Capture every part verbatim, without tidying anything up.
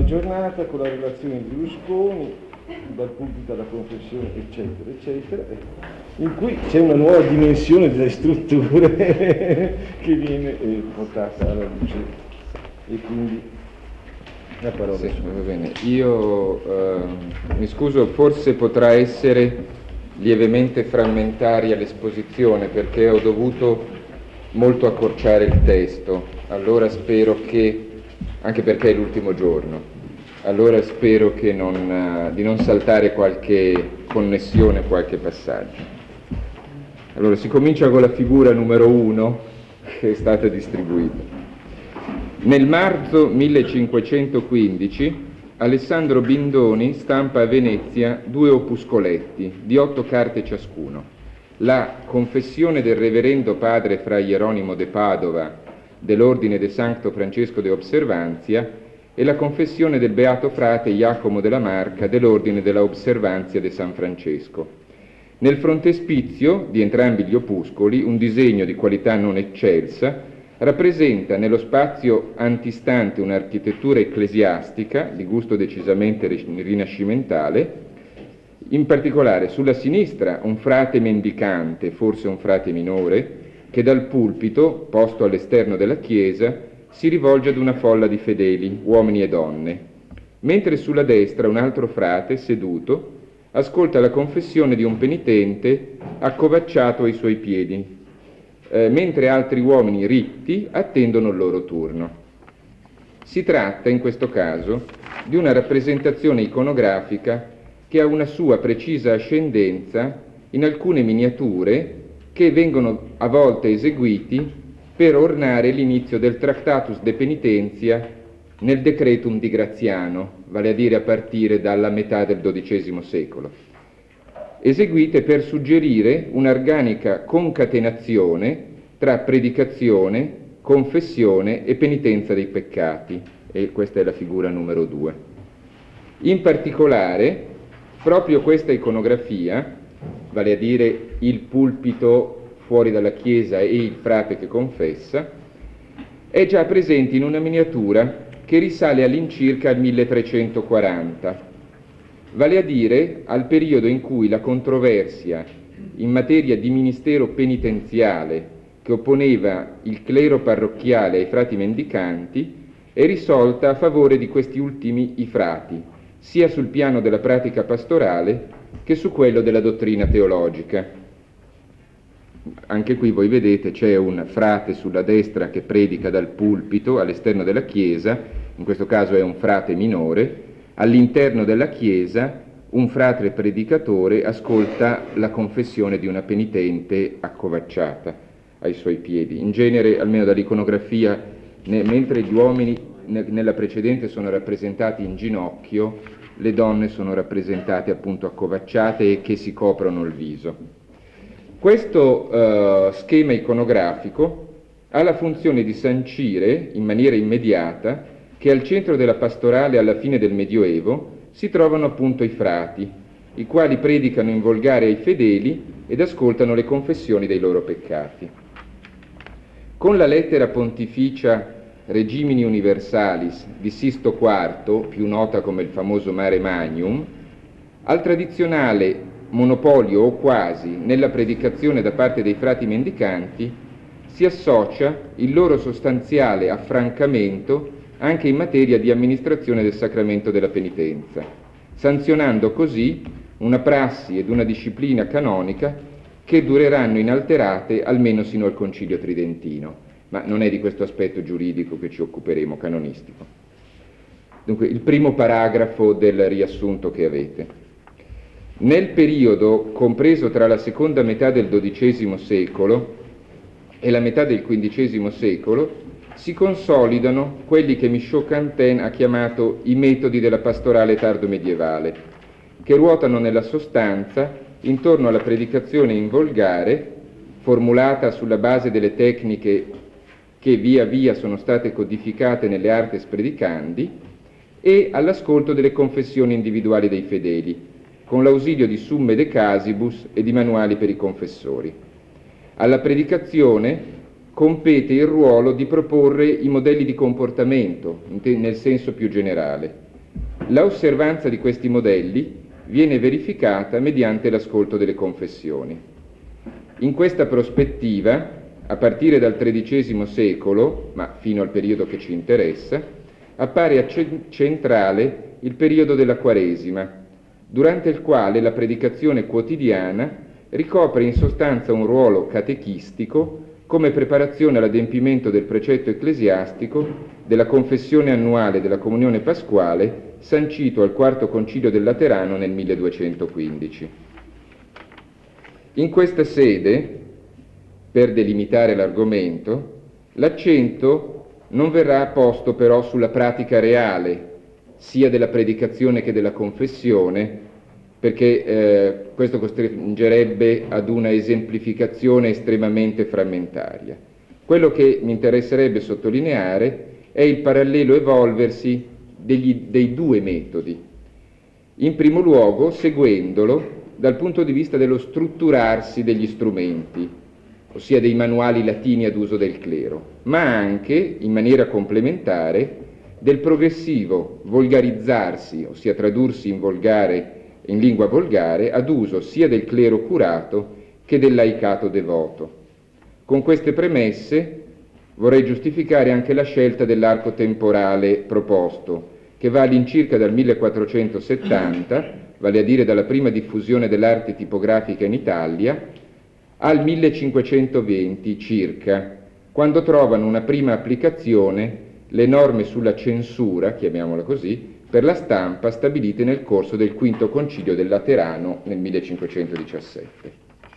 giornata con la relazione di Berlusconi, dal pubblico alla confessione, eccetera, eccetera, in cui c'è una nuova dimensione delle strutture che viene eh, portata alla luce. E quindi la parola. Sì, va bene. Io eh, mi scuso, forse potrà essere lievemente frammentaria l'esposizione perché ho dovuto molto accorciare il testo, allora spero che, anche perché è l'ultimo giorno, allora spero che non, di non saltare qualche connessione, qualche passaggio. Allora si comincia con la figura numero uno che è stata distribuita. Nel marzo millecinquecentoquindici Alessandro Bindoni stampa a Venezia due opuscoletti di otto carte ciascuno: la Confessione del Reverendo Padre Fra Hieronimo de Padova dell'Ordine de Sancto Francesco de Observanzia e la Confessione del Beato Frate Iacomo della Marca dell'Ordine della Observanzia de San Francesco. Nel frontespizio di entrambi gli opuscoli un disegno di qualità non eccelsa rappresenta nello spazio antistante un'architettura ecclesiastica di gusto decisamente rinascimentale, in particolare sulla sinistra un frate mendicante, forse un frate minore, che dal pulpito, posto all'esterno della chiesa, si rivolge ad una folla di fedeli, uomini e donne, mentre sulla destra un altro frate, seduto, ascolta la confessione di un penitente accovacciato ai suoi piedi, Eh, mentre altri uomini ritti attendono il loro turno. Si tratta, in questo caso, di una rappresentazione iconografica che ha una sua precisa ascendenza in alcune miniature che vengono a volte eseguiti per ornare l'inizio del Tractatus de Penitentia nel Decretum di Graziano, vale a dire a partire dalla metà del dodicesimo secolo. Eseguite per suggerire un'organica concatenazione tra predicazione, confessione e penitenza dei peccati, e questa è la figura numero due. In particolare, proprio questa iconografia, vale a dire il pulpito fuori dalla chiesa e il frate che confessa, è già presente in una miniatura che risale all'incirca al milletrecentoquaranta, vale a dire al periodo in cui la controversia in materia di ministero penitenziale che opponeva il clero parrocchiale ai frati mendicanti è risolta a favore di questi ultimi i frati, sia sul piano della pratica pastorale che su quello della dottrina teologica. Anche qui voi vedete c'è un frate sulla destra che predica dal pulpito all'esterno della chiesa, in questo caso è un frate minore. All'interno della chiesa un frate predicatore ascolta la confessione di una penitente accovacciata ai suoi piedi. In genere, almeno dall'iconografia, ne, mentre gli uomini ne, nella precedente sono rappresentati in ginocchio, le donne sono rappresentate appunto accovacciate e che si coprono il viso. Questo uh, schema iconografico ha la funzione di sancire in maniera immediata che al centro della pastorale alla fine del Medioevo si trovano appunto i frati, i quali predicano in volgare ai fedeli ed ascoltano le confessioni dei loro peccati. Con la lettera pontificia Regimini Universalis di Sisto quarto, più nota come il famoso Mare Magnum, al tradizionale monopolio o quasi nella predicazione da parte dei frati mendicanti si associa il loro sostanziale affrancamento anche in materia di amministrazione del sacramento della penitenza, sanzionando così una prassi ed una disciplina canonica che dureranno inalterate almeno sino al Concilio Tridentino, ma non è di questo aspetto giuridico che ci occuperemo, canonistico. Dunque, il primo paragrafo del riassunto che avete. Nel periodo compreso tra la seconda metà del dodicesimo secolo e la metà del quindicesimo secolo si consolidano quelli che Michaud Cantin ha chiamato i metodi della pastorale tardo-medievale, che ruotano nella sostanza intorno alla predicazione in volgare, formulata sulla base delle tecniche che via via sono state codificate nelle artes predicandi, e all'ascolto delle confessioni individuali dei fedeli, con l'ausilio di Summe de Casibus e di manuali per i confessori. Alla predicazione compete il ruolo di proporre i modelli di comportamento nel senso più generale, la osservanza di questi modelli viene verificata mediante l'ascolto delle confessioni. In questa prospettiva, a partire dal tredicesimo secolo, ma fino al periodo che ci interessa, appare centrale il periodo della Quaresima, durante il quale la predicazione quotidiana ricopre in sostanza un ruolo catechistico come preparazione all'adempimento del precetto ecclesiastico della confessione annuale della comunione pasquale, sancito al quarto concilio del Laterano nel milleduecentoquindici. In questa sede, per delimitare l'argomento, l'accento non verrà posto però sulla pratica reale, sia della predicazione che della confessione, perché eh, questo costringerebbe ad una esemplificazione estremamente frammentaria. Quello che mi interesserebbe sottolineare è il parallelo evolversi degli, dei due metodi, in primo luogo seguendolo dal punto di vista dello strutturarsi degli strumenti, ossia dei manuali latini ad uso del clero, ma anche, in maniera complementare, del progressivo volgarizzarsi, ossia tradursi in volgare in lingua volgare, ad uso sia del clero curato che del laicato devoto. Con queste premesse vorrei giustificare anche la scelta dell'arco temporale proposto, che va all'incirca dal millequattrocentosettanta, vale a dire dalla prima diffusione dell'arte tipografica in Italia, al millecinquecentoventi circa, quando trovano una prima applicazione le norme sulla censura, chiamiamola così, per la stampa stabilite nel corso del quinto concilio del Laterano nel millecinquecentodiciassette.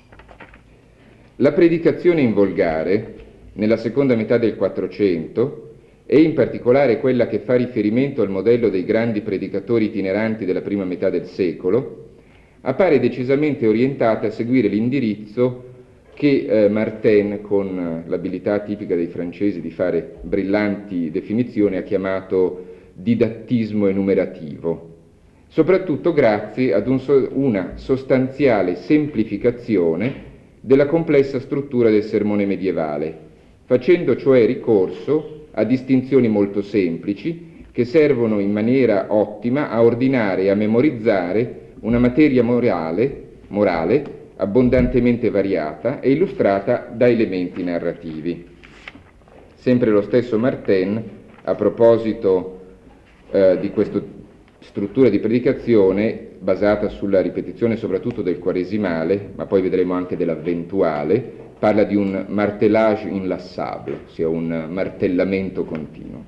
La predicazione in volgare, nella seconda metà del Quattrocento, e in particolare quella che fa riferimento al modello dei grandi predicatori itineranti della prima metà del secolo, appare decisamente orientata a seguire l'indirizzo che eh, Martin, con l'abilità tipica dei francesi di fare brillanti definizioni, ha chiamato didattismo enumerativo, soprattutto grazie ad un so- una sostanziale semplificazione della complessa struttura del sermone medievale, facendo cioè ricorso a distinzioni molto semplici che servono in maniera ottima a ordinare e a memorizzare una materia morale, morale abbondantemente variata e illustrata da elementi narrativi. Sempre lo stesso Martin, a proposito eh, di questa struttura di predicazione basata sulla ripetizione soprattutto del quaresimale, ma poi vedremo anche dell'avventuale, parla di un martellage inlassable, ossia un martellamento continuo.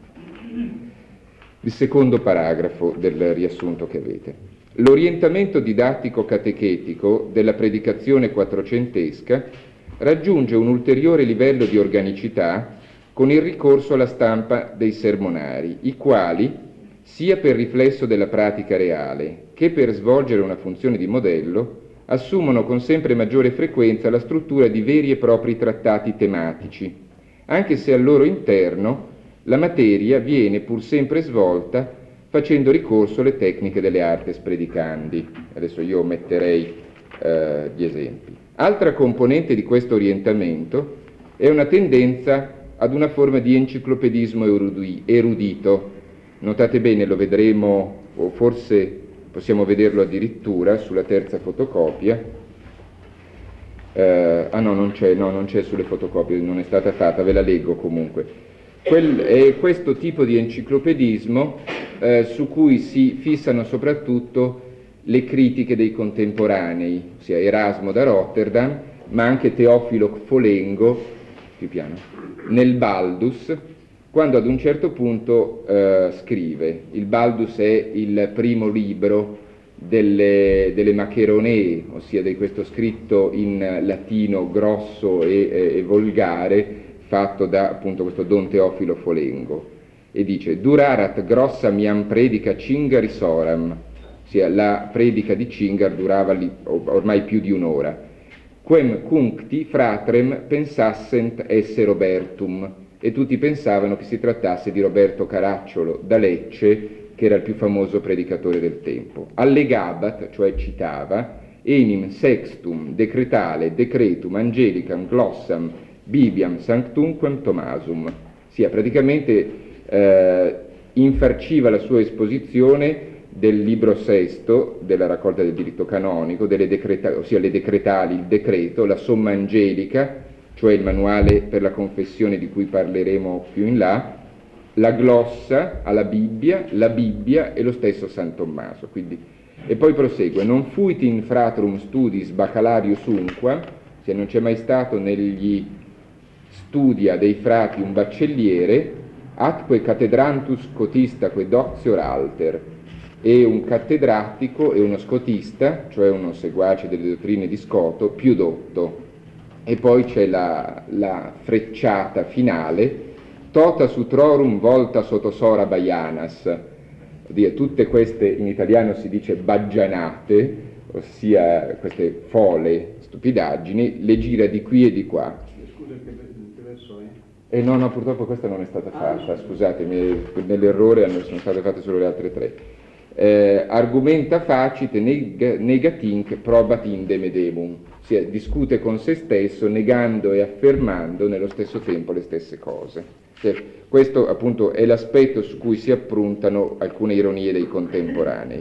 Il secondo paragrafo del riassunto che avete. L'orientamento didattico-catechetico della predicazione quattrocentesca raggiunge un ulteriore livello di organicità con il ricorso alla stampa dei sermonari, i quali, sia per riflesso della pratica reale che per svolgere una funzione di modello, assumono con sempre maggiore frequenza la struttura di veri e propri trattati tematici, anche se al loro interno la materia viene pur sempre svolta facendo ricorso alle tecniche delle artes predicandi. Adesso io metterei eh, gli esempi. Altra componente di questo orientamento è una tendenza ad una forma di enciclopedismo erudi- erudito. Notate bene, lo vedremo, o forse possiamo vederlo addirittura sulla terza fotocopia. Eh, ah no, non c'è, no, non c'è sulle fotocopie, non è stata fatta, ve la leggo comunque. Quel, è questo tipo di enciclopedismo eh, su cui si fissano soprattutto le critiche dei contemporanei, ossia Erasmo da Rotterdam, ma anche Teofilo Folengo, più piano, nel Baldus, quando ad un certo punto eh, scrive, il Baldus è il primo libro delle, delle Macheronee, ossia di questo scritto in latino grosso e, e, e volgare, fatto da appunto questo Don Teofilo Folengo, e dice durarat grossa miam predica Cingar soram, ossia la predica di Cingar durava lì, ormai più di un'ora, quem cuncti fratrem pensassent esse Robertum, e tutti pensavano che si trattasse di Roberto Caracciolo da Lecce, che era il più famoso predicatore del tempo. Allegabat, cioè citava, enim sextum decretale decretum angelicam glossam Bibiam Sanctumquem Tomasum, sia praticamente eh, infarciva la sua esposizione del libro sesto della raccolta del diritto canonico, delle decreta- ossia le decretali, il decreto, la somma angelica, cioè il manuale per la confessione di cui parleremo più in là, la glossa alla Bibbia, la Bibbia e lo stesso San Tommaso. Quindi, e poi prosegue: non fuit in fratrum studis baccalarius unquam, cioè non c'è mai stato negli studia dei frati un baccelliere, atque cathedrantus scotistaque doxior alter, e un cattedratico e uno scotista, cioè uno seguace delle dottrine di Scoto, più dotto. E poi c'è la, la frecciata finale: tota sutrorum volta sotosora baianas. Tutte queste, in italiano si dice baggianate, ossia queste fole, stupidaggini, le gira di qui e di qua. Scusa, che, che verso è? E no, no, purtroppo questa non è stata fatta, ah, scusatemi, nell'errore sono state fatte solo le altre tre. Eh, argumenta facite neg- negatinc probat inde medemum, si discute con se stesso negando e affermando nello stesso tempo le stesse cose. Cioè, questo appunto è l'aspetto su cui si appuntano alcune ironie dei contemporanei.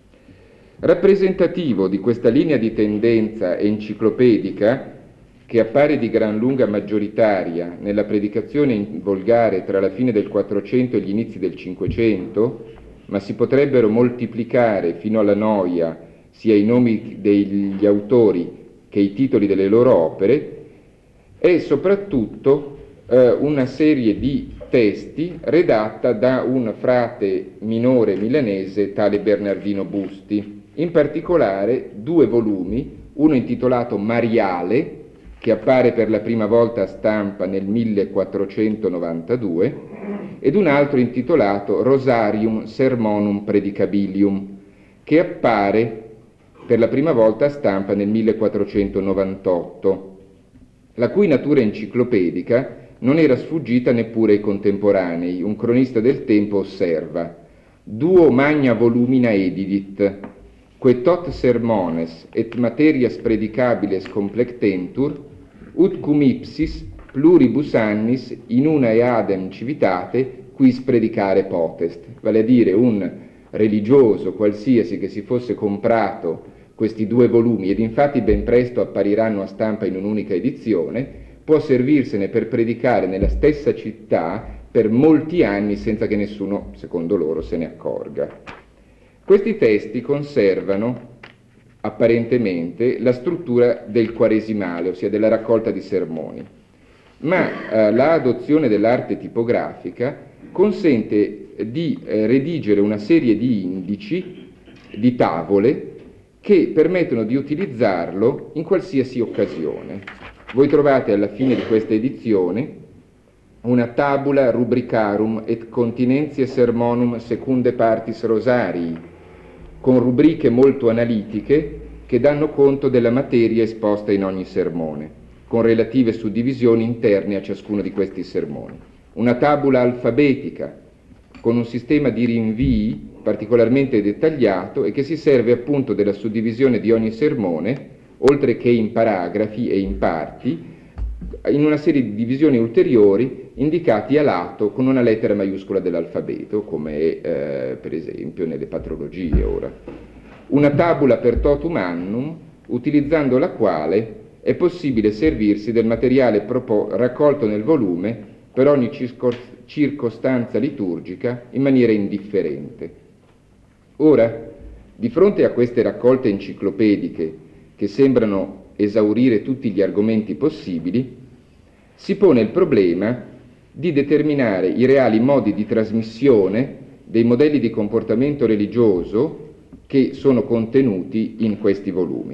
Rappresentativo di questa linea di tendenza enciclopedica, che appare di gran lunga maggioritaria nella predicazione in volgare tra la fine del quattrocento e gli inizi del cinquecento, ma si potrebbero moltiplicare fino alla noia sia i nomi degli autori che i titoli delle loro opere, è soprattutto eh, una serie di testi redatta da un frate minore milanese tale Bernardino Busti, in particolare due volumi, uno intitolato Mariale, che appare per la prima volta a stampa nel millequattrocentonovantadue, ed un altro intitolato Rosarium Sermonum Predicabilium, che appare per la prima volta a stampa nel millequattrocentonovantotto, la cui natura enciclopedica non era sfuggita neppure ai contemporanei. Un cronista del tempo osserva: duo magna volumina edidit, que tot sermones et materias predicabiles complectentur, ut cum ipsis pluribus annis in una eadem civitate quis predicare potest. Vale a dire, un religioso qualsiasi che si fosse comprato questi due volumi, ed infatti ben presto appariranno a stampa in un'unica edizione, può servirsene per predicare nella stessa città per molti anni senza che nessuno, secondo loro, se ne accorga. Questi testi conservano apparentemente la struttura del quaresimale, ossia della raccolta di sermoni, ma eh, l'adozione dell'arte tipografica consente di eh, redigere una serie di indici, di tavole, che permettono di utilizzarlo in qualsiasi occasione. Voi trovate alla fine di questa edizione una tabula rubricarum et continentie sermonum secunde partis rosarii, con rubriche molto analitiche che danno conto della materia esposta in ogni sermone, con relative suddivisioni interne a ciascuno di questi sermoni. Una tabula alfabetica con un sistema di rinvii particolarmente dettagliato e che si serve appunto della suddivisione di ogni sermone, oltre che in paragrafi e in parti, in una serie di divisioni ulteriori indicati a lato con una lettera maiuscola dell'alfabeto, come è eh, per esempio nelle patrologie ora. Una tabula per totum annum, utilizzando la quale è possibile servirsi del materiale propo- raccolto nel volume per ogni circos- circostanza liturgica in maniera indifferente. Ora, di fronte a queste raccolte enciclopediche che sembrano esaurire tutti gli argomenti possibili, si pone il problema di determinare i reali modi di trasmissione dei modelli di comportamento religioso che sono contenuti in questi volumi.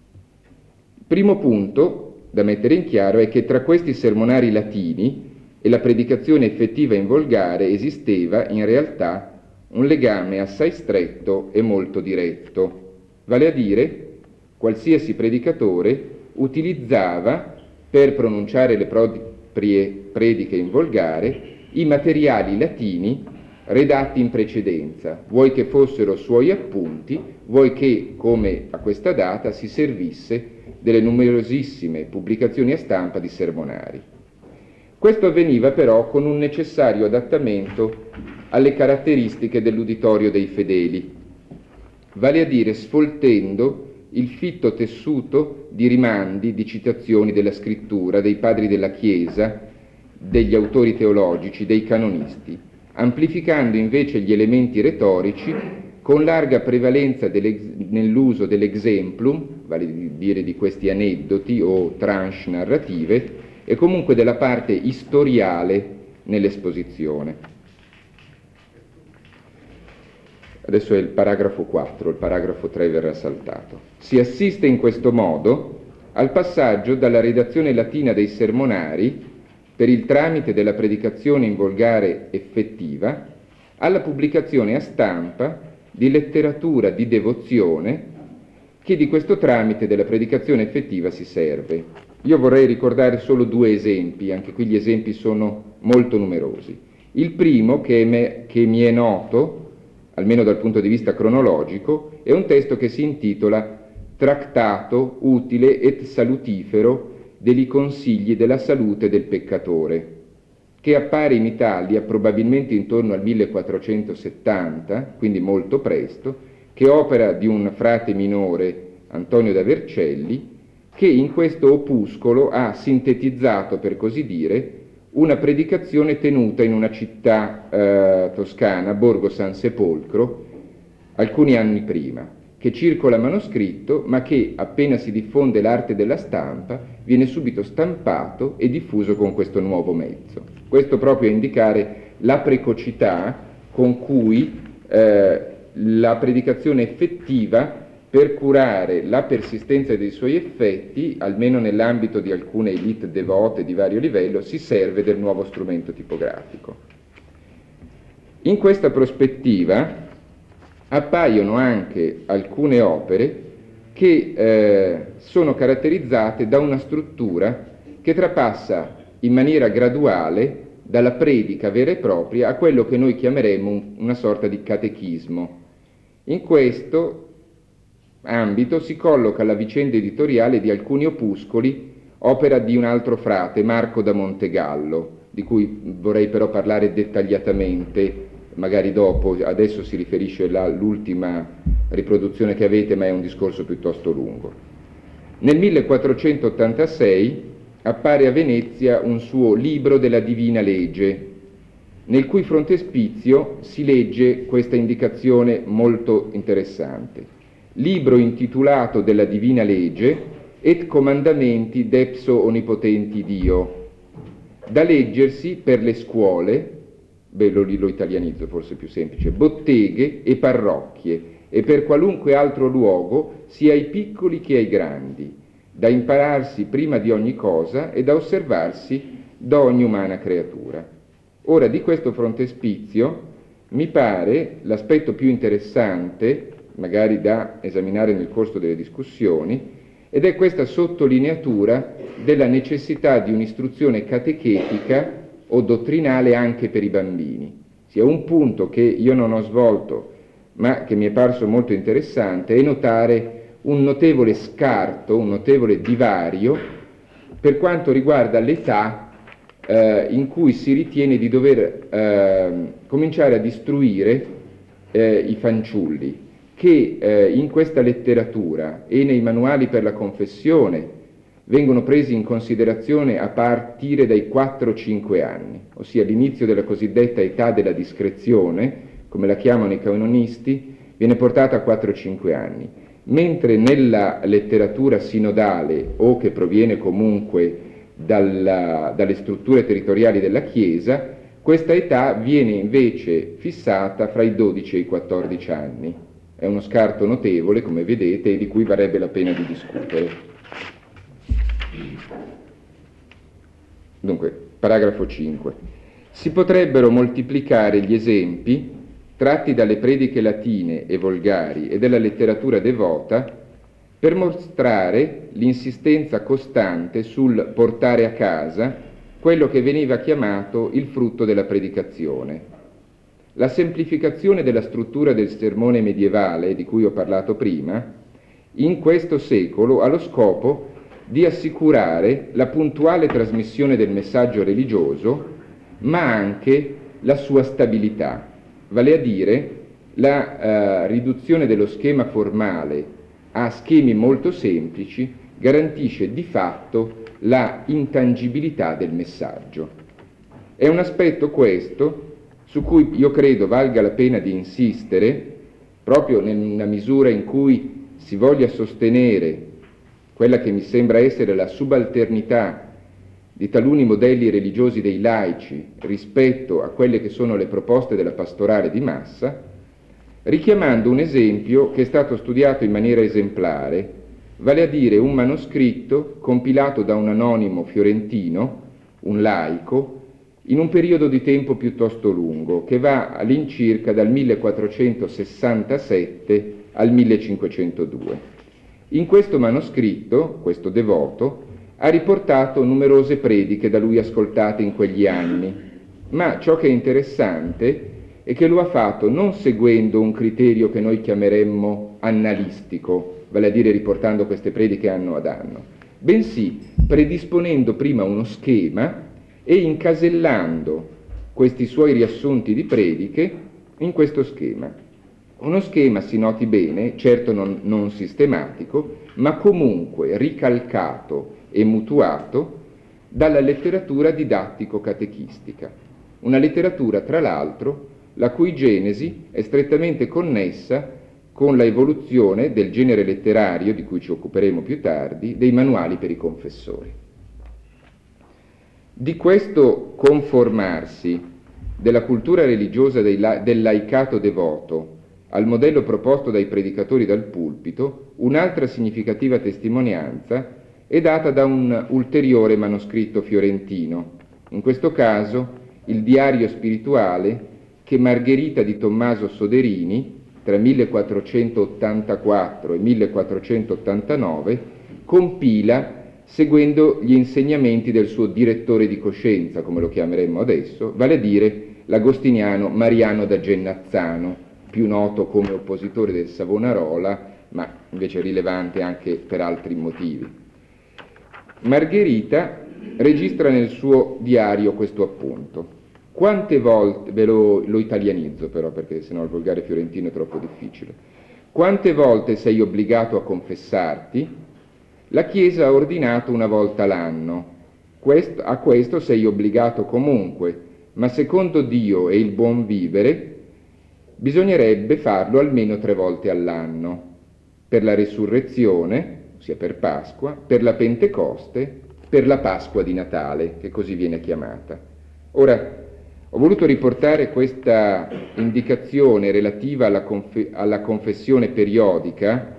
Primo punto da mettere in chiaro è che tra questi sermonari latini e la predicazione effettiva in volgare esisteva in realtà un legame assai stretto e molto diretto, vale a dire qualsiasi predicatore utilizzava per pronunciare le proprie prediche in volgare i materiali latini redatti in precedenza, vuoi che fossero suoi appunti, vuoi che, come a questa data, si servisse delle numerosissime pubblicazioni a stampa di sermonari. Questo avveniva però con un necessario adattamento alle caratteristiche dell'uditorio dei fedeli, vale a dire sfoltendo il fitto tessuto di rimandi, di citazioni della scrittura, dei padri della Chiesa, degli autori teologici, dei canonisti, amplificando invece gli elementi retorici con larga prevalenza nell'uso dell'exemplum, vale a dire di questi aneddoti o tranche narrative, e comunque della parte istoriale nell'esposizione. Adesso è il paragrafo quattro, il paragrafo tre verrà saltato. Si assiste in questo modo al passaggio dalla redazione latina dei sermonari, per il tramite della predicazione in volgare effettiva, alla pubblicazione a stampa di letteratura di devozione che di questo tramite della predicazione effettiva si serve. Io vorrei ricordare solo due esempi, anche qui gli esempi sono molto numerosi. Il primo, che, me, che mi è noto, almeno dal punto di vista cronologico, è un testo che si intitola Tractato utile et salutifero degli consigli della salute del peccatore, che appare in Italia probabilmente intorno al millequattrocentosettanta, quindi molto presto, che è opera di un frate minore, Antonio da Vercelli, che in questo opuscolo ha sintetizzato, per così dire, una predicazione tenuta in una città eh, toscana, Borgo San Sepolcro, alcuni anni prima, che circola manoscritto, ma che, appena si diffonde l'arte della stampa, viene subito stampato e diffuso con questo nuovo mezzo. Questo proprio a indicare la precocità con cui eh, la predicazione effettiva, per curare la persistenza dei suoi effetti, almeno nell'ambito di alcune elite devote di vario livello, si serve del nuovo strumento tipografico. In questa prospettiva appaiono anche alcune opere che eh, sono caratterizzate da una struttura che trapassa in maniera graduale dalla predica vera e propria a quello che noi chiameremo un, una sorta di catechismo. In questo ambito si colloca la vicenda editoriale di alcuni opuscoli, opera di un altro frate, Marco da Montegallo, di cui vorrei però parlare dettagliatamente, magari dopo. Adesso si riferisce all'ultima riproduzione che avete, ma è un discorso piuttosto lungo. Nel millequattrocentottantasei appare a Venezia un suo Libro della Divina Legge, nel cui frontespizio si legge questa indicazione molto interessante. Libro intitolato della Divina Legge et comandamenti d'epso onnipotenti Dio, da leggersi per le scuole, beh, lo, lo italianizzo forse più semplice, botteghe e parrocchie, e per qualunque altro luogo, sia ai piccoli che ai grandi, da impararsi prima di ogni cosa e da osservarsi da ogni umana creatura. Ora, di questo frontespizio mi pare l'aspetto più interessante, magari da esaminare nel corso delle discussioni, ed è questa sottolineatura della necessità di un'istruzione catechetica o dottrinale anche per i bambini. Sia un punto che io non ho svolto, ma che mi è parso molto interessante, è notare un notevole scarto, un notevole divario per quanto riguarda l'età eh, in cui si ritiene di dover eh, cominciare ad istruire eh, i fanciulli, che eh, in questa letteratura e nei manuali per la confessione vengono presi in considerazione a partire dai quattro cinque anni, ossia l'inizio della cosiddetta età della discrezione, come la chiamano i canonisti, viene portata a quattro cinque anni, mentre nella letteratura sinodale o che proviene comunque dalla, dalle strutture territoriali della Chiesa, questa età viene invece fissata fra i dodici e i quattordici anni. È uno scarto notevole, come vedete, e di cui varrebbe la pena di discutere. Dunque, paragrafo cinque. Si potrebbero moltiplicare gli esempi tratti dalle prediche latine e volgari e dalla letteratura devota per mostrare l'insistenza costante sul portare a casa quello che veniva chiamato il frutto della predicazione. La semplificazione della struttura del sermone medievale, di cui ho parlato prima, in questo secolo ha lo scopo di assicurare la puntuale trasmissione del messaggio religioso, ma anche la sua stabilità, vale a dire la eh, riduzione dello schema formale a schemi molto semplici garantisce di fatto la intangibilità del messaggio. È un aspetto questo su cui io credo valga la pena di insistere, proprio nella misura in cui si voglia sostenere quella che mi sembra essere la subalternità di taluni modelli religiosi dei laici rispetto a quelle che sono le proposte della pastorale di massa, richiamando un esempio che è stato studiato in maniera esemplare, vale a dire un manoscritto compilato da un anonimo fiorentino, un laico, in un periodo di tempo piuttosto lungo, che va all'incirca dal millequattrocentosessantasette al millecinquecentodue. In questo manoscritto, questo devoto, ha riportato numerose prediche da lui ascoltate in quegli anni, ma ciò che è interessante è che lo ha fatto non seguendo un criterio che noi chiameremmo annalistico, vale a dire riportando queste prediche anno ad anno, bensì predisponendo prima uno schema e incasellando questi suoi riassunti di prediche in questo schema. Uno schema, si noti bene, certo non, non sistematico, ma comunque ricalcato e mutuato dalla letteratura didattico-catechistica. Una letteratura, tra l'altro, la cui genesi è strettamente connessa con la evoluzione del genere letterario, di cui ci occuperemo più tardi, dei manuali per i confessori. Di questo conformarsi della cultura religiosa dei la- del laicato devoto al modello proposto dai predicatori dal pulpito, un'altra significativa testimonianza è data da un ulteriore manoscritto fiorentino, in questo caso il diario spirituale che Margherita di Tommaso Soderini, tra millequattrocentottantaquattro e millequattrocentottantanove, compila seguendo gli insegnamenti del suo direttore di coscienza, come lo chiameremmo adesso, vale a dire l'agostiniano Mariano da Gennazzano, più noto come oppositore del Savonarola, ma invece rilevante anche per altri motivi. Margherita registra nel suo diario questo appunto. Quante volte, ve lo, lo italianizzo però perché sennò il volgare fiorentino è troppo difficile, quante volte sei obbligato a confessarti? La Chiesa ha ordinato una volta l'anno, Quest, a questo sei obbligato comunque, ma secondo Dio e il buon vivere bisognerebbe farlo almeno tre volte all'anno, per la risurrezione, ossia per Pasqua, per la Pentecoste, per la Pasqua di Natale, che così viene chiamata. Ora, ho voluto riportare questa indicazione relativa alla, conf- alla confessione periodica.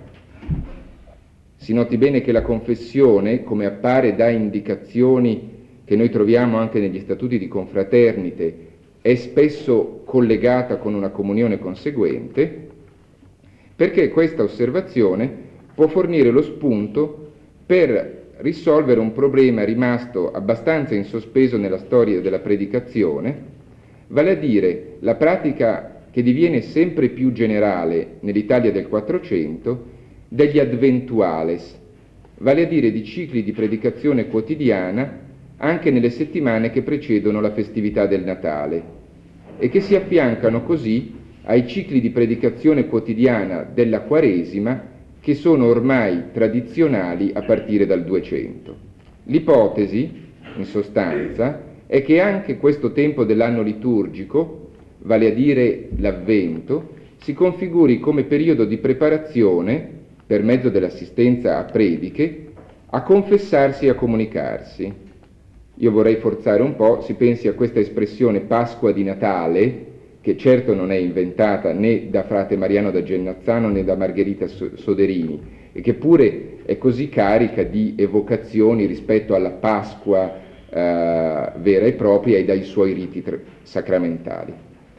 Si noti bene che la confessione, come appare da indicazioni che noi troviamo anche negli statuti di confraternite, è spesso collegata con una comunione conseguente, perché questa osservazione può fornire lo spunto per risolvere un problema rimasto abbastanza in sospeso nella storia della predicazione, vale a dire la pratica che diviene sempre più generale nell'Italia del Quattrocento degli adventuales, vale a dire di cicli di predicazione quotidiana anche nelle settimane che precedono la festività del Natale e che si affiancano così ai cicli di predicazione quotidiana della Quaresima che sono ormai tradizionali a partire dal duecento. L'ipotesi, in sostanza, è che anche questo tempo dell'anno liturgico, vale a dire l'Avvento, si configuri come periodo di preparazione, per mezzo dell'assistenza a prediche, a confessarsi e a comunicarsi. Io vorrei forzare un po', si pensi a questa espressione Pasqua di Natale, che certo non è inventata né da frate Mariano da Gennazzano né da Margherita Soderini, e che pure è così carica di evocazioni rispetto alla Pasqua eh, vera e propria e dai suoi riti tra- sacramentali.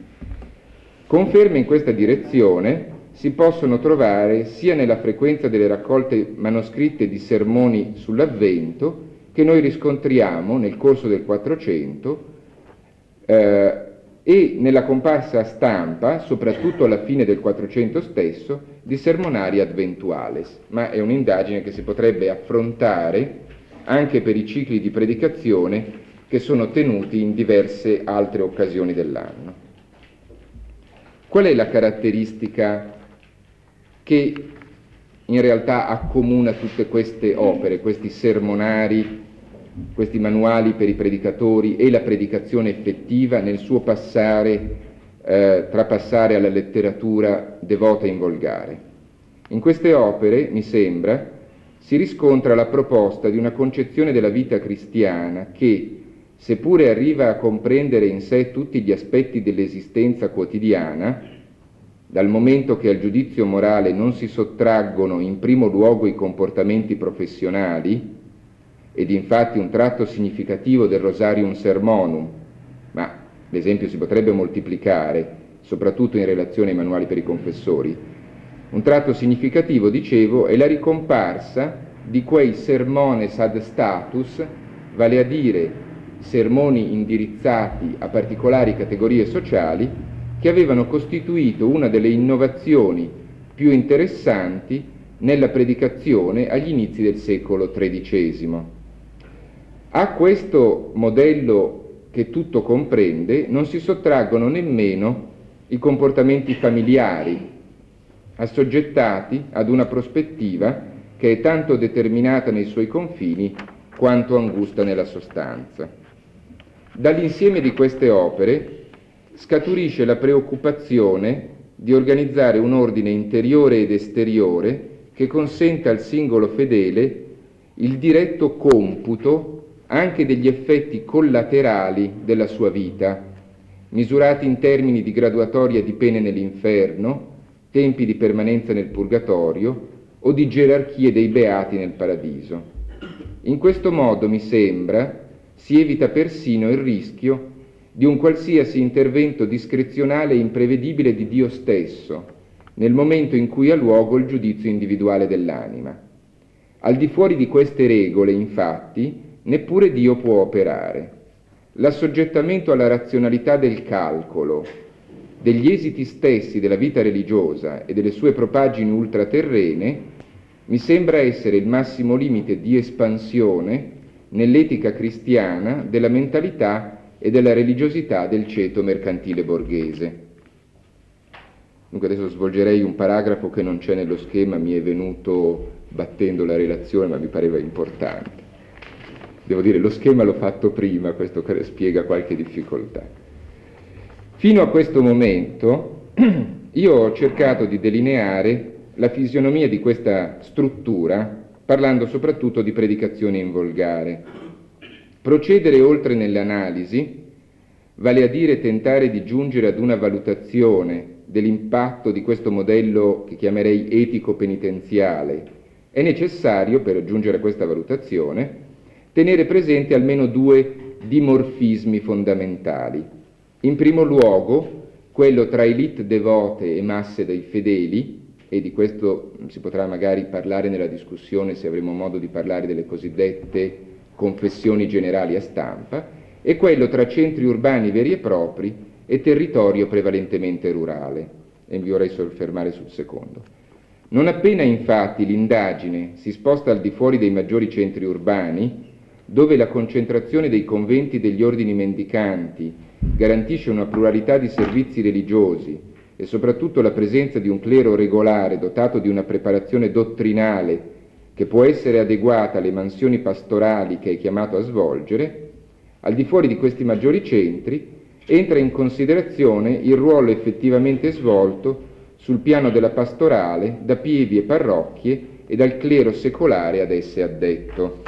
Conferme in questa direzione si possono trovare sia nella frequenza delle raccolte manoscritte di sermoni sull'Avvento che noi riscontriamo nel corso del Quattrocento eh, e nella comparsa a stampa, soprattutto alla fine del Quattrocento stesso, di sermonari adventuales, ma è un'indagine che si potrebbe affrontare anche per i cicli di predicazione che sono tenuti in diverse altre occasioni dell'anno. Qual è la caratteristica che in realtà accomuna tutte queste opere, questi sermonari, questi manuali per i predicatori e la predicazione effettiva nel suo passare, eh, trapassare alla letteratura devota in volgare? In queste opere, mi sembra, si riscontra la proposta di una concezione della vita cristiana che, seppure arriva a comprendere in sé tutti gli aspetti dell'esistenza quotidiana, dal momento che al giudizio morale non si sottraggono in primo luogo i comportamenti professionali, ed infatti un tratto significativo del Rosarium Sermonum, ma l'esempio si potrebbe moltiplicare, soprattutto in relazione ai manuali per i confessori, un tratto significativo, dicevo, è la ricomparsa di quei sermones ad status, vale a dire sermoni indirizzati a particolari categorie sociali, che avevano costituito una delle innovazioni più interessanti nella predicazione agli inizi del secolo tredicesimo. A questo modello che tutto comprende non si sottraggono nemmeno i comportamenti familiari, assoggettati ad una prospettiva che è tanto determinata nei suoi confini quanto angusta nella sostanza. Dall'insieme di queste opere scaturisce la preoccupazione di organizzare un ordine interiore ed esteriore che consenta al singolo fedele il diretto computo anche degli effetti collaterali della sua vita, misurati in termini di graduatoria di pene nell'inferno, tempi di permanenza nel purgatorio o di gerarchie dei beati nel paradiso. In questo modo, mi sembra, si evita persino il rischio di un qualsiasi intervento discrezionale e imprevedibile di Dio stesso, nel momento in cui ha luogo il giudizio individuale dell'anima. Al di fuori di queste regole, infatti, neppure Dio può operare. L'assoggettamento alla razionalità del calcolo, degli esiti stessi della vita religiosa e delle sue propagini ultraterrene, mi sembra essere il massimo limite di espansione nell'etica cristiana della mentalità e della religiosità del ceto mercantile borghese. Dunque adesso svolgerei un paragrafo che non c'è nello schema, mi è venuto battendo la relazione, ma mi pareva importante. Devo dire, lo schema l'ho fatto prima, questo spiega qualche difficoltà. Fino a questo momento io ho cercato di delineare la fisionomia di questa struttura, parlando soprattutto di predicazione in volgare. Procedere oltre nell'analisi, vale a dire tentare di giungere ad una valutazione dell'impatto di questo modello che chiamerei etico-penitenziale, è necessario, per giungere a questa valutazione, tenere presente almeno due dimorfismi fondamentali. In primo luogo, quello tra elite devote e masse dei fedeli, e di questo si potrà magari parlare nella discussione se avremo modo di parlare delle cosiddette confessioni generali a stampa, e quello tra centri urbani veri e propri e territorio prevalentemente rurale, e mi vorrei soffermare sul secondo. Non appena infatti l'indagine si sposta al di fuori dei maggiori centri urbani, dove la concentrazione dei conventi degli ordini mendicanti garantisce una pluralità di servizi religiosi e soprattutto la presenza di un clero regolare dotato di una preparazione dottrinale che può essere adeguata alle mansioni pastorali che è chiamato a svolgere, al di fuori di questi maggiori centri entra in considerazione il ruolo effettivamente svolto sul piano della pastorale da pievi e parrocchie e dal clero secolare ad esse addetto.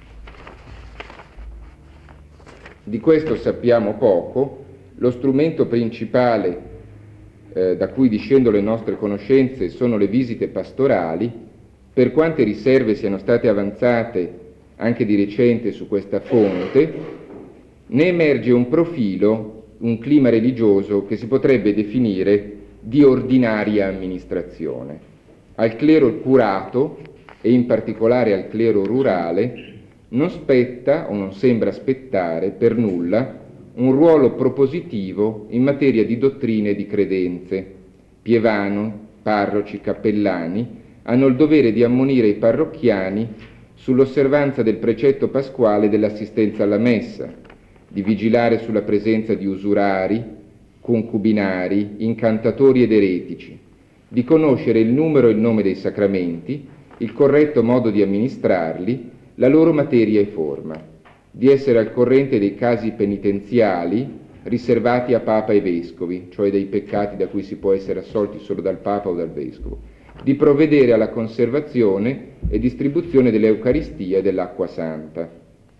Di questo sappiamo poco. Lo strumento principale eh, da cui discendono le nostre conoscenze sono le visite pastorali, per quante riserve siano state avanzate anche di recente su questa fonte, ne emerge un profilo, un clima religioso che si potrebbe definire di ordinaria amministrazione. Al clero curato, e in particolare al clero rurale, non spetta o non sembra spettare per nulla un ruolo propositivo in materia di dottrine e di credenze. Pievano, parroci, cappellani hanno il dovere di ammonire i parrocchiani sull'osservanza del precetto pasquale dell'assistenza alla messa, di vigilare sulla presenza di usurari, concubinari, incantatori ed eretici, di conoscere il numero e il nome dei sacramenti, il corretto modo di amministrarli, la loro materia e forma, di essere al corrente dei casi penitenziali riservati a Papa e Vescovi, cioè dei peccati da cui si può essere assolti solo dal Papa o dal Vescovo, di provvedere alla conservazione e distribuzione dell'Eucaristia e dell'acqua santa.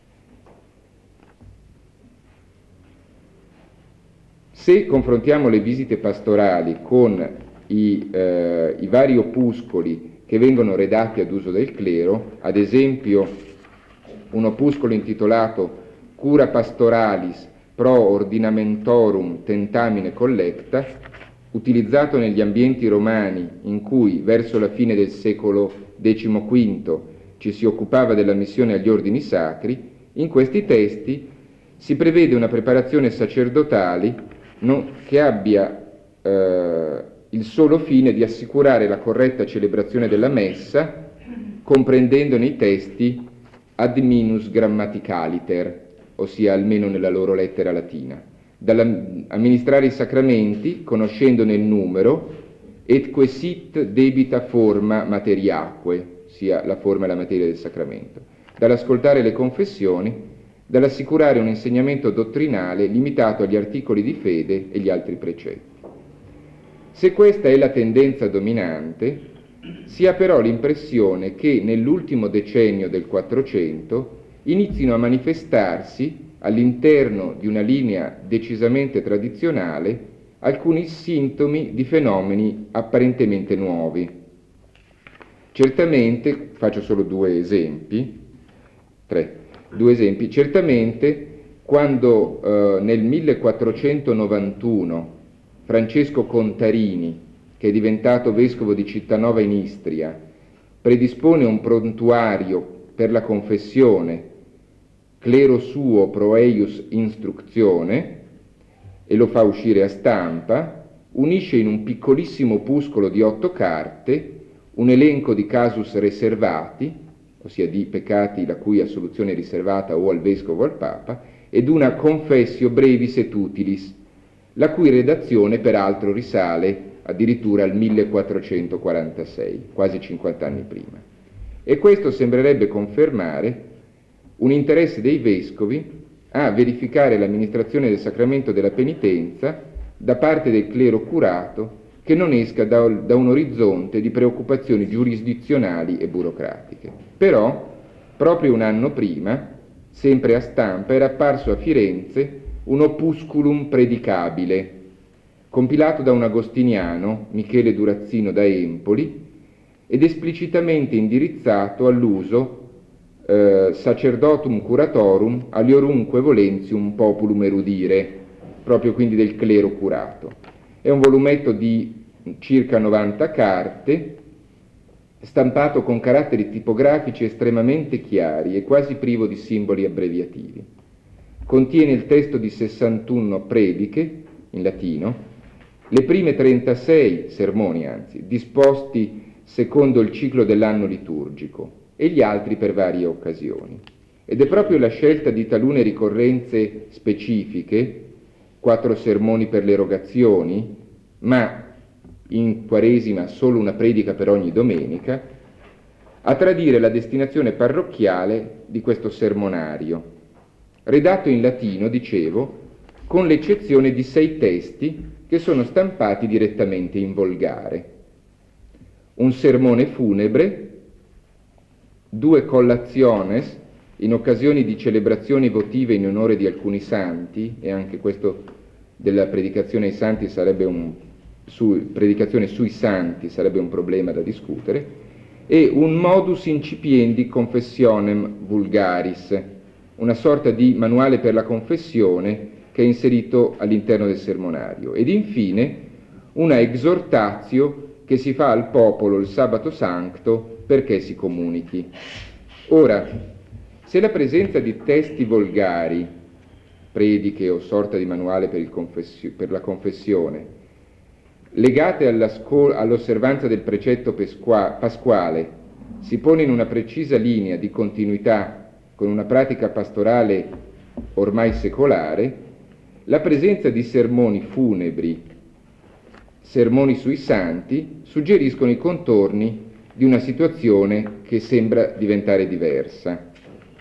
Se confrontiamo le visite pastorali con i, eh, i vari opuscoli che vengono redatti ad uso del clero, ad esempio un opuscolo intitolato Cura Pastoralis pro ordinamentorum tentamine collecta, utilizzato negli ambienti romani in cui verso la fine del secolo quindici ci si occupava della missione agli ordini sacri, in questi testi si prevede una preparazione sacerdotale non, che abbia eh, il solo fine di assicurare la corretta celebrazione della messa, comprendendo nei testi ad minus grammaticaliter, ossia almeno nella loro lettera latina, dall'amministrare i sacramenti, conoscendone il numero, et quesit debita forma materiaque, sia la forma e la materia del sacramento, dall'ascoltare le confessioni, dall'assicurare un insegnamento dottrinale limitato agli articoli di fede e gli altri precetti. Se questa è la tendenza dominante, si ha però l'impressione che nell'ultimo decennio del Quattrocento inizino a manifestarsi all'interno di una linea decisamente tradizionale alcuni sintomi di fenomeni apparentemente nuovi. Certamente, faccio solo due esempi, tre, due esempi, certamente quando eh, nel millequattrocentonovantuno Francesco Contarini, che è diventato vescovo di Cittanova in Istria, predispone un prontuario per la confessione Clero suo pro eius instructione e lo fa uscire a stampa, unisce in un piccolissimo opuscolo di otto carte un elenco di casus reservati, ossia di peccati la cui assoluzione è riservata o al vescovo o al papa, ed una confessio brevis et utilis, la cui redazione peraltro risale addirittura al millequattrocentoquarantasei, quasi cinquanta anni prima. E questo sembrerebbe confermare un interesse dei vescovi a verificare l'amministrazione del sacramento della penitenza da parte del clero curato che non esca da, da un orizzonte di preoccupazioni giurisdizionali e burocratiche. Però, proprio un anno prima, sempre a stampa, era apparso a Firenze un opusculum predicabile, compilato da un agostiniano, Michele Durazzino da Empoli, ed esplicitamente indirizzato all'uso eh, sacerdotum curatorum aliorunque volentium populum erudire, proprio quindi del clero curato. È un volumetto di circa novanta carte, stampato con caratteri tipografici estremamente chiari e quasi privo di simboli abbreviativi. Contiene il testo di sessantuno prediche, in latino, le prime trentasei sermoni, anzi, disposti secondo il ciclo dell'anno liturgico, e gli altri per varie occasioni. Ed è proprio la scelta di talune ricorrenze specifiche, quattro sermoni per le erogazioni, ma in Quaresima solo una predica per ogni domenica, a tradire la destinazione parrocchiale di questo sermonario, redatto in latino, dicevo, con l'eccezione di sei testi che sono stampati direttamente in volgare. Un sermone funebre, due collationes in occasioni di celebrazioni votive in onore di alcuni santi, e anche questo della predicazione ai santi sarebbe un su, predicazione sui santi sarebbe un problema da discutere, e un modus incipiendi confessionem vulgaris, una sorta di manuale per la confessione che è inserito all'interno del sermonario, ed infine una exhortatio che si fa al popolo il sabato sancto perché si comunichi. Ora, se la presenza di testi volgari, prediche o sorta di manuale per, il confessio, per la confessione, legate all'osservanza del precetto pesqua, pasquale, si pone in una precisa linea di continuità con una pratica pastorale ormai secolare, la presenza di sermoni funebri, sermoni sui santi, suggeriscono i contorni di una situazione che sembra diventare diversa.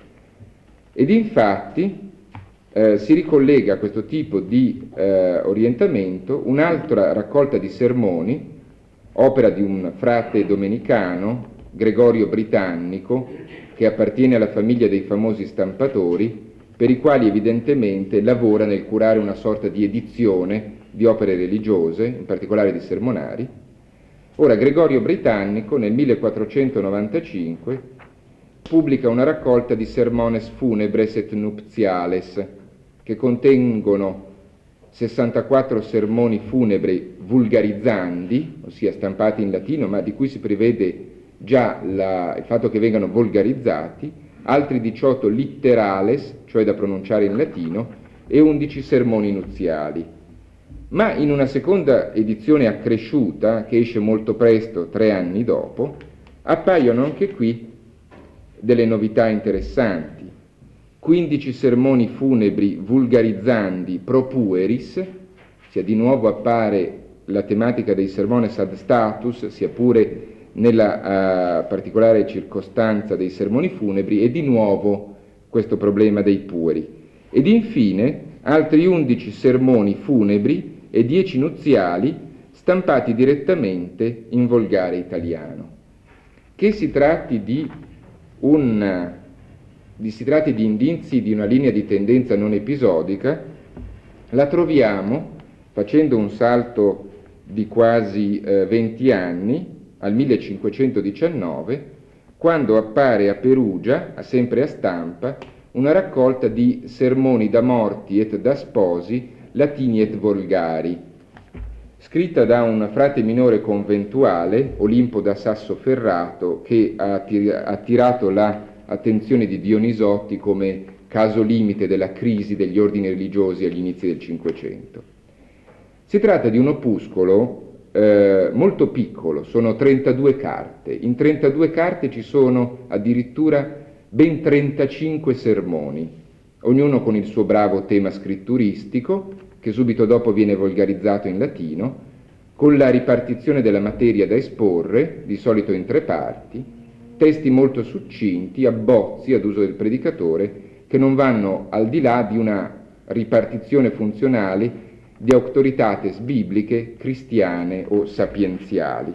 Ed infatti eh, si ricollega a questo tipo di eh, orientamento un'altra raccolta di sermoni, opera di un frate domenicano, Gregorio Britannico, che appartiene alla famiglia dei famosi stampatori, per i quali evidentemente lavora nel curare una sorta di edizione di opere religiose, in particolare di sermonari. Ora, Gregorio Britannico nel millequattrocentonovantacinque pubblica una raccolta di sermones funebres et nuptiales, che contengono sessantaquattro sermoni funebri vulgarizzandi, ossia stampati in latino, ma di cui si prevede già la, il fatto che vengano volgarizzati, altri diciotto litterales, cioè da pronunciare in latino, e undici sermoni nuziali. Ma in una seconda edizione accresciuta, che esce molto presto, tre anni dopo, appaiono anche qui delle novità interessanti. quindici sermoni funebri vulgarizzandi pro pueris, sia di nuovo appare la tematica dei sermones ad status, sia pure nella uh, particolare circostanza dei sermoni funebri, e di nuovo questo problema dei pueri. Ed infine altri undici sermoni funebri e dieci nuziali stampati direttamente in volgare italiano. Che si tratti di un di, si tratti di indizi di una linea di tendenza non episodica, la troviamo facendo un salto di quasi eh, venti anni al millecinquecentodiciannove, quando appare a Perugia, sempre a stampa, una raccolta di sermoni da morti et da sposi, latini et volgari, scritta da un frate minore conventuale, Olimpo da Sassoferrato, che ha attirato l'attenzione di Dionisotti come caso limite della crisi degli ordini religiosi agli inizi del Cinquecento. Si tratta di un opuscolo eh, molto piccolo, sono trentadue carte. In trentadue carte ci sono addirittura ben trentacinque sermoni, ognuno con il suo bravo tema scritturistico, che subito dopo viene volgarizzato in latino, con la ripartizione della materia da esporre, di solito in tre parti, testi molto succinti, abbozzi ad uso del predicatore, che non vanno al di là di una ripartizione funzionale di auctoritates bibliche, cristiane o sapienziali.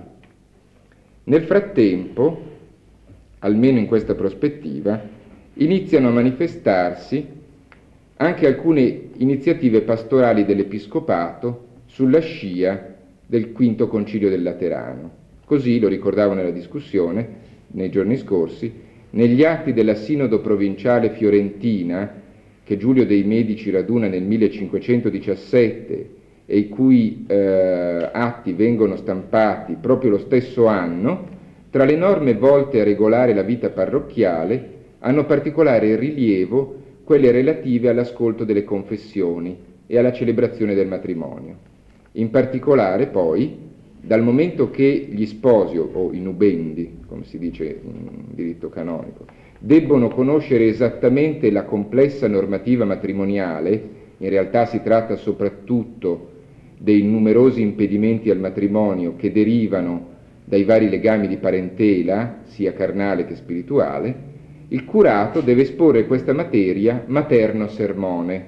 Nel frattempo, almeno in questa prospettiva, iniziano a manifestarsi anche alcune iniziative pastorali dell'Episcopato sulla scia del Quinto Concilio del Laterano. Così, lo ricordavo nella discussione nei giorni scorsi, negli atti della Sinodo Provinciale Fiorentina, che Giulio dei Medici raduna nel millecinquecentodiciassette e i cui eh, atti vengono stampati proprio lo stesso anno, tra le norme volte a regolare la vita parrocchiale hanno particolare rilievo quelle relative all'ascolto delle confessioni e alla celebrazione del matrimonio. In particolare, poi, dal momento che gli sposi, o i nubendi, come si dice in diritto canonico, debbono conoscere esattamente la complessa normativa matrimoniale, in realtà si tratta soprattutto dei numerosi impedimenti al matrimonio che derivano dai vari legami di parentela, sia carnale che spirituale, il curato deve esporre questa materia materno sermone,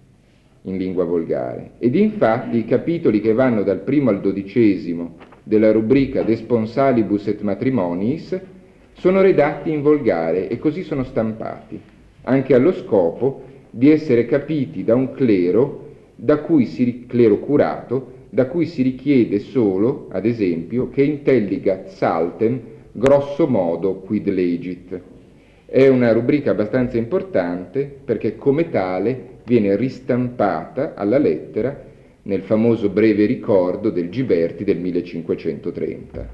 in lingua volgare. Ed infatti i capitoli che vanno dal primo al dodicesimo della rubrica De Sponsalibus et Matrimoniis sono redatti in volgare e così sono stampati, anche allo scopo di essere capiti da un clero, da cui si, clero curato, da cui si richiede solo, ad esempio, che intelligat saltem grosso modo quid legit. È una rubrica abbastanza importante perché come tale viene ristampata alla lettera nel famoso breve ricordo del Giberti del millecinquecentotrenta.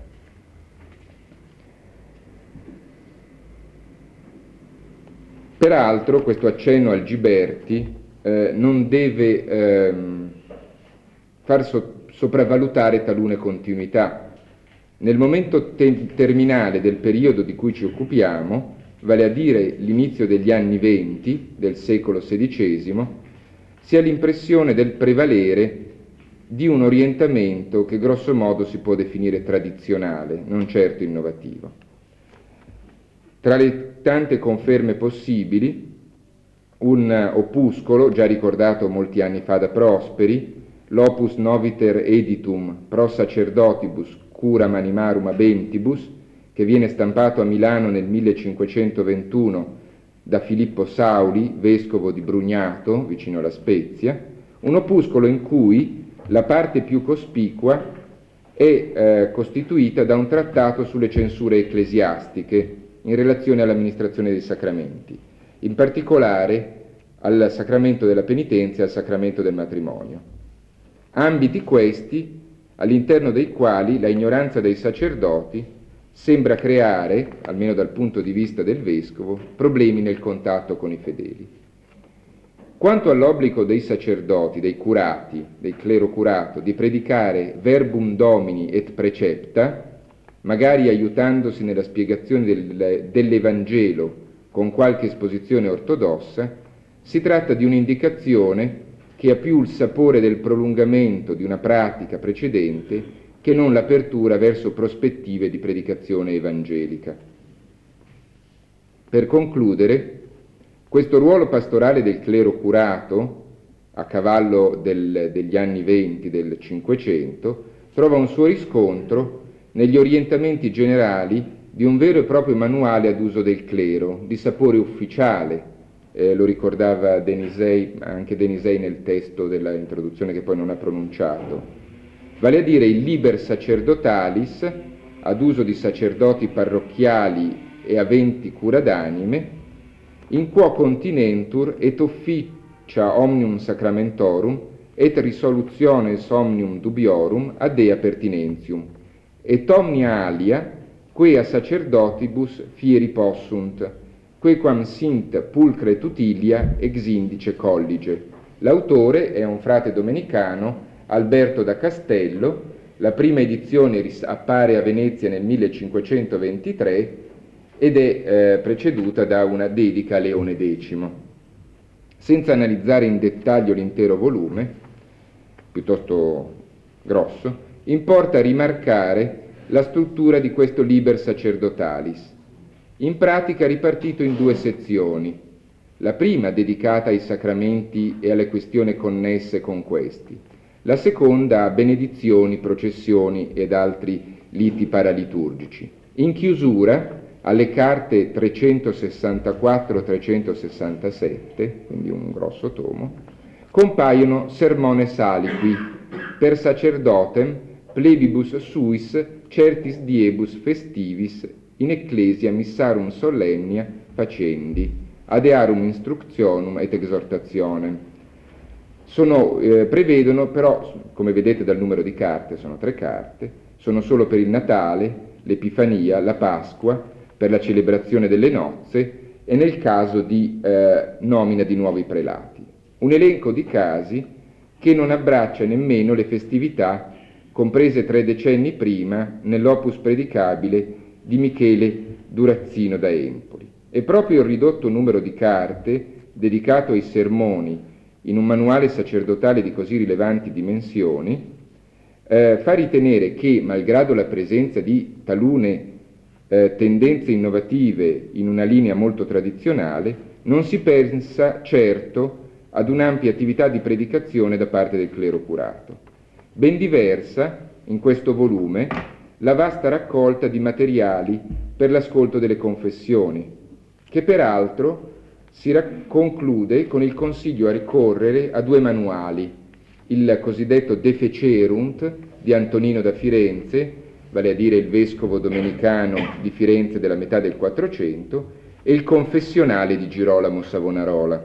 Peraltro questo accenno al Giberti eh, non deve ehm, far so- sopravvalutare talune continuità. Nel momento te- terminale del periodo di cui ci occupiamo, vale a dire l'inizio degli anni venti del secolo sedicesimo, si ha l'impressione del prevalere di un orientamento che grosso modo si può definire tradizionale, non certo innovativo. Tra le tante conferme possibili, un opuscolo, già ricordato molti anni fa da Prosperi, l'Opus Noviter Editum Pro Sacerdotibus Curam Animarum Habentibus, che viene stampato a Milano nel millecinquecentoventuno da Filippo Sauli, vescovo di Brugnato, vicino alla Spezia, un opuscolo in cui la parte più cospicua è eh, costituita da un trattato sulle censure ecclesiastiche in relazione all'amministrazione dei sacramenti, in particolare al sacramento della penitenza e al sacramento del matrimonio. Ambiti questi all'interno dei quali la ignoranza dei sacerdoti sembra creare, almeno dal punto di vista del vescovo, problemi nel contatto con i fedeli. Quanto all'obbligo dei sacerdoti, dei curati, del clero curato, di predicare verbum domini et precepta, magari aiutandosi nella spiegazione del, dell'Evangelo con qualche esposizione ortodossa, si tratta di un'indicazione che ha più il sapore del prolungamento di una pratica precedente che non l'apertura verso prospettive di predicazione evangelica. Per concludere, questo ruolo pastorale del clero curato, a cavallo del, degli anni venti del Cinquecento, trova un suo riscontro negli orientamenti generali di un vero e proprio manuale ad uso del clero, di sapore ufficiale, eh, lo ricordava Denisei, anche Denisei nel testo della introduzione che poi non ha pronunciato, vale a dire il Liber Sacerdotalis, ad uso di sacerdoti parrocchiali e aventi cura d'anime, in quo continentur et officia omnium sacramentorum et risolutiones omnium dubiorum ad ea pertinentium, et omnia alia quea sacerdotibus fieri possunt, quequam sint pulcre tutilia ex indice collige. L'autore è un frate domenicano, Alberto da Castello. La prima edizione appare a Venezia nel millecinquecentoventitré ed è eh, preceduta da una dedica a Leone decimo. Senza analizzare in dettaglio l'intero volume, piuttosto grosso, importa rimarcare la struttura di questo Liber Sacerdotalis, in pratica ripartito in due sezioni. La prima dedicata ai sacramenti e alle questioni connesse con questi, la seconda a benedizioni, processioni ed altri liti paraliturgici. In chiusura, alle carte trecentosessantaquattro trecentosessantasette, quindi un grosso tomo, compaiono sermones aliqui per sacerdotem plebibus suis certis diebus festivis in ecclesia missarum solennia facendi, adearum instructionum et exhortationem. Sono, eh, prevedono però, come vedete dal numero di carte, sono tre carte, sono solo per il Natale, l'Epifania, la Pasqua, per la celebrazione delle nozze e nel caso di eh, nomina di nuovi prelati. Un elenco di casi che non abbraccia nemmeno le festività comprese tre decenni prima nell'opus predicabile di Michele Durazzino da Empoli. E proprio il ridotto numero di carte dedicato ai sermoni in un manuale sacerdotale di così rilevanti dimensioni eh, fa ritenere che, malgrado la presenza di talune eh, tendenze innovative in una linea molto tradizionale, non si pensa certo ad un'ampia attività di predicazione da parte del clero curato. Ben diversa, in questo volume, la vasta raccolta di materiali per l'ascolto delle confessioni, che peraltro si rac- conclude con il consiglio a ricorrere a due manuali, il cosiddetto De Fecerunt di Antonino da Firenze, vale a dire il vescovo domenicano di Firenze della metà del Quattrocento, e il Confessionale di Girolamo Savonarola.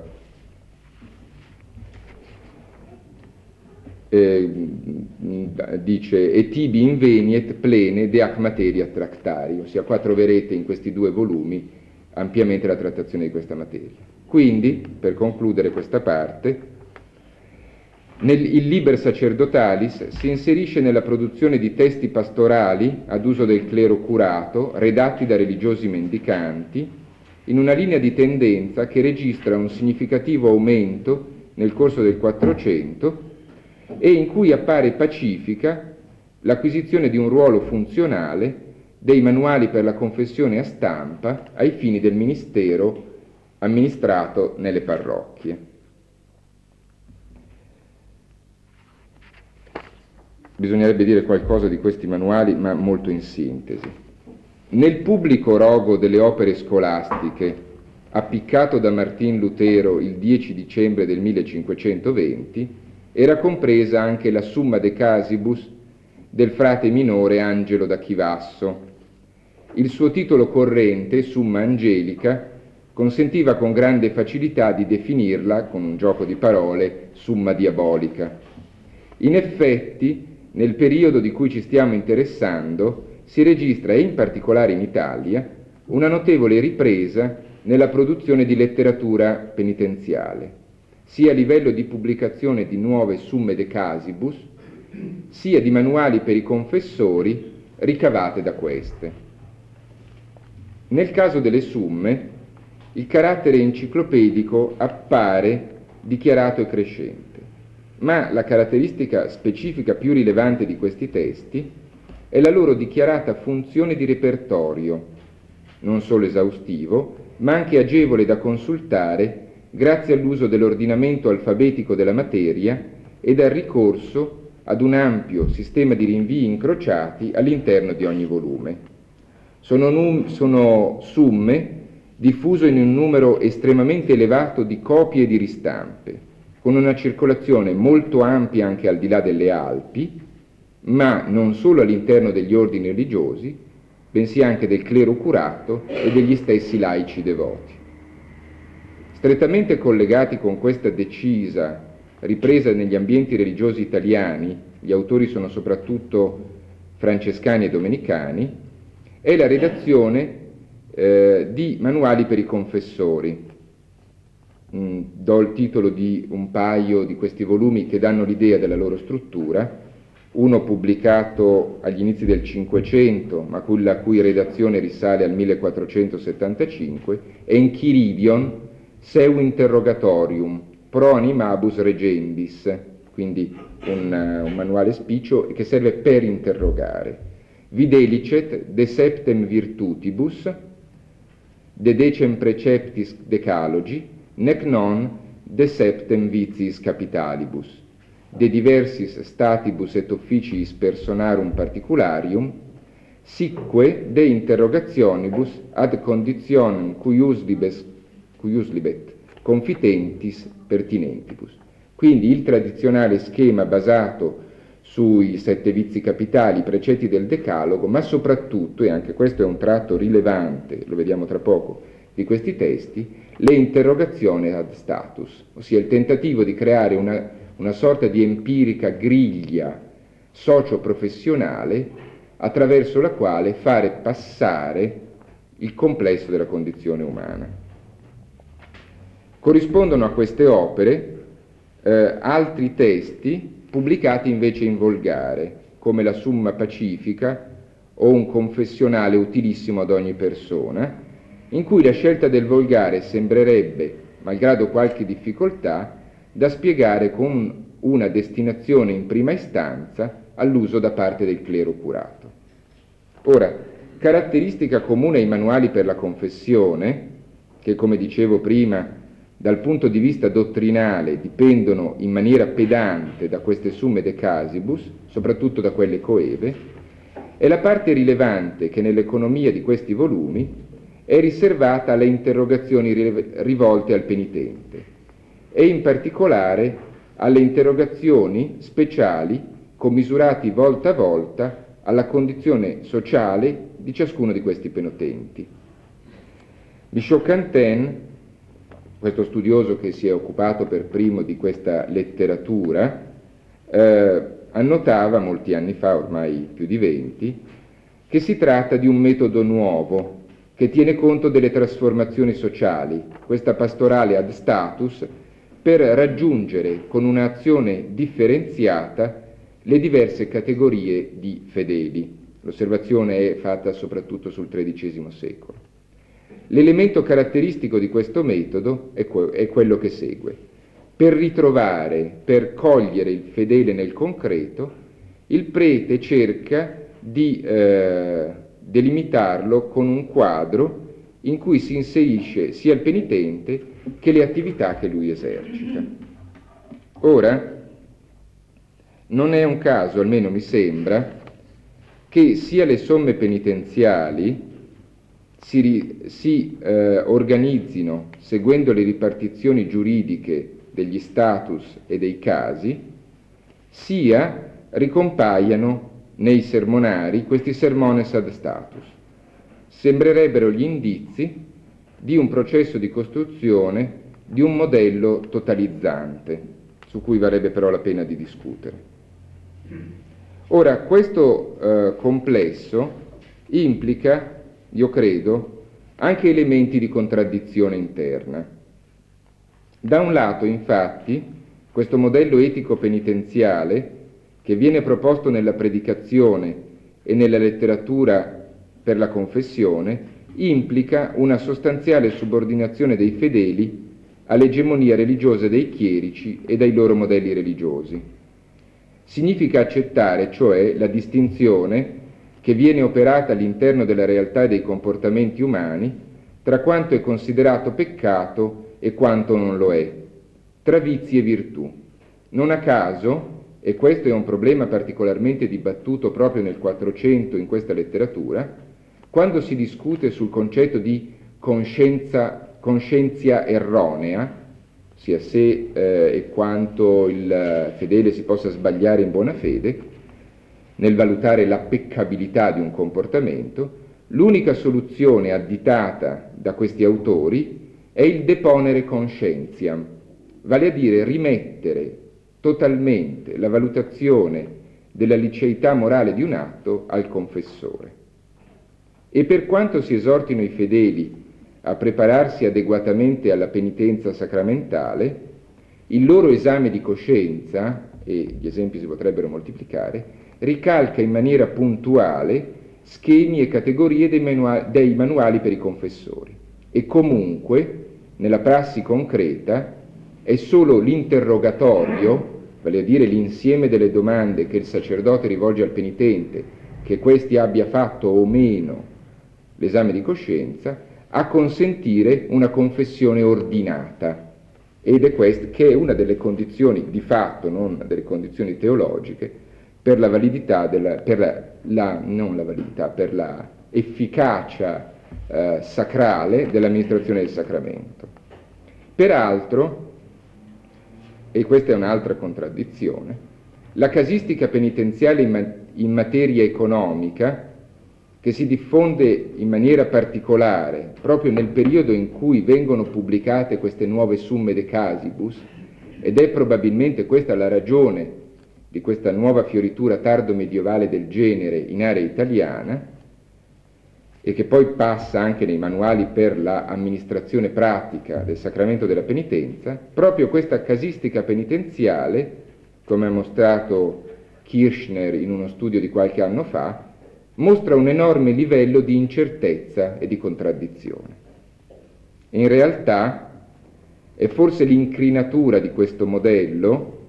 Eh, dice et tibi inveniet plene de ac materia tractari, ossia qua troverete in questi due volumi ampiamente la trattazione di questa materia. Quindi, per concludere questa parte, nel, il Liber Sacerdotalis si inserisce nella produzione di testi pastorali ad uso del clero curato, redatti da religiosi mendicanti, in una linea di tendenza che registra un significativo aumento nel corso del Quattrocento e in cui appare pacifica l'acquisizione di un ruolo funzionale dei manuali per la confessione a stampa ai fini del ministero amministrato nelle parrocchie. Bisognerebbe dire qualcosa di questi manuali, ma molto in sintesi. Nel pubblico rogo delle opere scolastiche, appiccato da Martin Lutero il dieci dicembre del millecinquecentoventi, era compresa anche la Summa de Casibus del frate minore Angelo da Chivasso. Il suo titolo corrente, Summa Angelica, consentiva con grande facilità di definirla, con un gioco di parole, Summa Diabolica. In effetti, nel periodo di cui ci stiamo interessando, si registra, e in particolare in Italia, una notevole ripresa nella produzione di letteratura penitenziale, sia a livello di pubblicazione di nuove Summe de Casibus, sia di manuali per i confessori ricavate da queste. Nel caso delle Summe, il carattere enciclopedico appare dichiarato e crescente, ma la caratteristica specifica più rilevante di questi testi è la loro dichiarata funzione di repertorio, non solo esaustivo, ma anche agevole da consultare grazie all'uso dell'ordinamento alfabetico della materia e dal ricorso ad un ampio sistema di rinvii incrociati all'interno di ogni volume. Sono, num- sono summe diffuse in un numero estremamente elevato di copie e di ristampe, con una circolazione molto ampia anche al di là delle Alpi, ma non solo all'interno degli ordini religiosi, bensì anche del clero curato e degli stessi laici devoti. Strettamente collegati con questa decisa ripresa negli ambienti religiosi italiani, gli autori sono soprattutto francescani e domenicani, è la redazione eh, di manuali per i confessori. Mm, do il titolo di un paio di questi volumi che danno l'idea della loro struttura, uno pubblicato agli inizi del Cinquecento, ma la cui redazione risale al millequattrocentosettantacinque, è Enchiridion seu interrogatorium pro animabus regendis, quindi un, un manuale spiccio che serve per interrogare. Videlicet de septem virtutibus, de decem preceptis decalogi, nec non de septem vitiis capitalibus, de diversis statibus et officiis personarum particularium, sicque de interrogationibus ad conditionem cuius libes, cuius libet confitentis pertinentibus. Quindi il tradizionale schema basato sui sette vizi capitali, precetti del Decalogo, ma soprattutto, e anche questo è un tratto rilevante, lo vediamo tra poco, di questi testi, le interrogazioni ad status, ossia il tentativo di creare una, una sorta di empirica griglia socio-professionale attraverso la quale fare passare il complesso della condizione umana. Corrispondono a queste opere eh, altri testi pubblicati invece in volgare, come la Summa Pacifica o un confessionale utilissimo ad ogni persona, in cui la scelta del volgare sembrerebbe, malgrado qualche difficoltà, da spiegare con una destinazione in prima istanza all'uso da parte del clero curato. Ora, caratteristica comune ai manuali per la confessione, che come dicevo prima, dal punto di vista dottrinale dipendono in maniera pedante da queste Summe de Casibus, soprattutto da quelle coeve, è la parte rilevante che nell'economia di questi volumi è riservata alle interrogazioni rivolte al penitente e in particolare alle interrogazioni speciali commisurati volta a volta alla condizione sociale di ciascuno di questi penitenti. Bishop-Quentin, questo studioso che si è occupato per primo di questa letteratura, eh, annotava molti anni fa, ormai più di venti, che si tratta di un metodo nuovo che tiene conto delle trasformazioni sociali, questa pastorale ad status, per raggiungere con un'azione differenziata le diverse categorie di fedeli. L'osservazione è fatta soprattutto sul tredicesimo secolo. L'elemento caratteristico di questo metodo è, que- è quello che segue. per ritrovare, per cogliere il fedele nel concreto, il prete cerca di eh, delimitarlo con un quadro in cui si inserisce sia il penitente che le attività che lui esercita. Ora, non è un caso, almeno mi sembra, che sia le somme penitenziali si, ri, si eh, organizzino seguendo le ripartizioni giuridiche degli status e dei casi, sia ricompaiano nei sermonari questi sermones ad status. Sembrerebbero gli indizi di un processo di costruzione di un modello totalizzante, su cui varrebbe però la pena di discutere. Ora, questo eh, complesso implica, io credo, anche elementi di contraddizione interna. Da un lato, infatti, questo modello etico-penitenziale, che viene proposto nella predicazione e nella letteratura per la confessione, implica una sostanziale subordinazione dei fedeli all'egemonia religiosa dei chierici e dai loro modelli religiosi. Significa accettare, cioè, la distinzione che viene operata all'interno della realtà e dei comportamenti umani tra quanto è considerato peccato e quanto non lo è, tra vizi e virtù. Non a caso, e questo è un problema particolarmente dibattuto proprio nel Quattrocento in questa letteratura, quando si discute sul concetto di coscienza, coscienza erronea, sia se eh, e quanto il fedele si possa sbagliare in buona fede, nel valutare la peccabilità di un comportamento, l'unica soluzione additata da questi autori è il deponere conscientiam, vale a dire rimettere totalmente la valutazione della liceità morale di un atto al confessore. E per quanto si esortino i fedeli a prepararsi adeguatamente alla penitenza sacramentale, il loro esame di coscienza, e gli esempi si potrebbero moltiplicare, ricalca in maniera puntuale schemi e categorie dei manuali, dei manuali per i confessori. E comunque, nella prassi concreta, è solo l'interrogatorio, vale a dire l'insieme delle domande che il sacerdote rivolge al penitente, che questi abbia fatto o meno l'esame di coscienza, a consentire una confessione ordinata, ed è questa che è una delle condizioni di fatto, non delle condizioni teologiche, per la validità della, per la, la non la validità, per la efficacia eh, sacrale dell'amministrazione del sacramento. Peraltro, e questa è un'altra contraddizione, la casistica penitenziale in, ma- in materia economica, che si diffonde in maniera particolare proprio nel periodo in cui vengono pubblicate queste nuove summe de casibus, ed è probabilmente questa la ragione di questa nuova fioritura tardo medievale del genere in area italiana, e che poi passa anche nei manuali per l'amministrazione pratica del sacramento della penitenza, proprio questa casistica penitenziale, come ha mostrato Kirchner in uno studio di qualche anno fa, mostra un enorme livello di incertezza e di contraddizione. In realtà è forse l'incrinatura di questo modello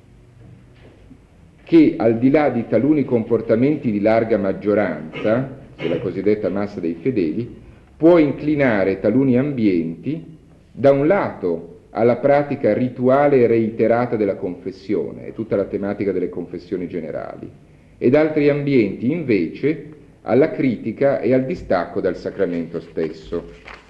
che, al di là di taluni comportamenti di larga maggioranza, della cosiddetta massa dei fedeli, può inclinare taluni ambienti, da un lato alla pratica rituale e reiterata della confessione, e tutta la tematica delle confessioni generali, ed altri ambienti invece alla critica e al distacco dal sacramento stesso.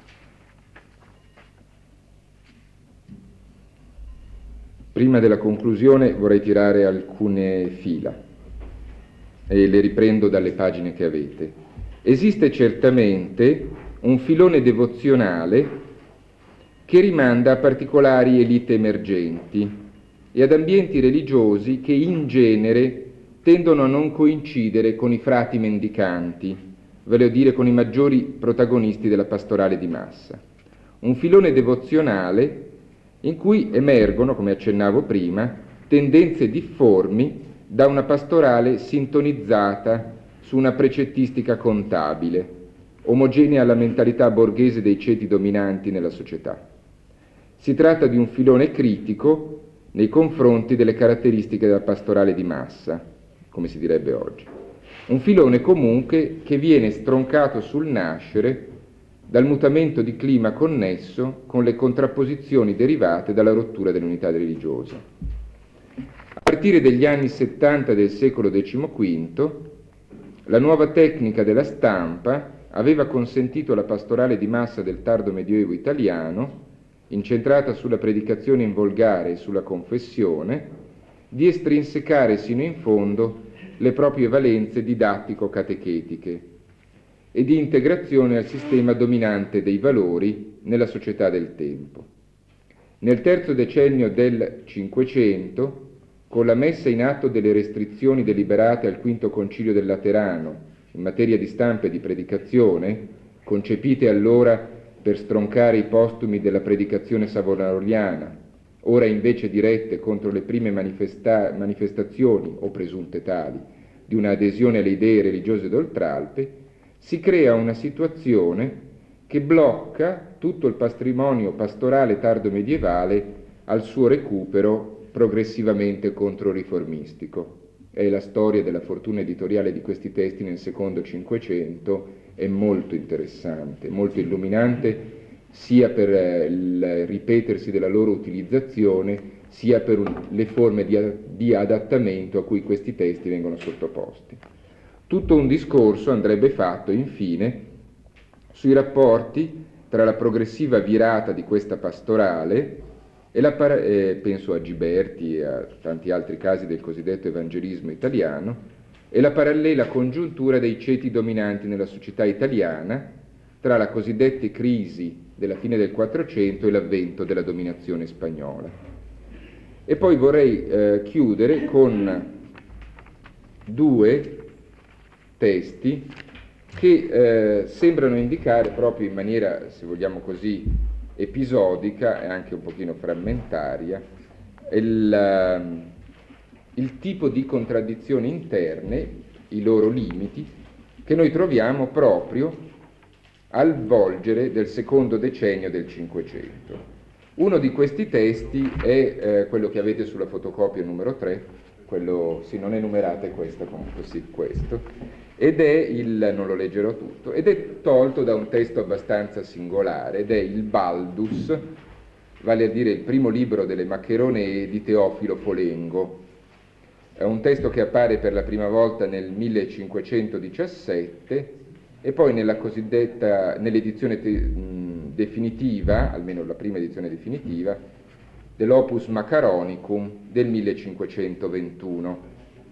Prima della conclusione vorrei tirare alcune fila e le riprendo dalle pagine che avete. Esiste certamente un filone devozionale che rimanda a particolari elite emergenti e ad ambienti religiosi che in genere tendono a non coincidere con i frati mendicanti, vale a dire con i maggiori protagonisti della pastorale di massa. Un filone devozionale in cui emergono, come accennavo prima, tendenze difformi da una pastorale sintonizzata su una precettistica contabile, omogenea alla mentalità borghese dei ceti dominanti nella società. Si tratta di un filone critico nei confronti delle caratteristiche della pastorale di massa, come si direbbe oggi. Un filone comunque che viene stroncato sul nascere dal mutamento di clima connesso con le contrapposizioni derivate dalla rottura dell'unità religiosa. A partire dagli anni settanta del secolo decimoquinto, la nuova tecnica della stampa aveva consentito alla pastorale di massa del tardo medioevo italiano, incentrata sulla predicazione in volgare e sulla confessione, di estrinsecare sino in fondo le proprie valenze didattico-catechetiche e di integrazione al sistema dominante dei valori nella società del tempo. Nel terzo decennio del Cinquecento, con la messa in atto delle restrizioni deliberate al Quinto Concilio del Laterano in materia di stampa e di predicazione, concepite allora per stroncare i postumi della predicazione savonaroliana, ora invece dirette contro le prime manifesta- manifestazioni, o presunte tali, di un'adesione alle idee religiose d'Oltralpe, si crea una situazione che blocca tutto il patrimonio pastorale tardo medievale al suo recupero progressivamente controriformistico. È la storia della fortuna editoriale di questi testi nel secondo Cinquecento, è molto interessante, molto illuminante, sia per il ripetersi della loro utilizzazione, sia per un, le forme di, di adattamento a cui questi testi vengono sottoposti. Tutto un discorso andrebbe fatto, infine, sui rapporti tra la progressiva virata di questa pastorale e la para- eh, penso a Giberti e a tanti altri casi del cosiddetto evangelismo italiano, e la parallela congiuntura dei ceti dominanti nella società italiana tra la cosiddetta crisi della fine del Quattrocento e l'avvento della dominazione spagnola. E poi vorrei eh, chiudere con due testi che eh, sembrano indicare proprio in maniera, se vogliamo così, episodica e anche un pochino frammentaria il, il tipo di contraddizioni interne, i loro limiti, che noi troviamo proprio al volgere del secondo decennio del Cinquecento. Uno di questi testi è eh, quello che avete sulla fotocopia numero tre, quello, sì, non è numerato, è questo comunque, sì, questo, ed è il, non lo leggerò tutto, ed è tolto da un testo abbastanza singolare, ed è il Baldus, vale a dire il primo libro delle Maccheronee di Teofilo Folengo. È un testo che appare per la prima volta nel millecinquecentodiciassette e poi nella cosiddetta, nell'edizione te, mh, definitiva, almeno la prima edizione definitiva, dell'Opus Macaronicum del millecinquecentoventuno.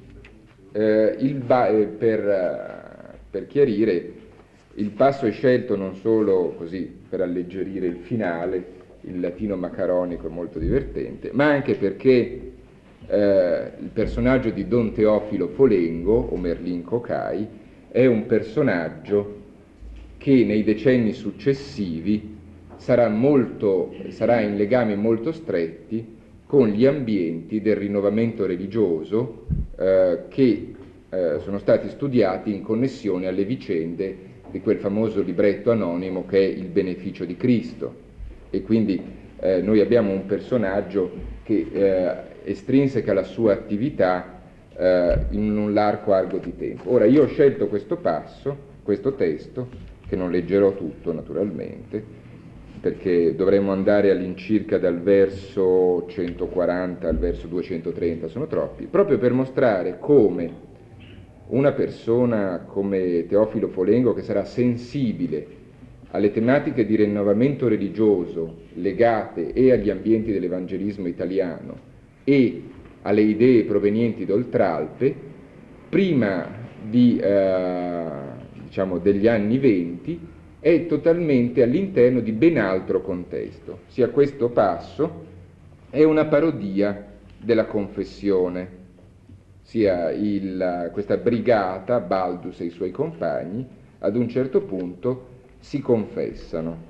Eh, il ba- eh, per, per chiarire, il passo è scelto non solo così per alleggerire il finale, il latino macaronico è molto divertente, ma anche perché eh, il personaggio di Don Teofilo Folengo, o Merlin Cocai, è un personaggio che nei decenni successivi sarà, molto, sarà in legami molto stretti con gli ambienti del rinnovamento religioso eh, che eh, sono stati studiati in connessione alle vicende di quel famoso libretto anonimo che è Il beneficio di Cristo. E quindi eh, noi abbiamo un personaggio che eh, estrinseca la sua attività eh, in un largo arco di tempo. Ora, io ho scelto questo passo, questo testo, che non leggerò tutto naturalmente, perché dovremmo andare all'incirca dal verso centoquaranta al verso duecentotrenta, sono troppi, proprio per mostrare come una persona come Teofilo Folengo, che sarà sensibile alle tematiche di rinnovamento religioso legate e agli ambienti dell'evangelismo italiano e alle idee provenienti d'Oltralpe, prima di, eh, diciamo, degli anni venti, è totalmente all'interno di ben altro contesto. Sia questo passo è una parodia della confessione, sia il, questa brigata, Baldus e i suoi compagni, ad un certo punto si confessano.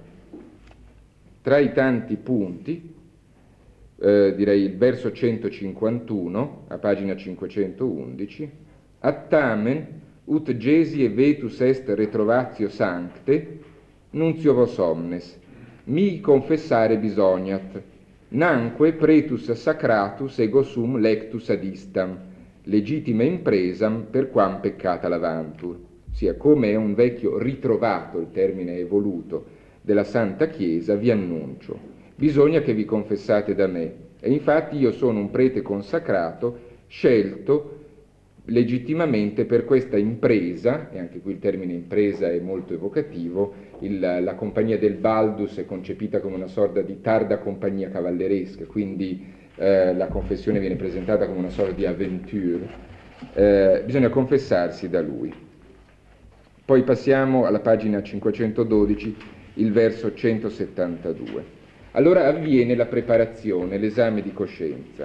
Tra i tanti punti, eh, direi il verso centocinquantuno, a pagina cinquecentoundici, attamen ut Gesi e vetus est retrovatio sancte, nuncio vos omnes, mi confessare bisognat, nanque pretus sacratus ego sum lectus adistam, legittima impresam per quam peccata lavantur, sia come è un vecchio ritrovato, il termine evoluto, della Santa Chiesa, vi annuncio, bisogna che vi confessate da me, e infatti io sono un prete consacrato, scelto legittimamente per questa impresa, e anche qui il termine impresa è molto evocativo, il, la compagnia del Baldus è concepita come una sorta di tarda compagnia cavalleresca, quindi eh, la confessione viene presentata come una sorta di avventure, eh, bisogna confessarsi da lui. Poi passiamo alla pagina cinquecentododici, il verso centosettantadue. Allora avviene la preparazione, l'esame di coscienza.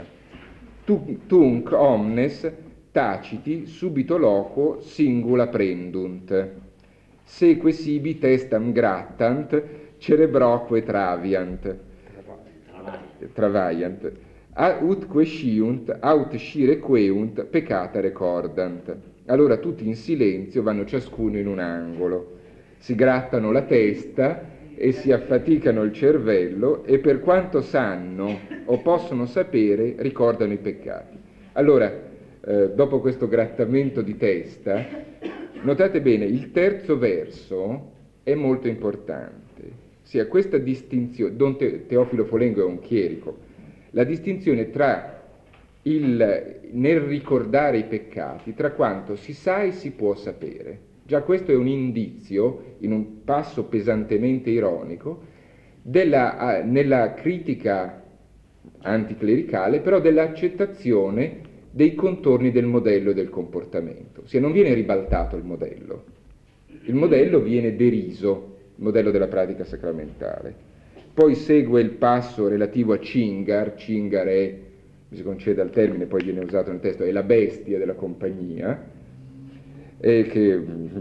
Tunc omnes taciti subito loquo singula prendunt, seque sibi testam grattant, cerebroque traviant, travaiant, aut quaesciunt, aut scire queunt, peccata recordant. Allora tutti in silenzio vanno ciascuno in un angolo, si grattano la testa e si affaticano il cervello e per quanto sanno o possono sapere ricordano i peccati. Allora, Eh, dopo questo grattamento di testa, notate bene, il terzo verso è molto importante, sia questa distinzione, Don Te- Teofilo Folengo è un chierico, la distinzione tra il, nel ricordare i peccati, tra quanto si sa e si può sapere. Già questo è un indizio, in un passo pesantemente ironico, della, nella critica anticlericale, però dell'accettazione dei contorni del modello e del comportamento. Ossia, non viene ribaltato il modello, il modello viene deriso, il modello della pratica sacramentale. Poi segue il passo relativo a Cingar, Cingar è, mi si conceda il termine, poi viene usato nel testo, è la bestia della compagnia, e che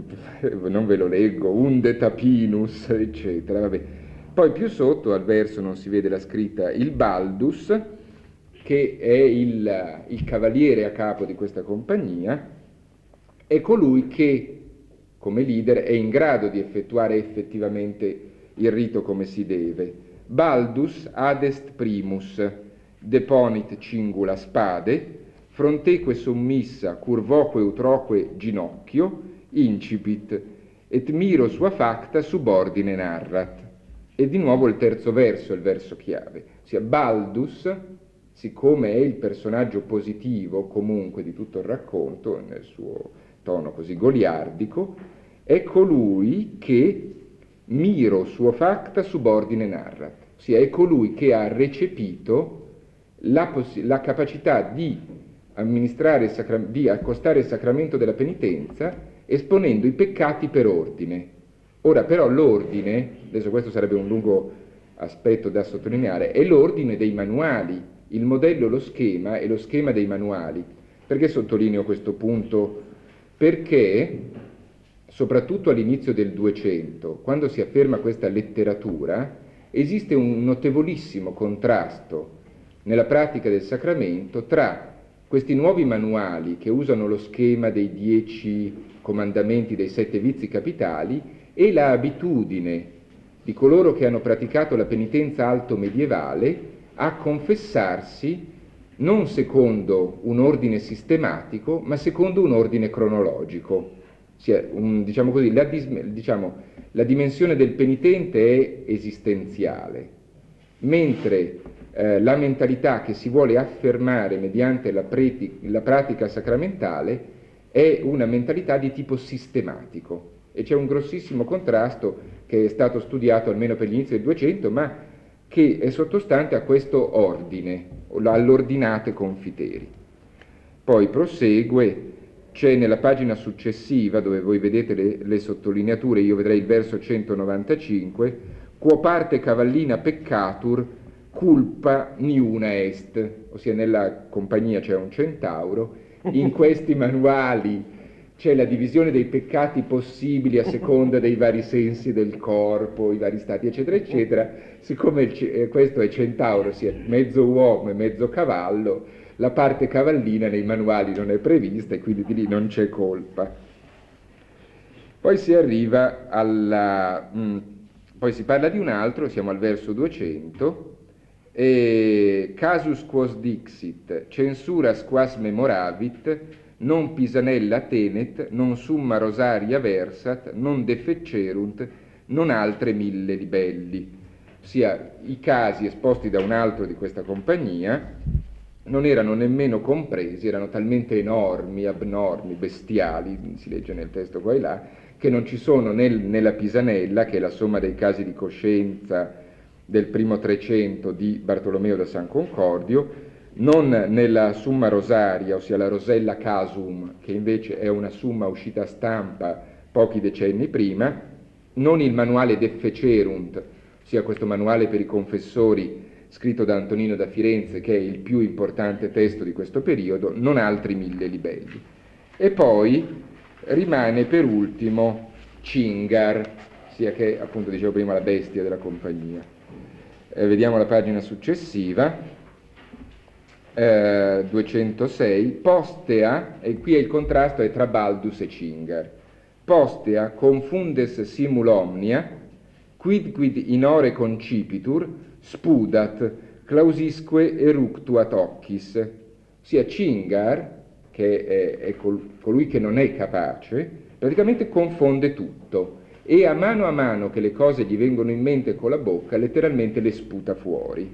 non ve lo leggo, unde tapinus, eccetera, vabbè. Poi più sotto al verso non si vede la scritta il Baldus, che è il, il cavaliere a capo di questa compagnia, è colui che, come leader, è in grado di effettuare effettivamente il rito come si deve. Baldus adest primus, deponit cingula spade, fronteque sommissa curvoque utroque ginocchio, incipit, et miro sua facta subordine narrat. E di nuovo il terzo verso è il verso chiave, ossia Baldus, siccome è il personaggio positivo comunque di tutto il racconto, nel suo tono così goliardico, è colui che miro suo facta subordine narrat, ossia è colui che ha recepito la, poss- la capacità di amministrare, il sacra- di accostare il sacramento della penitenza esponendo i peccati per ordine. Ora però l'ordine, adesso questo sarebbe un lungo aspetto da sottolineare, è l'ordine dei manuali. Il modello, lo schema, è lo schema dei manuali. Perché sottolineo questo punto? Perché, soprattutto all'inizio del duecento, quando si afferma questa letteratura, esiste un notevolissimo contrasto nella pratica del sacramento tra questi nuovi manuali che usano lo schema dei dieci comandamenti, dei sette vizi capitali, e la abitudine di coloro che hanno praticato la penitenza alto medievale a confessarsi non secondo un ordine sistematico, ma secondo un ordine cronologico. Sia un, diciamo così, la, diciamo, la dimensione del penitente è esistenziale, mentre eh, la mentalità che si vuole affermare mediante la, preti, la pratica sacramentale è una mentalità di tipo sistematico. E c'è un grossissimo contrasto che è stato studiato almeno per l'inizio del duecento, ma che è sottostante a questo ordine, all'ordinate confiteri. Poi prosegue, c'è nella pagina successiva, dove voi vedete le, le sottolineature, io vedrei il verso centonovantacinque, quo parte cavallina peccatur, culpa niuna est, ossia nella compagnia c'è un centauro, in questi manuali c'è la divisione dei peccati possibili a seconda dei vari sensi del corpo, i vari stati, eccetera, eccetera. Siccome il, questo è centauro, sia mezzo uomo e mezzo cavallo, la parte cavallina nei manuali non è prevista e quindi di lì non c'è colpa. Poi si arriva alla... Mh, Poi si parla di un altro, siamo al verso duecento, e casus quos dixit, censuras quas memoravit, non Pisanella tenet, non summa rosaria versat, non defecerunt, non altre mille libelli. Ossia, i casi esposti da un altro di questa compagnia non erano nemmeno compresi, erano talmente enormi, abnormi, bestiali, si legge nel testo qua e là, che non ci sono nel, nella Pisanella, che è la somma dei casi di coscienza del primo Trecento di Bartolomeo da San Concordio, non nella Summa Rosaria, ossia la Rosella Casum, che invece è una summa uscita a stampa pochi decenni prima, non il manuale De Fecerunt, ossia questo manuale per i confessori scritto da Antonino da Firenze, che è il più importante testo di questo periodo, non altri mille libelli. E poi rimane per ultimo Cingar, sia che appunto dicevo prima la bestia della compagnia. Eh, vediamo la pagina successiva, eh, duecentosei, Postea, e qui è il contrasto è tra Baldus e Cingar. Postea confundes simul omnia, quid quid in ore concipitur, spudat, clausisque eructuat occhis. Sia Cingar, che è, è col, colui che non è capace, praticamente confonde tutto e a mano a mano che le cose gli vengono in mente con la bocca, letteralmente le sputa fuori.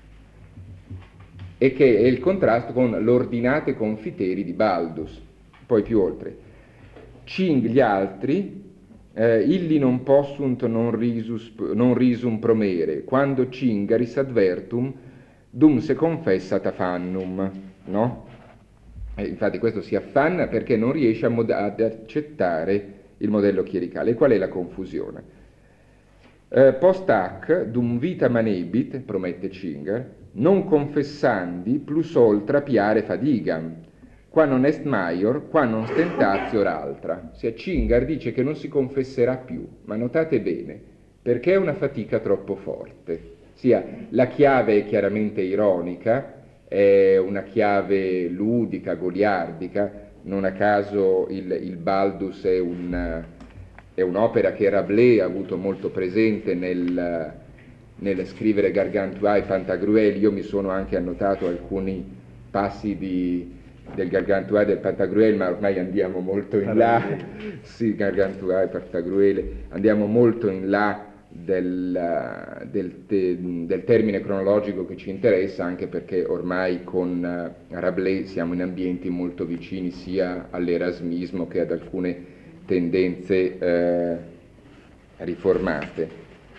E che è il contrasto con l'ordinate confiteri di Baldus. Poi più oltre. Cing gli altri, eh, illi non possunt non, risus, non risum promere, quando cingaris advertum, dum se confessat affannum, no? E infatti questo si affanna perché non riesce a mod- ad accettare il modello chiericale. E qual è la confusione? Eh, post hac, dum vita manebit, promette Cingar, non confessandi plus oltra piare fadigam, qua non est maior, qua non stentatio altra. Ossia Cingar dice che non si confesserà più, ma notate bene, perché è una fatica troppo forte. Ossia, la chiave è chiaramente ironica, è una chiave ludica, goliardica, non a caso il, il Baldus è, un, è un'opera che Rabelais ha avuto molto presente nel, nel scrivere Gargantua e Pantagruel. Io mi sono anche annotato alcuni passi di, del Gargantua e del Pantagruel, ma ormai andiamo molto in là, sì, Gargantua e Pantagruel, andiamo molto in là Del, del, del termine cronologico che ci interessa, anche perché ormai con Rabelais siamo in ambienti molto vicini sia all'erasmismo che ad alcune tendenze eh, riformate.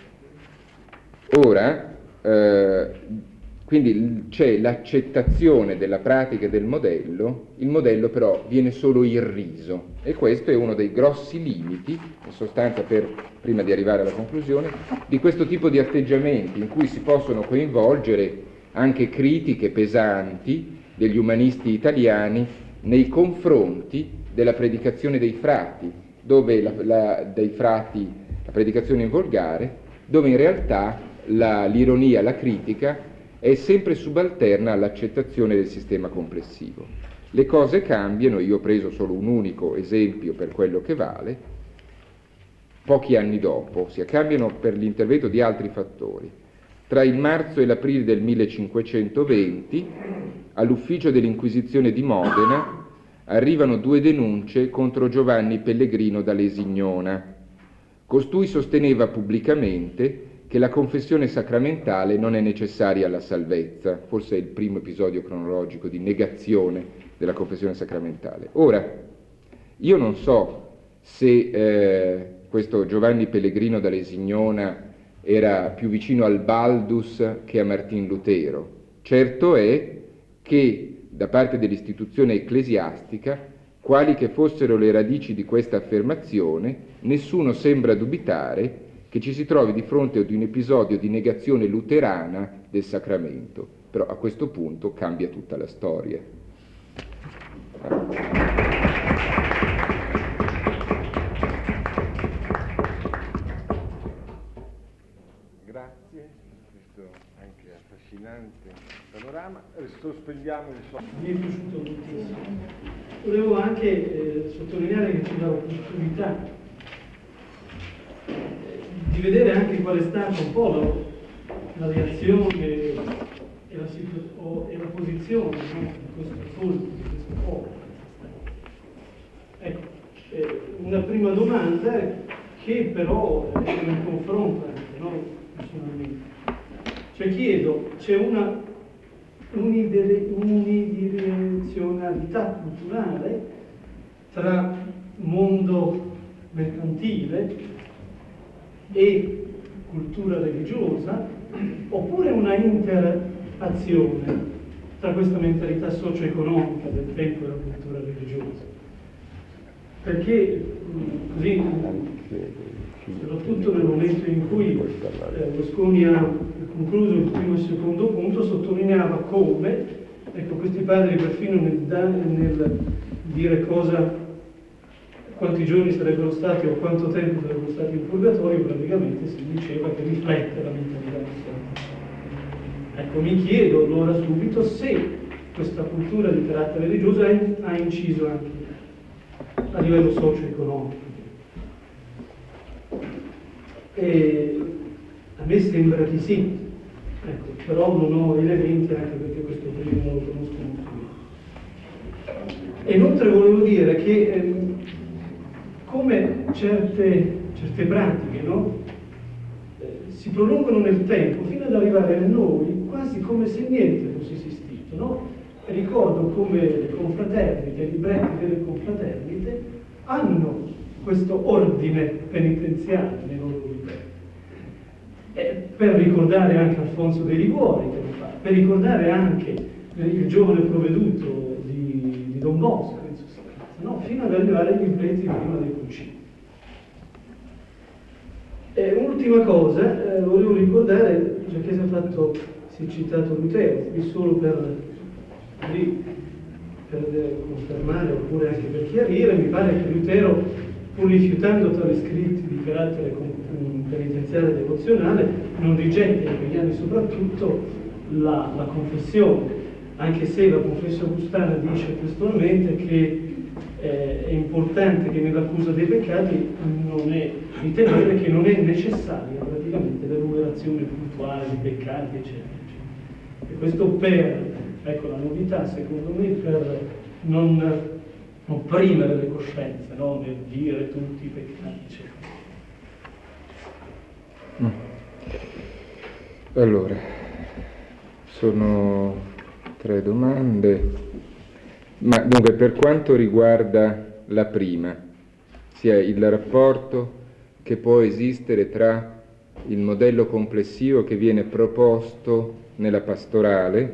Ora, eh, quindi c'è l'accettazione della pratica e del modello, il modello però viene solo irriso, e questo è uno dei grossi limiti, in sostanza, per, prima di arrivare alla conclusione, di questo tipo di atteggiamenti in cui si possono coinvolgere anche critiche pesanti degli umanisti italiani nei confronti della predicazione dei frati, dove la, la, dei frati, la predicazione in volgare, dove in realtà la, l'ironia, la critica è sempre subalterna all'accettazione del sistema complessivo. Le cose cambiano, io ho preso solo un unico esempio per quello che vale, pochi anni dopo, ossia cambiano per l'intervento di altri fattori. Tra il marzo e l'aprile del millecinquecentoventi, all'ufficio dell'Inquisizione di Modena arrivano due denunce contro Giovanni Pellegrino da Lesignona. Costui sosteneva pubblicamente che la confessione sacramentale non è necessaria alla salvezza, forse è il primo episodio cronologico di negazione della confessione sacramentale. Ora, io non so se eh, questo Giovanni Pellegrino da Lesignona era più vicino al Baldus che a Martin Lutero. Certo è che da parte dell'istituzione ecclesiastica, quali che fossero le radici di questa affermazione, nessuno sembra dubitare che ci si trovi di fronte ad un episodio di negazione luterana del sacramento. Però a questo punto cambia tutta la storia. Grazie per questo anche affascinante panorama. Sospendiamo il suono. Mi è piaciuto moltissimo. Volevo anche eh, sottolineare che c'è un'opportunità di di vedere anche qual è stata un po' la, la reazione e la, situ- e la posizione, no, di questo colpo, di questo popolo. Ecco, eh, una prima domanda che però è un confronto anche, no, personalmente. Cioè chiedo, c'è una unidire- unidirezionalità culturale tra mondo mercantile e cultura religiosa, oppure una interazione tra questa mentalità socio-economica del tempo e la cultura religiosa? Perché così, soprattutto nel momento in cui eh, Mosconi ha concluso il primo e il secondo punto, sottolineava come, ecco, questi padri perfino nel, nel dire cosa, quanti giorni sarebbero stati o quanto tempo sarebbero stati in purgatorio, praticamente si diceva che riflette la mentalità cristiana. Ecco, mi chiedo allora subito se questa cultura di carattere religioso ha inciso anche a livello socio-economico. E a me sembra di sì, ecco, però non ho elementi anche perché questo periodo non lo conosco molto bene. E inoltre volevo dire che ehm, come certe, certe pratiche, no? eh, si prolungano nel tempo fino ad arrivare a noi quasi come se niente fosse esistito, no? E ricordo come le confraternite, i libretti delle confraternite hanno questo ordine penitenziale nei loro libretti. E per ricordare anche Alfonso dei Liguori, che lo fa, per ricordare anche il giovane provveduto di, di Don Bosco, in sostanza, no? Fino ad arrivare ai libretti prima dei concili. E un'ultima cosa, eh, volevo ricordare, già che si è fatto, si è citato Lutero, qui solo per, lì, per confermare oppure anche per chiarire, mi pare che Lutero, pur rifiutando tali scritti di carattere penitenziale e devozionale, non rigetta in quegli anni soprattutto la, la confessione, anche se la Confessio Augustana dice testualmente che eh, è importante che nell'accusa dei peccati non è ritenere che non è necessaria praticamente l'enumerazione puntuale dei peccati, eccetera, eccetera. E questo per, ecco, la novità secondo me, per non opprimere le coscienze, no? Nel dire tutti i peccati, eccetera. Allora, sono tre domande, ma dunque per quanto riguarda la prima, sia il rapporto che può esistere tra il modello complessivo che viene proposto nella pastorale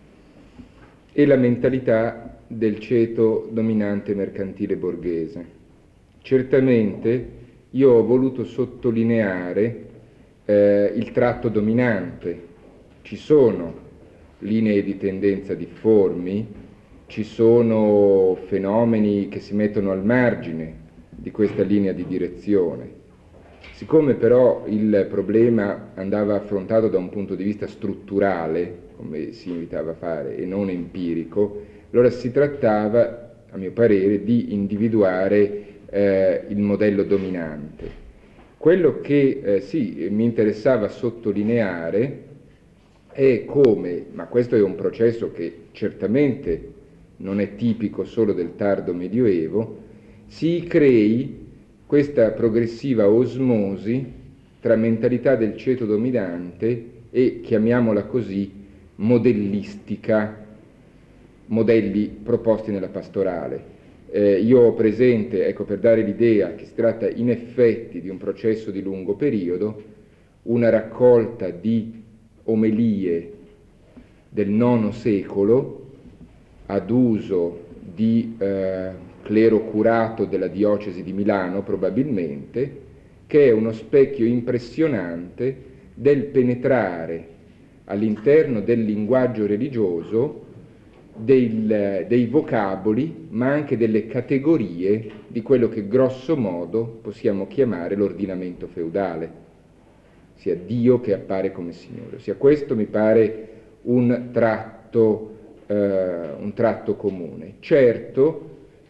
e la mentalità del ceto dominante mercantile borghese. Certamente io ho voluto sottolineare eh, il tratto dominante. Ci sono linee di tendenza difformi, ci sono fenomeni che si mettono al margine di questa linea di direzione. Siccome però il problema andava affrontato da un punto di vista strutturale, come si invitava a fare, e non empirico, allora si trattava, a mio parere, di individuare eh, il modello dominante. Quello che eh, sì, mi interessava sottolineare è come, ma questo è un processo che certamente non è tipico solo del tardo Medioevo, si crei questa progressiva osmosi tra mentalità del ceto dominante e, chiamiamola così, modellistica, modelli proposti nella pastorale. Eh, io ho presente, ecco, per dare l'idea che si tratta in effetti di un processo di lungo periodo, una raccolta di omelie del nono secolo ad uso di eh, clero curato della diocesi di Milano probabilmente, che è uno specchio impressionante del penetrare all'interno del linguaggio religioso del, dei vocaboli, ma anche delle categorie di quello che grosso modo possiamo chiamare l'ordinamento feudale, sia Dio che appare come Signore. Ossia, questo mi pare un tratto, eh, un tratto comune. Certo,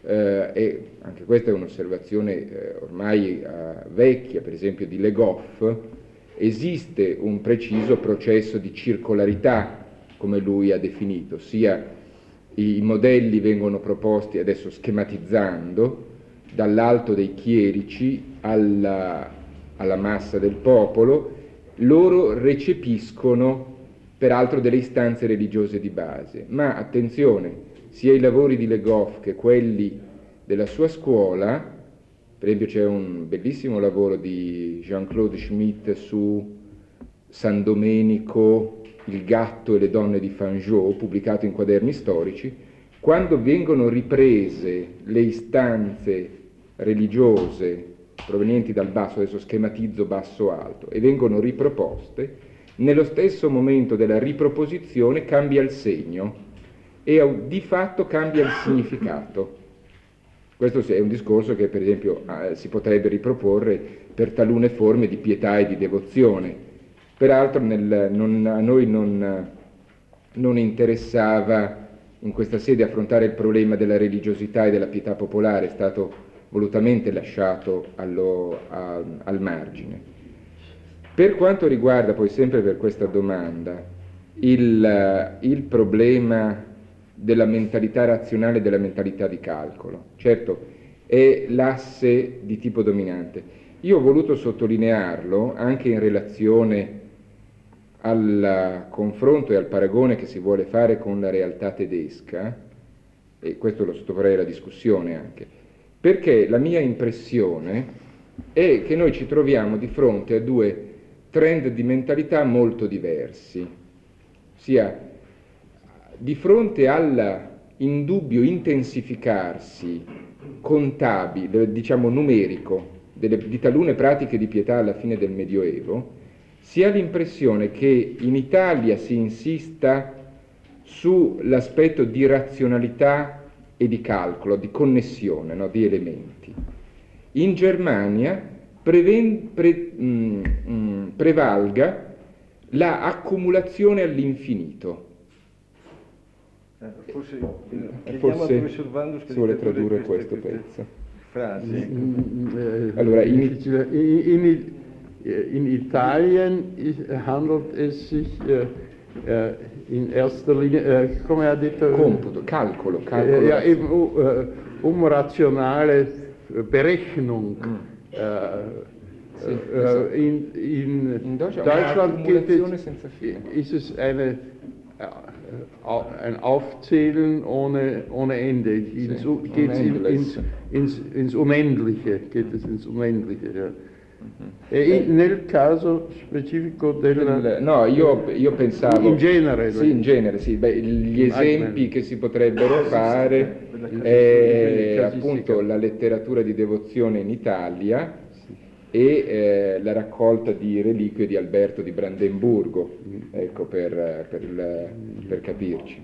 eh, e anche questa è un'osservazione eh, ormai eh, vecchia, per esempio di Le Goff, esiste un preciso processo di circolarità, come lui ha definito, sia i modelli vengono proposti, adesso schematizzando, dall'alto dei chierici alla, alla massa del popolo, loro recepiscono peraltro delle istanze religiose di base, ma attenzione, sia i lavori di Le Goff che quelli della sua scuola, per esempio c'è un bellissimo lavoro di Jean-Claude Schmitt su San Domenico, il gatto e le donne di Fangeau, pubblicato in Quaderni Storici, quando vengono riprese le istanze religiose provenienti dal basso, adesso schematizzo basso-alto, e vengono riproposte, nello stesso momento della riproposizione cambia il segno e di fatto cambia il significato. Questo è un discorso che per esempio si potrebbe riproporre per talune forme di pietà e di devozione. Peraltro nel, non, a noi non, non interessava in questa sede affrontare il problema della religiosità e della pietà popolare, è stato volutamente lasciato allo, a, al margine. Per quanto riguarda poi sempre per questa domanda il, il problema della mentalità razionale e della mentalità di calcolo, certo è l'asse di tipo dominante. Io ho voluto sottolinearlo anche in relazione al confronto e al paragone che si vuole fare con la realtà tedesca, e questo lo sottoporrei alla discussione anche, perché la mia impressione è che noi ci troviamo di fronte a due trend di mentalità molto diversi, ossia di fronte all'indubbio intensificarsi contabile, diciamo numerico, delle, di talune pratiche di pietà alla fine del Medioevo, si ha l'impressione che in Italia si insista sull'aspetto di razionalità e di calcolo, di connessione, no, di elementi. In Germania preven, pre, mh, mh, prevalga la accumulazione all'infinito. Eh, forse eh, forse si vuole tradurre questo pezzo. Frasi. Allora, in, in, in, in Italien handelt es sich äh, in erster Linie, äh, come ha detto? Computo, calcolo, calcolo. Ja, eben uh, um rationale Berechnung. Mm. Äh, Sì, äh, in, in, in Deutschland geht es, ist es eine, ein Aufzählen ohne, ohne Ende. Ins, sì, geht es in, ins, ins, ins Unendliche, geht es ins Unendliche. Ja. E in, nel caso specifico del... No, io, io pensavo... In genere. Sì, in genere, sì. Beh, gli esempi che si potrebbero fare è appunto la letteratura di devozione in Italia e eh, la raccolta di reliquie di Alberto di Brandenburgo, ecco, per, per, il, per capirci.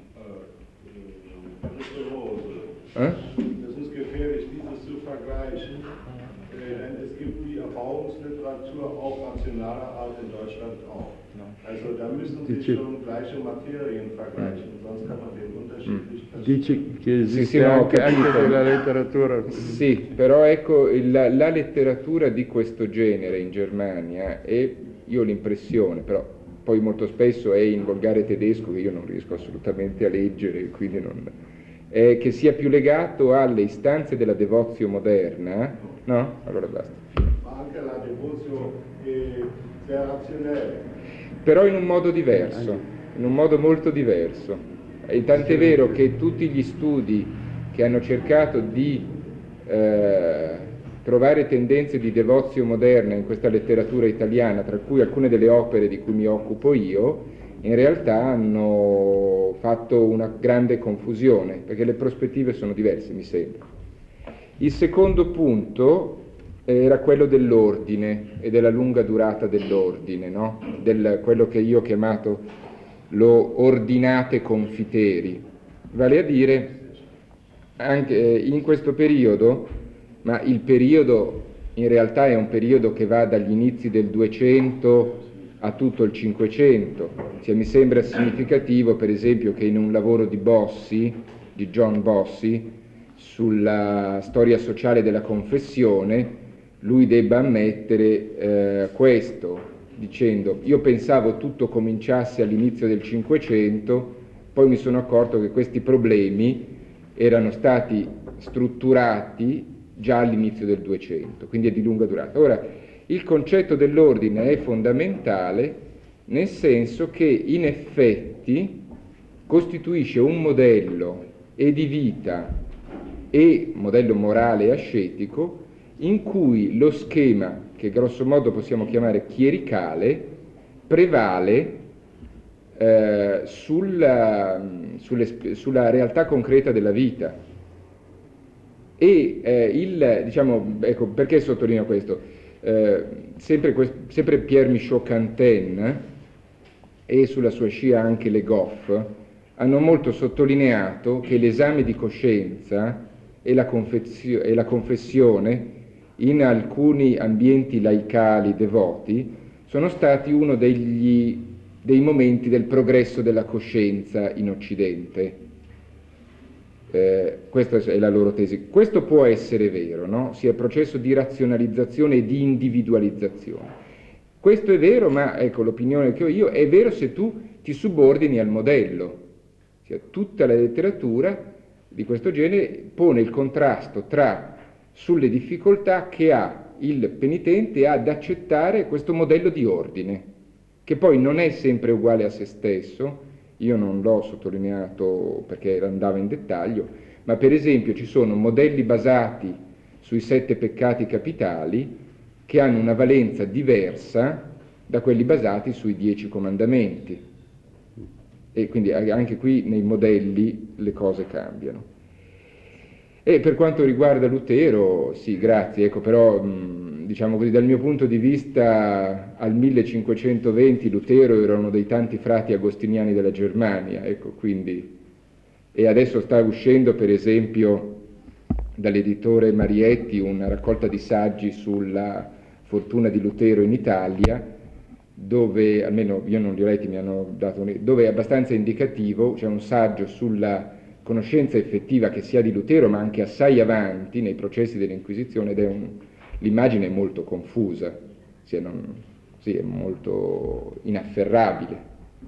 Eh? Das ist gefährlich, dieses zu vergleichen, denn es gibt die Erbauungsliteratur auch rationaler Art in Deutschland auch. Also da müssen Sie schon gleiche Materien vergleichen, sonst kann man den unterschiedlich Dice che esiste sì, sì, no, anche, anche della letteratura. Sì, però ecco, la, la letteratura di questo genere in Germania, e io ho l'impressione, però poi molto spesso è in volgare tedesco che io non riesco assolutamente a leggere, quindi non... Eh, che sia più legato alle istanze della devozio moderna, no? Allora basta. Ma anche la devozio è sehr razionale. Però in un modo diverso, in un modo molto diverso. E tant'è vero che tutti gli studi che hanno cercato di eh, trovare tendenze di devozio moderna in questa letteratura italiana, tra cui alcune delle opere di cui mi occupo io, in realtà hanno fatto una grande confusione, perché le prospettive sono diverse, mi sembra. Il secondo punto era quello dell'ordine e della lunga durata dell'ordine, no? Del, quello che io ho chiamato lo ordinate confiteri, vale a dire anche in questo periodo, ma il periodo in realtà è un periodo che va dagli inizi del duecento a tutto il cinquecento, cioè, mi sembra significativo per esempio che in un lavoro di Bossi, di John Bossi, sulla storia sociale della confessione, lui debba ammettere eh, questo, dicendo: io pensavo tutto cominciasse all'inizio del Cinquecento, poi mi sono accorto che questi problemi erano stati strutturati già all'inizio del Duecento, quindi è di lunga durata. Ora, il concetto dell'ordine è fondamentale nel senso che in effetti costituisce un modello e di vita e modello morale e ascetico in cui lo schema, che grosso modo possiamo chiamare chiericale, prevale eh, sulla, sulle, sulla realtà concreta della vita. E eh, il, diciamo, ecco, perché sottolineo questo? Eh, sempre, quest, sempre Pierre Michaud-Quentin e sulla sua scia anche Le Goff hanno molto sottolineato che l'esame di coscienza e la, confessio- e la confessione in alcuni ambienti laicali devoti sono stati uno degli, dei momenti del progresso della coscienza in Occidente. Eh, questa è la loro tesi. Questo può essere vero, no? Sia il processo di razionalizzazione e di individualizzazione. Questo è vero, ma ecco, l'opinione che ho io è vero se tu ti subordini al modello. Cioè, tutta la letteratura di questo genere pone il contrasto tra sulle difficoltà che ha il penitente ad accettare questo modello di ordine, che poi non è sempre uguale a se stesso. Io non l'ho sottolineato perché andava in dettaglio, ma per esempio ci sono modelli basati sui sette peccati capitali che hanno una valenza diversa da quelli basati sui dieci comandamenti. E quindi anche qui nei modelli le cose cambiano. E per quanto riguarda Lutero, sì, grazie, ecco, però mh, diciamo così, dal mio punto di vista al millecinquecentoventi Lutero era uno dei tanti frati agostiniani della Germania, ecco, quindi, e adesso sta uscendo per esempio dall'editore Marietti una raccolta di saggi sulla fortuna di Lutero in Italia, dove, almeno io non li ho letti, mi hanno dato un, dove è abbastanza indicativo, c'è un saggio sulla conoscenza effettiva che sia di Lutero, ma anche assai avanti nei processi dell'Inquisizione, ed è un, l'immagine è molto confusa, sì, non, sì, è molto inafferrabile.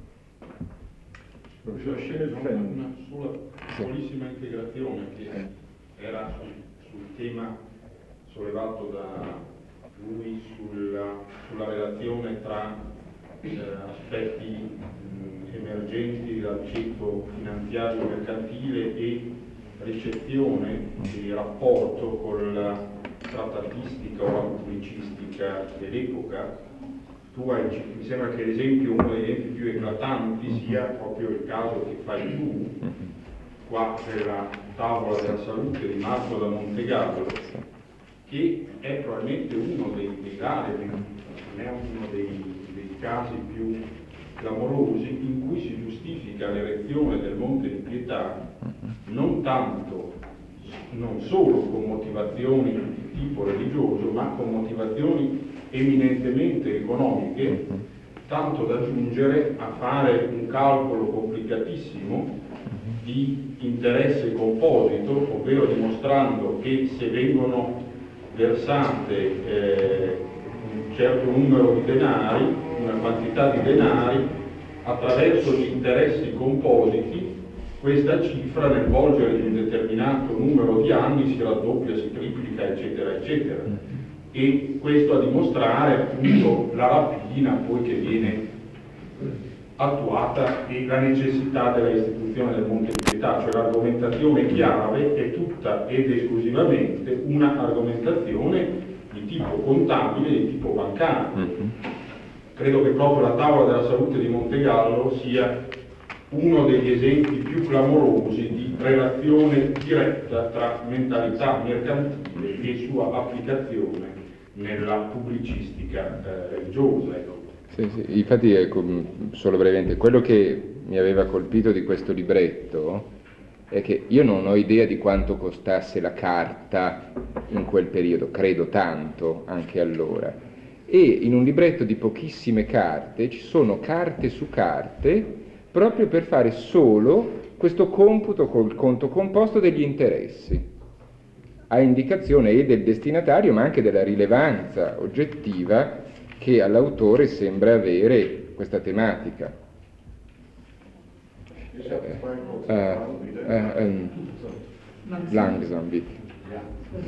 Professor Scenes, una sola piccolissima integrazione che era sul, sul tema sollevato da lui sulla, sulla relazione tra eh, aspetti mh, emergenti dal ciclo finanziario mercantile e ricezione e rapporto con la trattatistica o la pubblicistica dell'epoca. Tu hai, mi sembra che l'esempio, uno degli esempi più eclatanti sia proprio il caso che fai tu qua della tavola della salute di Marco da Montegallo, che è probabilmente uno dei, dei rari, non è uno dei, dei casi più clamorosi in cui si giustifica l'erezione del Monte di Pietà non tanto, non solo con motivazioni di tipo religioso, ma con motivazioni eminentemente economiche, tanto da giungere a fare un calcolo complicatissimo di interesse composito, ovvero dimostrando che se vengono versate eh, un certo numero di denari, una quantità di denari, attraverso gli interessi compositi, questa cifra nel volgere di un determinato numero di anni si raddoppia, si triplica, eccetera, eccetera. E questo a dimostrare appunto la rapina poi che viene attuata e la necessità della istituzione del Monte di Pietà, cioè l'argomentazione chiave è tutta ed esclusivamente una argomentazione di tipo contabile, di tipo bancario. Credo che proprio la tavola della salute di Montegallo sia uno degli esempi più clamorosi di relazione diretta tra mentalità mercantile e sua applicazione nella pubblicistica eh, religiosa. Ecco. Sì, sì. Infatti, ecco, solo brevemente, quello che mi aveva colpito di questo libretto è che io non ho idea di quanto costasse la carta in quel periodo, credo tanto anche allora, e in un libretto di pochissime carte ci sono carte su carte proprio per fare solo questo computo col conto composto degli interessi. a indicazione e del destinatario ma anche della rilevanza oggettiva che all'autore sembra avere questa tematica. Ich habe zwei kurze Äh, Fragen wieder. äh, ähm, langsam bitte. Ja.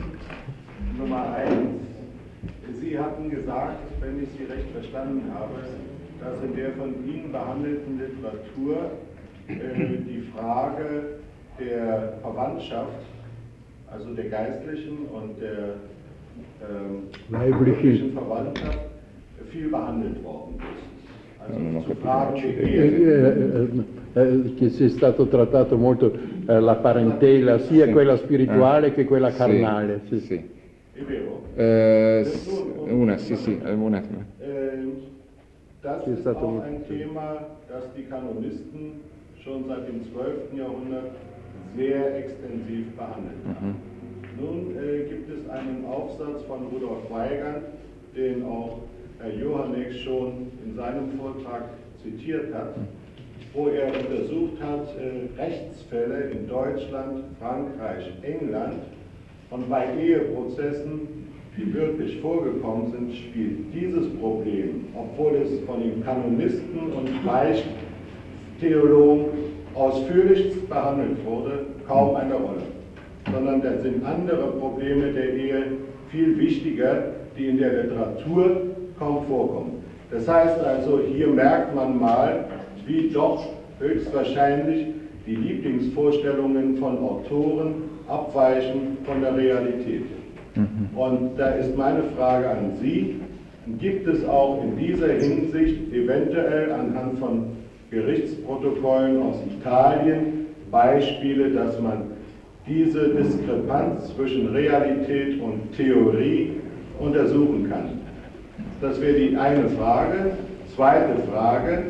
Nummer eins. Sie hatten gesagt, wenn ich Sie recht verstanden habe, dass in der von Ihnen behandelten Literatur äh, die Frage der Verwandtschaft, also der geistlichen und der ähm, Leiblichen Verwandtschaft, viel behandelt worden ist. Also Non ho zu capito, Fragen ci der devi- Ehe. Eh, eh, eh, che sia stato trattato molto eh, la parentela, sia Sì. quella spirituale Ah. che quella Sì, carnale. Sì. sì. È vero? Eh, s- una, sì, sì, eh, un attimo. Ähm, Das Hier ist ist das auch so- ein Thema, das die Kanonisten schon seit dem zwölften Jahrhundert sehr extensiv behandelt haben. Nun äh, gibt es einen Aufsatz von Rudolf Weigand, den auch Herr Johanneck schon in seinem Vortrag zitiert hat, wo er untersucht hat äh, Rechtsfälle in Deutschland, Frankreich, England, und bei Eheprozessen, die wirklich vorgekommen sind, spielt dieses Problem, obwohl es von den Kanonisten und Beichttheologen ausführlichst behandelt wurde, kaum eine Rolle. Sondern da sind andere Probleme der Ehe viel wichtiger, die in der Literatur kaum vorkommen. Das heißt also, hier merkt man mal, wie doch höchstwahrscheinlich die Lieblingsvorstellungen von Autoren abweichen von der Realität. Und da ist meine Frage an Sie, gibt es auch in dieser Hinsicht eventuell anhand von Gerichtsprotokollen aus Italien Beispiele, dass man diese Diskrepanz zwischen Realität und Theorie untersuchen kann? Das wäre die eine Frage. Zweite Frage.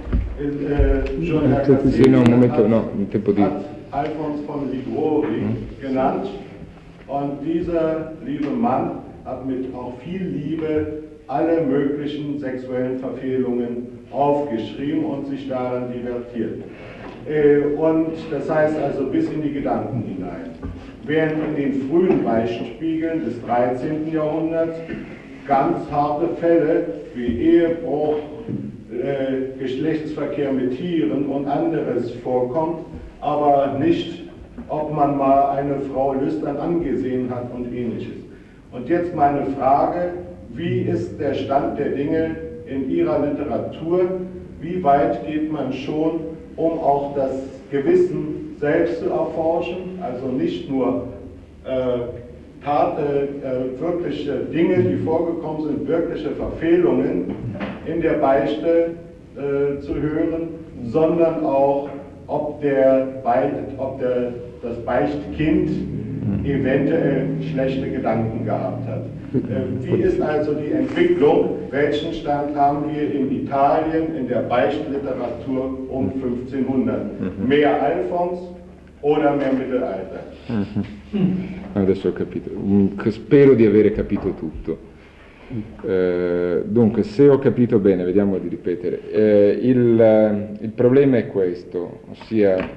Äh, schon Herr Sì, no, un Cassini momento, hat, no, un tempo di... hat Alfons von Liguori genannt. Und dieser liebe Mann hat mit auch viel Liebe alle möglichen sexuellen Verfehlungen aufgeschrieben und sich daran divertiert. Äh, und das heißt also bis in die Gedanken hinein. Während in den frühen Beichtspiegeln des dreizehnten Jahrhunderts ganz harte Fälle wie Ehebruch, äh, Geschlechtsverkehr mit Tieren und anderes vorkommt, aber nicht, ob man mal eine Frau lüstern angesehen hat und ähnliches. Und jetzt meine Frage, wie ist der Stand der Dinge in Ihrer Literatur? Wie weit geht man schon, um auch das Gewissen selbst zu erforschen, also nicht nur äh, Tat, äh, wirkliche Dinge, die vorgekommen sind, wirkliche Verfehlungen in der Beichte äh, zu hören, sondern auch, ob, der Beicht, ob der, das Beichtkind eventuell schlechte Gedanken gehabt hat. Äh, wie ist also die Entwicklung? Welchen Stand haben wir in Italien in der Beichtliteratur um fünfzehnhundert? Mehr Alfons oder mehr Mittelalter? Adesso ho capito. Mm, che spero di avere capito tutto. Eh, dunque, se ho capito bene, vediamo di ripetere. Eh, il, eh, il problema è questo, ossia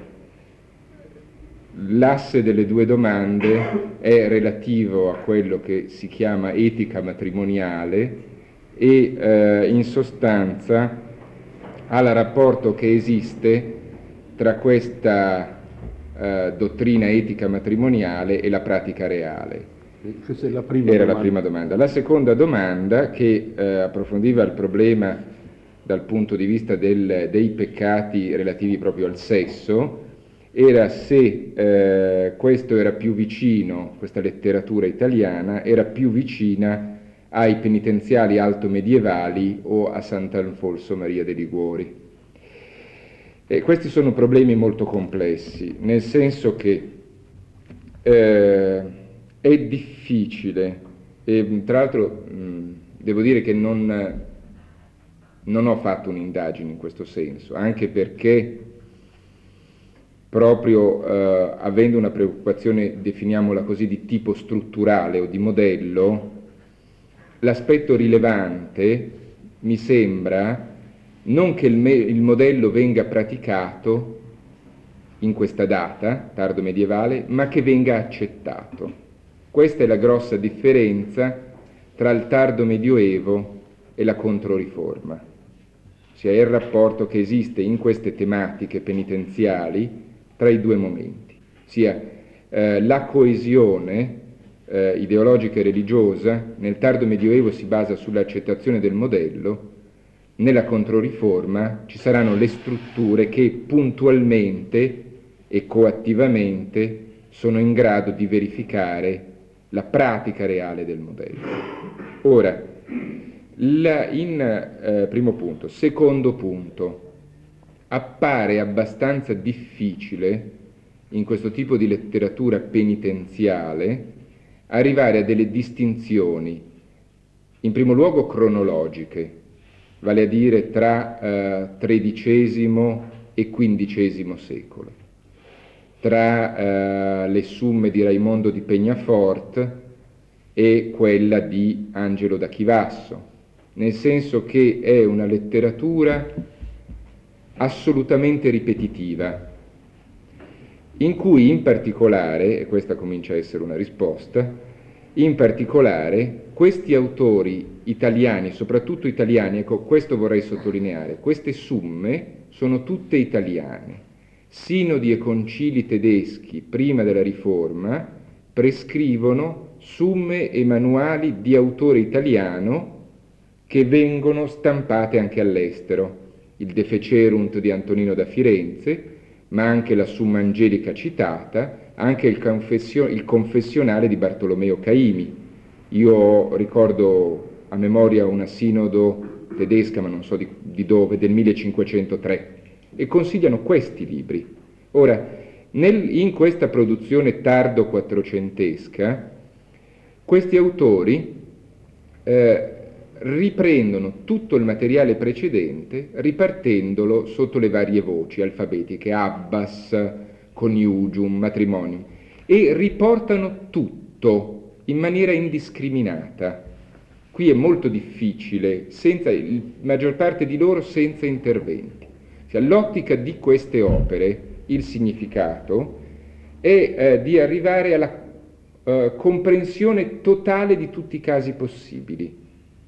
l'asse delle due domande è relativo a quello che si chiama etica matrimoniale e eh, in sostanza al rapporto che esiste tra questa eh, dottrina etica matrimoniale e la pratica reale. Questa è la prima Era domanda. la prima domanda. La seconda domanda, che eh, approfondiva il problema dal punto di vista del, dei peccati relativi proprio al sesso, era se eh, questo era più vicino, questa letteratura italiana, era più vicina ai penitenziali altomedievali o a Sant'Alfonso Maria de' Liguori. E questi sono problemi molto complessi, nel senso che eh, è difficile, e tra l'altro mh, devo dire che non, non ho fatto un'indagine in questo senso, anche perché proprio eh, avendo una preoccupazione, definiamola così, di tipo strutturale o di modello, l'aspetto rilevante mi sembra non che il, me- il modello venga praticato in questa data, tardo medievale, ma che venga accettato. Questa è la grossa differenza tra il tardo Medioevo e la Controriforma, ossia il rapporto che esiste in queste tematiche penitenziali tra i due momenti, ossia eh, la coesione eh, ideologica e religiosa nel tardo Medioevo si basa sull'accettazione del modello, nella Controriforma ci saranno le strutture che puntualmente e coattivamente sono in grado di verificare la pratica reale del modello. Ora, la, in eh, primo punto. Secondo punto, appare abbastanza difficile in questo tipo di letteratura penitenziale arrivare a delle distinzioni, in primo luogo cronologiche, vale a dire tra eh, tredicesimo e quindicesimo secolo, tra eh, le Summe di Raimondo di Pegnafort e quella di Angelo da Chivasso, nel senso che è una letteratura assolutamente ripetitiva, in cui in particolare, e questa comincia a essere una risposta, in particolare questi autori italiani, soprattutto italiani, ecco questo vorrei sottolineare, queste summe sono tutte italiane. Sinodi e concili tedeschi prima della Riforma prescrivono summe e manuali di autore italiano che vengono stampate anche all'estero, il De Fecerunt di Antonino da Firenze, ma anche la Summa Angelica citata, anche il, confessio- il confessionale di Bartolomeo Caimi. Io ricordo a memoria una sinodo tedesca, ma non so di, di dove, del millecinquecentotre, e consigliano questi libri. Ora, nel, in questa produzione tardo quattrocentesca, questi autori eh, riprendono tutto il materiale precedente ripartendolo sotto le varie voci alfabetiche, abbas, coniugium, matrimonium, e riportano tutto in maniera indiscriminata. Qui è molto difficile, senza, la maggior parte di loro senza interventi. Cioè, l'ottica di queste opere, il significato, è eh, di arrivare alla eh, comprensione totale di tutti i casi possibili.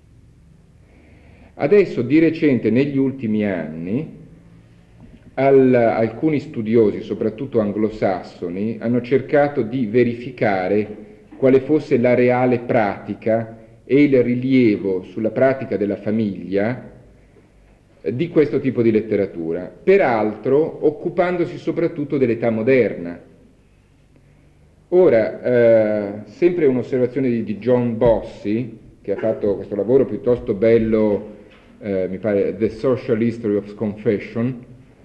Adesso, di recente, negli ultimi anni, al, alcuni studiosi, soprattutto anglosassoni, hanno cercato di verificare quale fosse la reale pratica e il rilievo sulla pratica della famiglia di questo tipo di letteratura, peraltro occupandosi soprattutto dell'età moderna. Ora, eh, sempre un'osservazione di, di John Bossi, che ha fatto questo lavoro piuttosto bello, eh, mi pare, The Social History of Confession,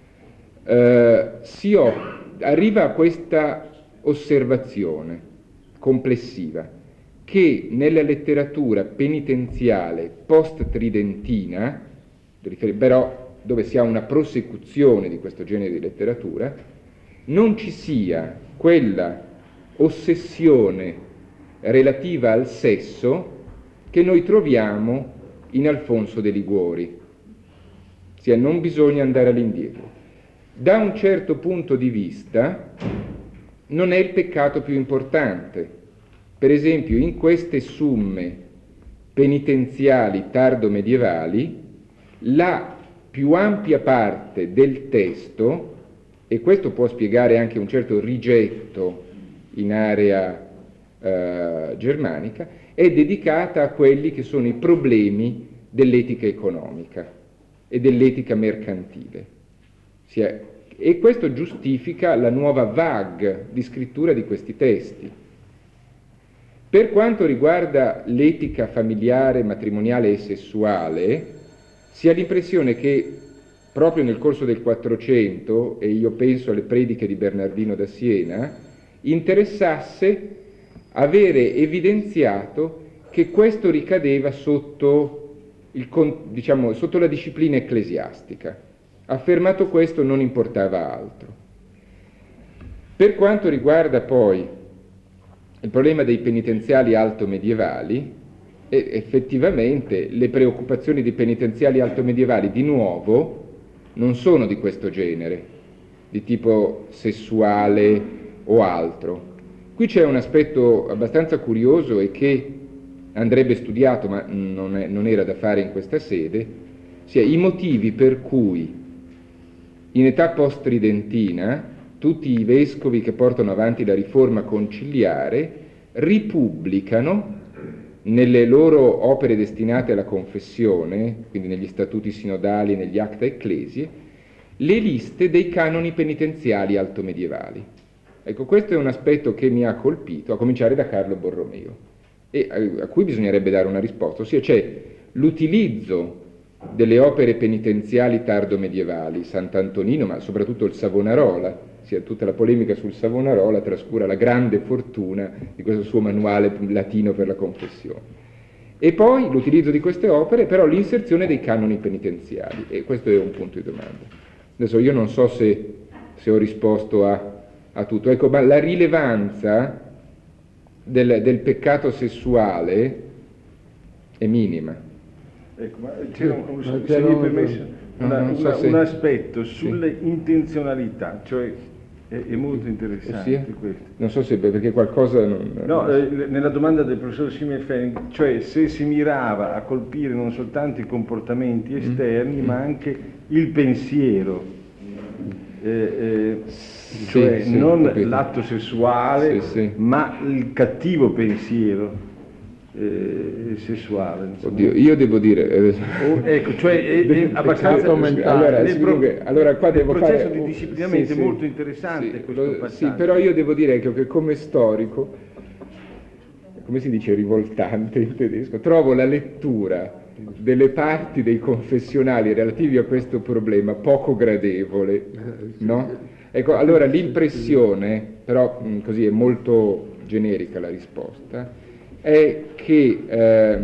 eh, si o- arriva a questa osservazione complessiva, che nella letteratura penitenziale post-tridentina, però dove si ha una prosecuzione di questo genere di letteratura, non ci sia quella ossessione relativa al sesso che noi troviamo in Alfonso de Liguori. Ossia, non bisogna andare all'indietro. Da un certo punto di vista non è il peccato più importante. Per esempio, in queste summe penitenziali tardo-medievali, la più ampia parte del testo, e questo può spiegare anche un certo rigetto in area eh, germanica, è dedicata a quelli che sono i problemi dell'etica economica e dell'etica mercantile. E questo giustifica la nuova vague di scrittura di questi testi. Per quanto riguarda l'etica familiare, matrimoniale e sessuale, si ha l'impressione che proprio nel corso del Quattrocento, e io penso alle prediche di Bernardino da Siena, interessasse avere evidenziato che questo ricadeva sotto, il, diciamo, sotto la disciplina ecclesiastica. Affermato questo, non importava altro. Per quanto riguarda poi il problema dei penitenziali alto-medievali, e effettivamente le preoccupazioni dei penitenziali alto-medievali, di nuovo, non sono di questo genere, di tipo sessuale o altro, Qui c'è un aspetto abbastanza curioso e che andrebbe studiato, ma non, è, non era da fare in questa sede, sia i motivi per cui in età post-tridentina tutti i vescovi che portano avanti la riforma conciliare ripubblicano nelle loro opere destinate alla confessione, quindi negli statuti sinodali e negli acta ecclesie, le liste dei canoni penitenziali altomedievali. Ecco, questo è un aspetto che mi ha colpito, a cominciare da Carlo Borromeo, e a, a cui bisognerebbe dare una risposta, ossia c'è l'utilizzo delle opere penitenziali tardomedievali, Sant'Antonino, ma soprattutto il Savonarola, sia tutta la polemica sul Savonarola trascura la grande fortuna di questo suo manuale latino per la confessione. E poi l'utilizzo di queste opere, però l'inserzione dei canoni penitenziali, e questo è un punto di domanda. Adesso io non so se, se ho risposto a, a tutto, ecco, ma la rilevanza del, del peccato sessuale è minima. Ecco, ma c'era un, Ma se c'era mi un- permesso, no, una- non so una- se- un aspetto sì. sulle intenzionalità, cioè è, è molto interessante Ossia? questo. Non so se perché qualcosa non... No, eh, nella domanda del professor Schimmelfennig, cioè se si mirava a colpire non soltanto i comportamenti esterni, ma anche il pensiero, eh, eh, cioè sì, non capito. l'atto sessuale, Sì, sì. ma il cattivo pensiero eh, sessuale. insomma. Oddio, io devo dire... eh, Oh, ecco, cioè è, è Del abbastanza peccato mentale. Allora, nel sì, pro- dunque, allora qua nel devo processo fare- di disciplinamento sì, è sì. molto interessante Sì, questo lo- passaggio. Sì, però io devo dire che, che come storico, come si dice rivoltante in tedesco, trovo la lettura delle parti dei confessionali relativi a questo problema poco gradevole, no? Ecco, allora l'impressione, però mh, così è molto generica la risposta, è che eh,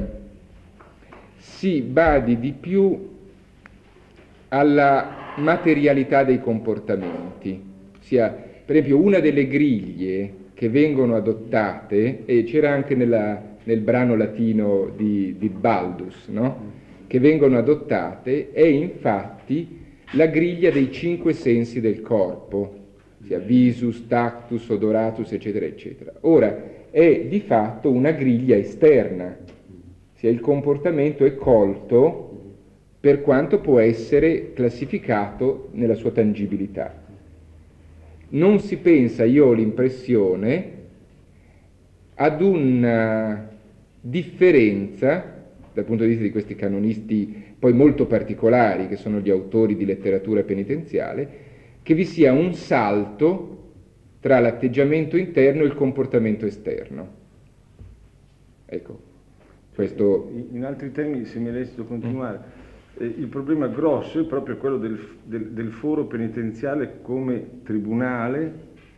si badi di più alla materialità dei comportamenti, sia per esempio una delle griglie che vengono adottate, e c'era anche nella, nel brano latino di, di Baldus, no? Che vengono adottate, è infatti la griglia dei cinque sensi del corpo, sia visus, tactus, odoratus, eccetera, eccetera. Ora, è di fatto una griglia esterna, sia il comportamento è colto per quanto può essere classificato nella sua tangibilità. Non si pensa, io ho l'impressione, ad una differenza, dal punto di vista di questi canonisti poi molto particolari, che sono gli autori di letteratura penitenziale, che vi sia un salto tra l'atteggiamento interno e il comportamento esterno. Ecco, questo... In, in altri termini, se mi è lecito continuare, eh, il problema grosso è proprio quello del, del, del foro penitenziale come tribunale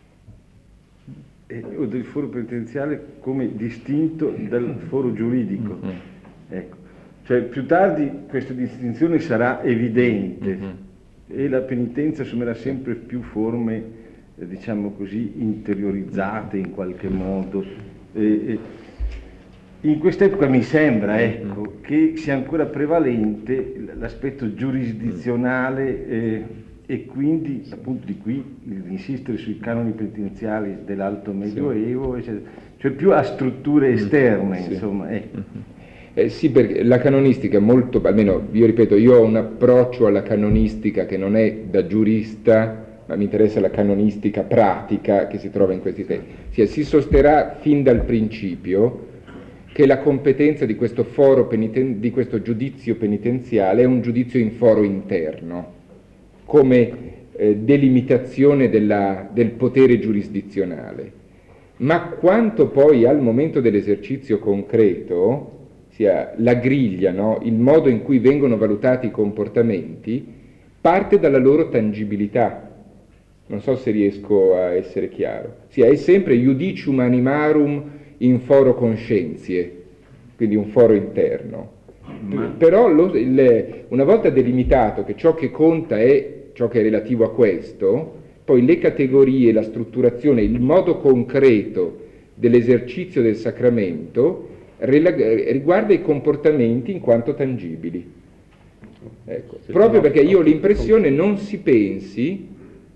eh, o del foro penitenziale come distinto dal foro giuridico. Ecco. Cioè, più tardi questa distinzione sarà evidente e la penitenza assumerà sempre più forme, eh, diciamo così, interiorizzate in qualche modo. E, e in quest'epoca mi sembra, ecco, che sia ancora prevalente l'aspetto giurisdizionale eh, e quindi, appunto, di qui l'insistere sui canoni penitenziali dell'Alto Medioevo, eccetera. Cioè più a strutture esterne, Sì. insomma. Ecco. Eh sì, perché la canonistica molto, almeno io ripeto, io ho un approccio alla canonistica che non è da giurista, ma mi interessa la canonistica pratica che si trova in questi testi. Sì, si sosterrà fin dal principio che la competenza di questo foro peniten- di questo giudizio penitenziale è un giudizio in foro interno, come eh, delimitazione della, del potere giurisdizionale. Ma quanto poi al momento dell'esercizio concreto, sia la griglia, no? Il modo in cui vengono valutati i comportamenti, parte dalla loro tangibilità. Non so se riesco a essere chiaro. Sia, è sempre iudicium animarum in foro conscientie, quindi un foro interno. Però lo, il, una volta delimitato che ciò che conta è ciò che è relativo a questo, poi le categorie, la strutturazione, il modo concreto dell'esercizio del sacramento riguarda i comportamenti in quanto tangibili. Ecco, proprio perché io ho l'impressione non si pensi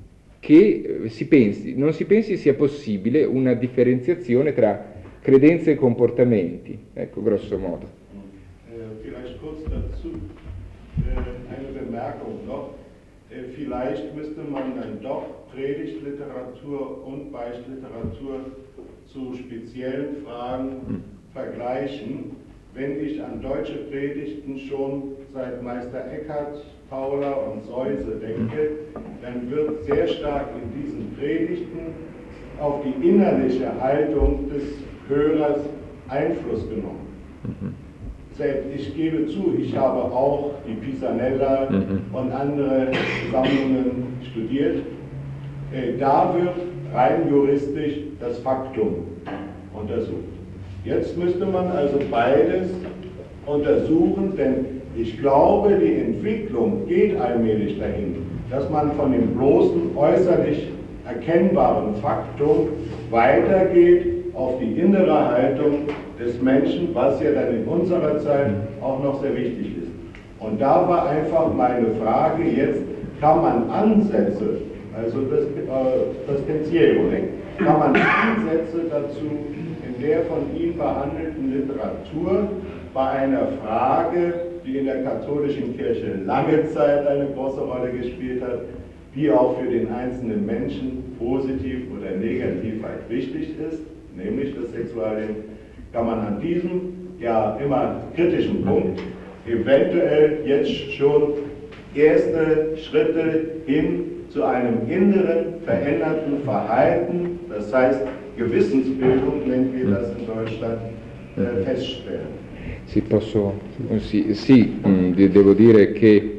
che si pensi, non si pensi sia possibile una differenziazione tra credenze e comportamenti, ecco, grosso modo. Äh, vielleicht kurz dazu äh, eine Bemerkung noch. Äh, vielleicht müsste man dann doch Predigtliteratur und Beichtliteratur zu speziellen Fragen hm. vergleichen. Wenn ich an deutsche Predigten schon seit Meister Eckhart, Paula und Seuse denke, dann wird sehr stark in diesen Predigten auf die innerliche Haltung des Hörers Einfluss genommen. Mhm. Ich gebe zu, ich habe auch die Pisanella mhm. und andere Sammlungen studiert. Da wird rein juristisch das Faktum untersucht. Jetzt müsste man also beides untersuchen, denn ich glaube, die Entwicklung geht allmählich dahin, dass man von dem bloßen äußerlich erkennbaren Faktum weitergeht auf die innere Haltung des Menschen, was ja dann in unserer Zeit auch noch sehr wichtig ist. Und da war einfach meine Frage jetzt, kann man Ansätze, also das, äh, das Pensiero, kann man Ansätze dazu in der von ihm behandelten Literatur bei einer Frage, die in der katholischen Kirche lange Zeit eine große Rolle gespielt hat, die auch für den einzelnen Menschen positiv oder negativ halt wichtig ist, nämlich das Sexualleben, kann man an diesem ja immer kritischen Punkt eventuell jetzt schon erste Schritte hin zu einem inneren, veränderten Verhalten, das heißt Gewissensbildung, nennen wir das in Deutschland, äh, feststellen. Sì, posso, sì, sì mh, devo dire che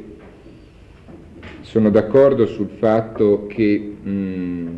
sono d'accordo sul fatto che mh,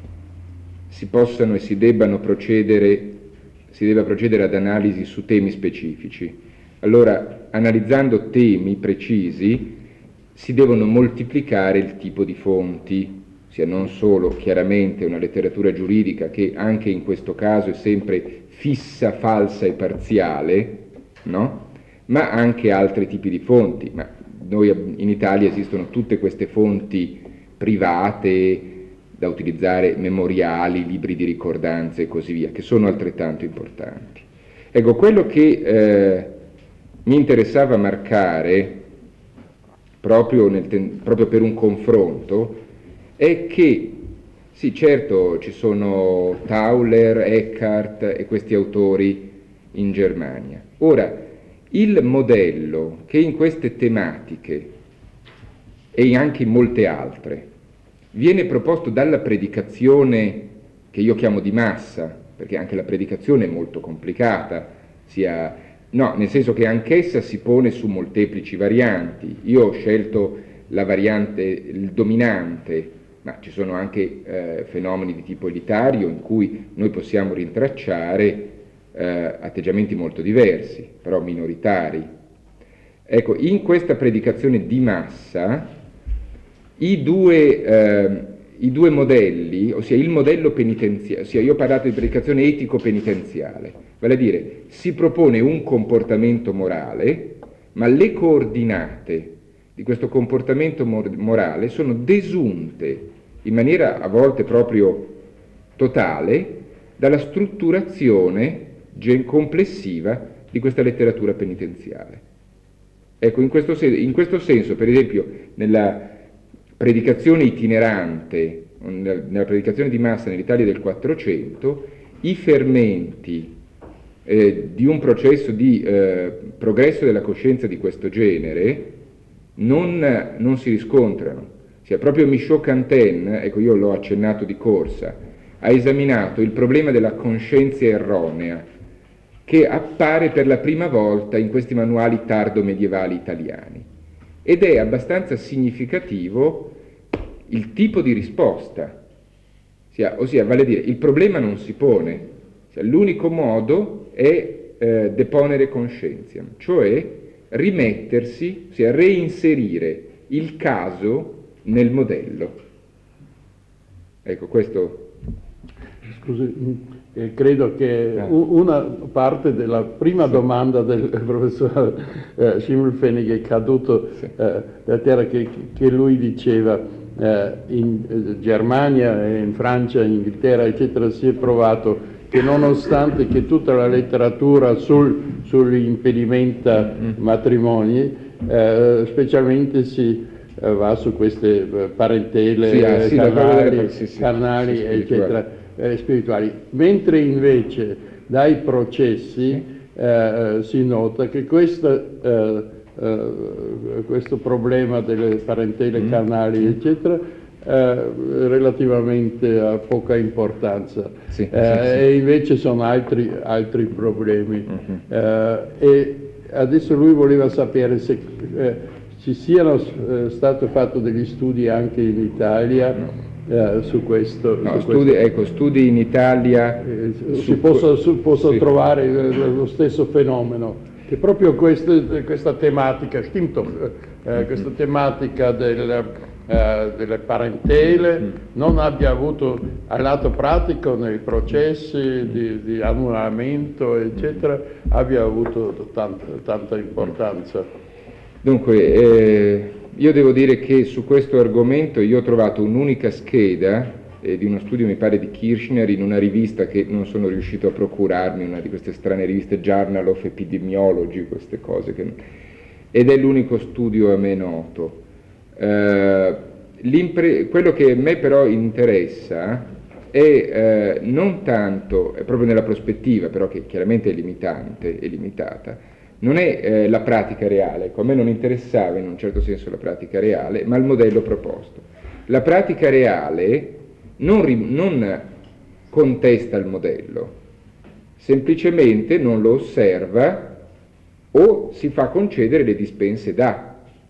si possano e si debbano procedere, si debba procedere ad analisi su temi specifici. Allora, analizzando temi precisi, si devono moltiplicare il tipo di fonti, sia non solo chiaramente una letteratura giuridica che anche in questo caso è sempre fissa, falsa e parziale, no? Ma anche altri tipi di fonti. Ma noi in Italia esistono tutte queste fonti private da utilizzare, memoriali, libri di ricordanze e così via, che sono altrettanto importanti. Ecco, quello che eh, mi interessava marcare proprio, nel ten- proprio per un confronto è che, sì, certo, ci sono Tauler, Eckhart e questi autori in Germania. Ora, il modello che in queste tematiche e anche in molte altre viene proposto dalla predicazione che io chiamo di massa, perché anche la predicazione è molto complicata, sia, no, nel senso che anch'essa si pone su molteplici varianti. Io ho scelto la variante, il dominante, ma ci sono anche eh, fenomeni di tipo elitario in cui noi possiamo rintracciare eh, atteggiamenti molto diversi, però minoritari. Ecco, in questa predicazione di massa i due, eh, i due modelli, ossia il modello penitenziale, ossia io ho parlato di predicazione etico-penitenziale, vale a dire si propone un comportamento morale, ma le coordinate di questo comportamento mor- morale sono desunte in maniera a volte proprio totale dalla strutturazione gen- complessiva di questa letteratura penitenziale. Ecco, in questo, sen- in questo senso, per esempio, nella predicazione itinerante, nella predicazione di massa nell'Italia del Quattrocento, i fermenti eh, di un processo di eh, progresso della coscienza di questo genere non, non si riscontrano. Cioè, proprio Michaud-Cantin, ecco, io l'ho accennato di corsa, ha esaminato il problema della coscienza erronea, che appare per la prima volta in questi manuali tardo-medievali italiani. Ed è abbastanza significativo il tipo di risposta, ossia, ossia vale a dire, il problema non si pone, cioè, l'unico modo è eh, deponere conscienza, cioè rimettersi, ossia reinserire il caso nel modello. Ecco, questo... Scusi, eh, credo che ah. una parte della prima sì. domanda del professor eh, Schimmelpfennig è caduto sì. eh, per terra, che, che lui diceva eh, in eh, Germania, e in Francia, in Inghilterra, eccetera, si è provato che nonostante che tutta la letteratura sul, sugli impedimenta matrimoni, eh, specialmente si eh, va su queste eh, parentele sì, ah, sì, carnali, sì, sì, carnali sì, eccetera, eh, spirituali. Mentre invece dai processi eh, si nota che questa, eh, eh, questo problema delle parentele mm. carnali, eccetera, Eh, relativamente a poca importanza, sì, eh, sì, sì. e invece sono altri, altri problemi. Mm-hmm. Eh, e adesso lui voleva sapere se eh, ci siano eh, stato fatto degli studi anche in Italia eh, su questo. No, su studi, questo. Ecco, studi in Italia. Eh, su si possa, su, possa sì. trovare lo stesso fenomeno, che proprio queste, questa tematica, stimmt doch, eh, questa tematica del Eh, delle parentele mm. non abbia avuto al lato pratico nei processi di, di annullamento eccetera, abbia avuto tanta, tanta importanza. Dunque, eh, io devo dire che su questo argomento io ho trovato un'unica scheda eh, di uno studio, mi pare, di Kirchner in una rivista che non sono riuscito a procurarmi, una di queste strane riviste Journal of Epidemiology, queste cose che... ed è l'unico studio a me noto. Uh, quello che a me però interessa è eh, non tanto, è proprio nella prospettiva, però che chiaramente è limitante e limitata, non è eh, la pratica reale, ecco, a me non interessava in un certo senso la pratica reale, ma il modello proposto. La pratica reale non, non contesta il modello, semplicemente non lo osserva o si fa concedere le dispense da.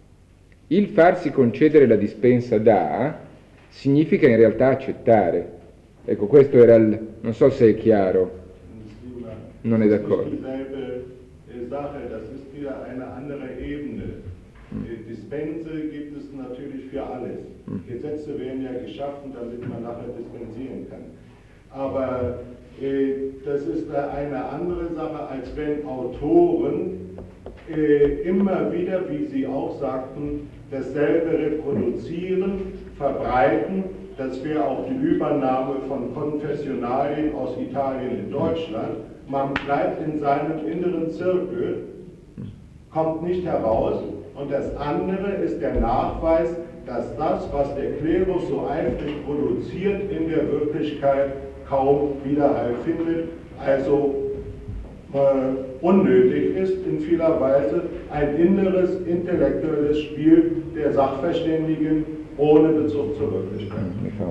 Il farsi concedere la dispensa da significa in realtà accettare. Ecco, questo era il... non so se è chiaro. Non è d'accordo. Sache, das ist wieder eine andere Ebene. Dispense gibt es natürlich für alles. Gesetze werden ja geschaffen, damit man nachher dispensieren kann. Aber äh, das ist eine andere Sache, als wenn Autoren äh, immer wieder, wie Sie auch sagten, dasselbe reproduzieren, verbreiten. Das wäre auch die Übernahme von Konfessionalien aus Italien in Deutschland. Man bleibt in seinem inneren Zirkel, kommt nicht heraus. Und das andere ist der Nachweis, dass das, was der Klerus so eifrig produziert, in der Wirklichkeit kaum Widerhall findet, also äh, unnötig ist in vieler Weise ein inneres intellektuelles Spiel der Sachverständigen ohne Bezug zur Wirklichkeit.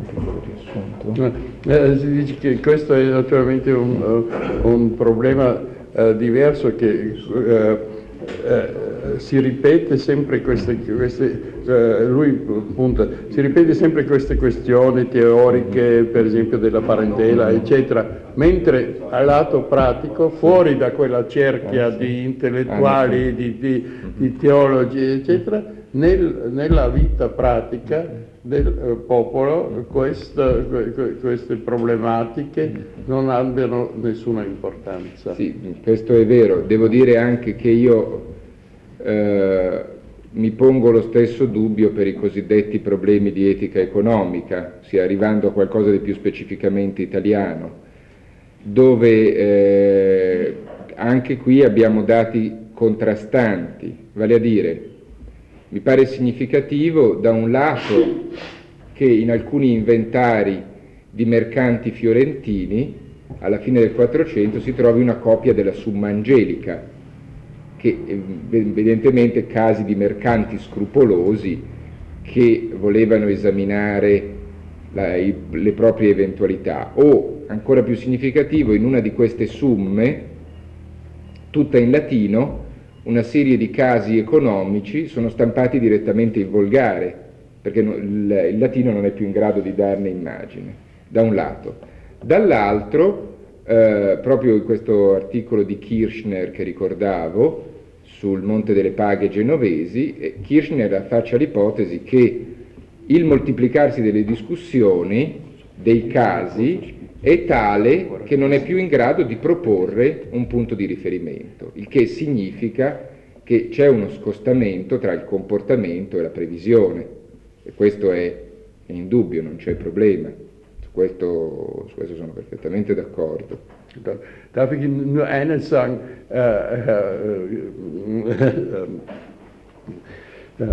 Eh, si dice che questo è naturalmente un, uh, un problema uh, diverso che uh, uh, si ripete sempre queste, queste uh, lui punta, si ripete sempre queste questioni teoriche, per esempio della parentela, eccetera, mentre al lato pratico, fuori da quella cerchia di intellettuali, di, di, di teologi, eccetera, nel, nella vita pratica del eh, popolo questa, que, queste problematiche non abbiano nessuna importanza. Sì, questo è vero. Devo dire anche che io eh, mi pongo lo stesso dubbio per i cosiddetti problemi di etica economica, sia arrivando a qualcosa di più specificamente italiano, dove eh, anche qui abbiamo dati contrastanti, vale a dire, mi pare significativo da un lato che in alcuni inventari di mercanti fiorentini alla fine del Quattrocento si trovi una copia della Summa Angelica, che evidentemente casi di mercanti scrupolosi che volevano esaminare la, i, le proprie eventualità, o ancora più significativo, in una di queste summe, tutta in latino, una serie di casi economici sono stampati direttamente in volgare, perché il, il latino non è più in grado di darne immagine, da un lato. Dall'altro, eh, proprio in questo articolo di Kirchner che ricordavo, sul Monte delle Paghe genovesi, eh, Kirchner affaccia l'ipotesi che il moltiplicarsi delle discussioni, dei casi, è tale che non è più in grado di proporre un punto di riferimento, il che significa che c'è uno scostamento tra il comportamento e la previsione, e questo è è indubbio, non c'è problema, su questo, su questo sono perfettamente d'accordo. Darf ich Ihnen nur eines sagen, äh, Herr, äh,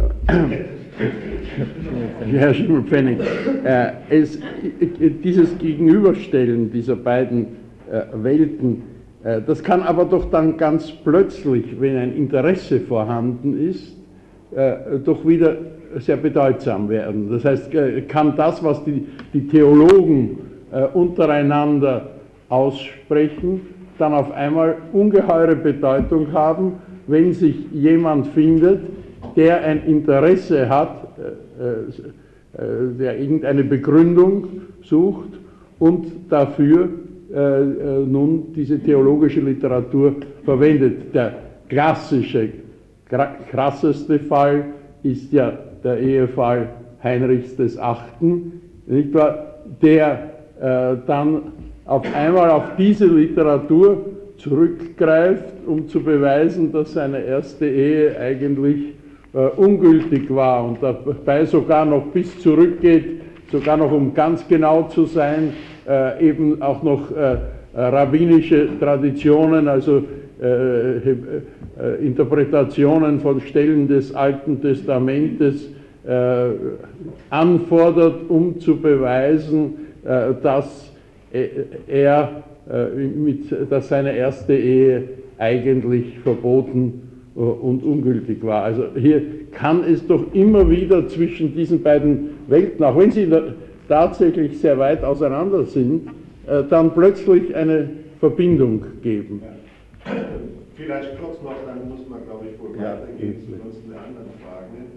äh, Herr Schimmelpfennig, äh, es, dieses Gegenüberstellen dieser beiden äh, Welten, äh, das kann aber doch dann ganz plötzlich, wenn ein Interesse vorhanden ist, äh, doch wieder sehr bedeutsam werden. Das heißt, äh, kann das, was die, die Theologen äh, untereinander aussprechen, dann auf einmal ungeheure Bedeutung haben, wenn sich jemand findet, der ein Interesse hat, äh, äh, der irgendeine Begründung sucht und dafür äh, äh, nun diese theologische Literatur verwendet. Der klassische, krasseste Fall ist ja der Ehefall Heinrichs des Achten, nicht wahr? Der äh, dann auf einmal auf diese Literatur zurückgreift, um zu beweisen, dass seine erste Ehe eigentlich äh, ungültig war und dabei sogar noch bis zurückgeht, sogar noch um ganz genau zu sein, äh, eben auch noch äh, rabbinische Traditionen, also äh, äh, Interpretationen von Stellen des Alten Testamentes äh, anfordert, um zu beweisen, äh, dass er, mit, dass seine erste Ehe eigentlich verboten und ungültig war. Also hier kann es doch immer wieder zwischen diesen beiden Welten, auch wenn sie tatsächlich sehr weit auseinander sind, dann plötzlich eine Verbindung geben. Ja. Vielleicht kurz noch, dann muss man, glaube ich, wohl weitergehen zu uns der anderen Fragen.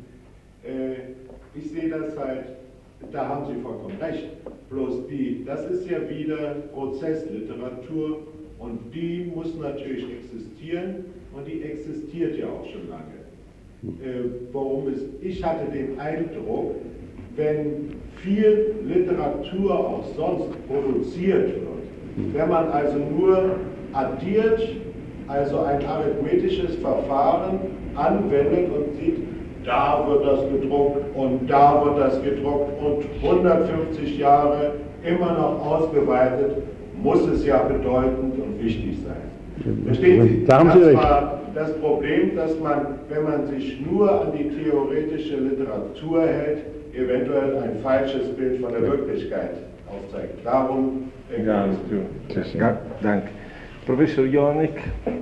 Äh, ich sehe das halt, da haben Sie vollkommen recht. Bloß die, das ist ja wieder Prozessliteratur und die muss natürlich existieren und die existiert ja auch schon lange. Äh, warum ist, ich hatte den Eindruck, wenn viel Literatur auch sonst produziert wird, wenn man also nur addiert, also ein arithmetisches Verfahren anwendet und sieht, da wird das gedruckt und da wird das gedruckt und hundertfünfzig Jahre immer noch ausgeweitet, muss es ja bedeutend und wichtig sein. Verstehen Sie? Da haben Sie das recht. war das Problem, dass man, wenn man sich nur an die theoretische Literatur hält, eventuell ein falsches Bild von der Wirklichkeit aufzeigt. Darum Ja, ja, danke. Professor Jonik.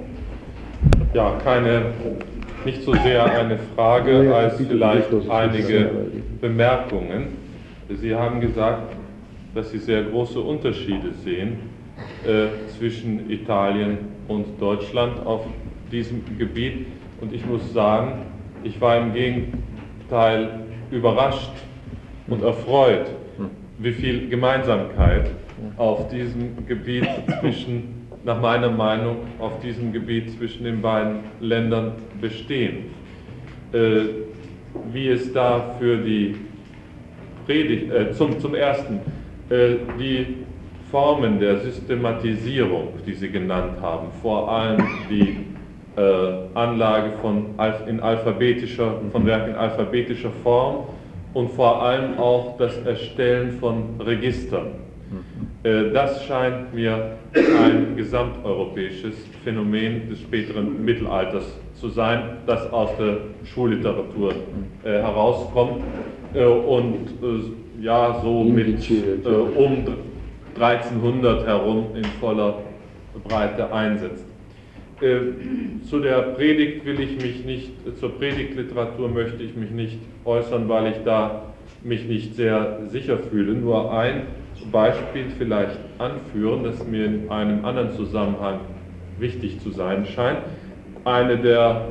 Ja, keine, nicht so sehr eine Frage als vielleicht einige Bemerkungen. Sie haben gesagt, dass Sie sehr große Unterschiede sehen äh, zwischen Italien und Deutschland auf diesem Gebiet. Und ich muss sagen, ich war im Gegenteil überrascht und erfreut, wie viel Gemeinsamkeit auf diesem Gebiet zwischen nach meiner Meinung auf diesem Gebiet zwischen den beiden Ländern bestehen. Äh, wie es da für die Predigt, äh, zum, zum Ersten, äh, die Formen der Systematisierung, die Sie genannt haben, vor allem die äh, Anlage von Alph in alphabetischer, von Werken in alphabetischer Form und vor allem auch das Erstellen von Registern. Das scheint mir ein gesamteuropäisches Phänomen des späteren Mittelalters zu sein, das aus der Schulliteratur äh, herauskommt äh, und äh, ja so mit äh, um dreizehnhundert herum in voller Breite einsetzt. Äh, zu der Predigt will ich mich nicht, zur Predigtliteratur möchte ich mich nicht äußern, weil ich da mich nicht sehr sicher fühle. Nur ein Beispiel vielleicht anführen, das mir in einem anderen Zusammenhang wichtig zu sein scheint. Eine der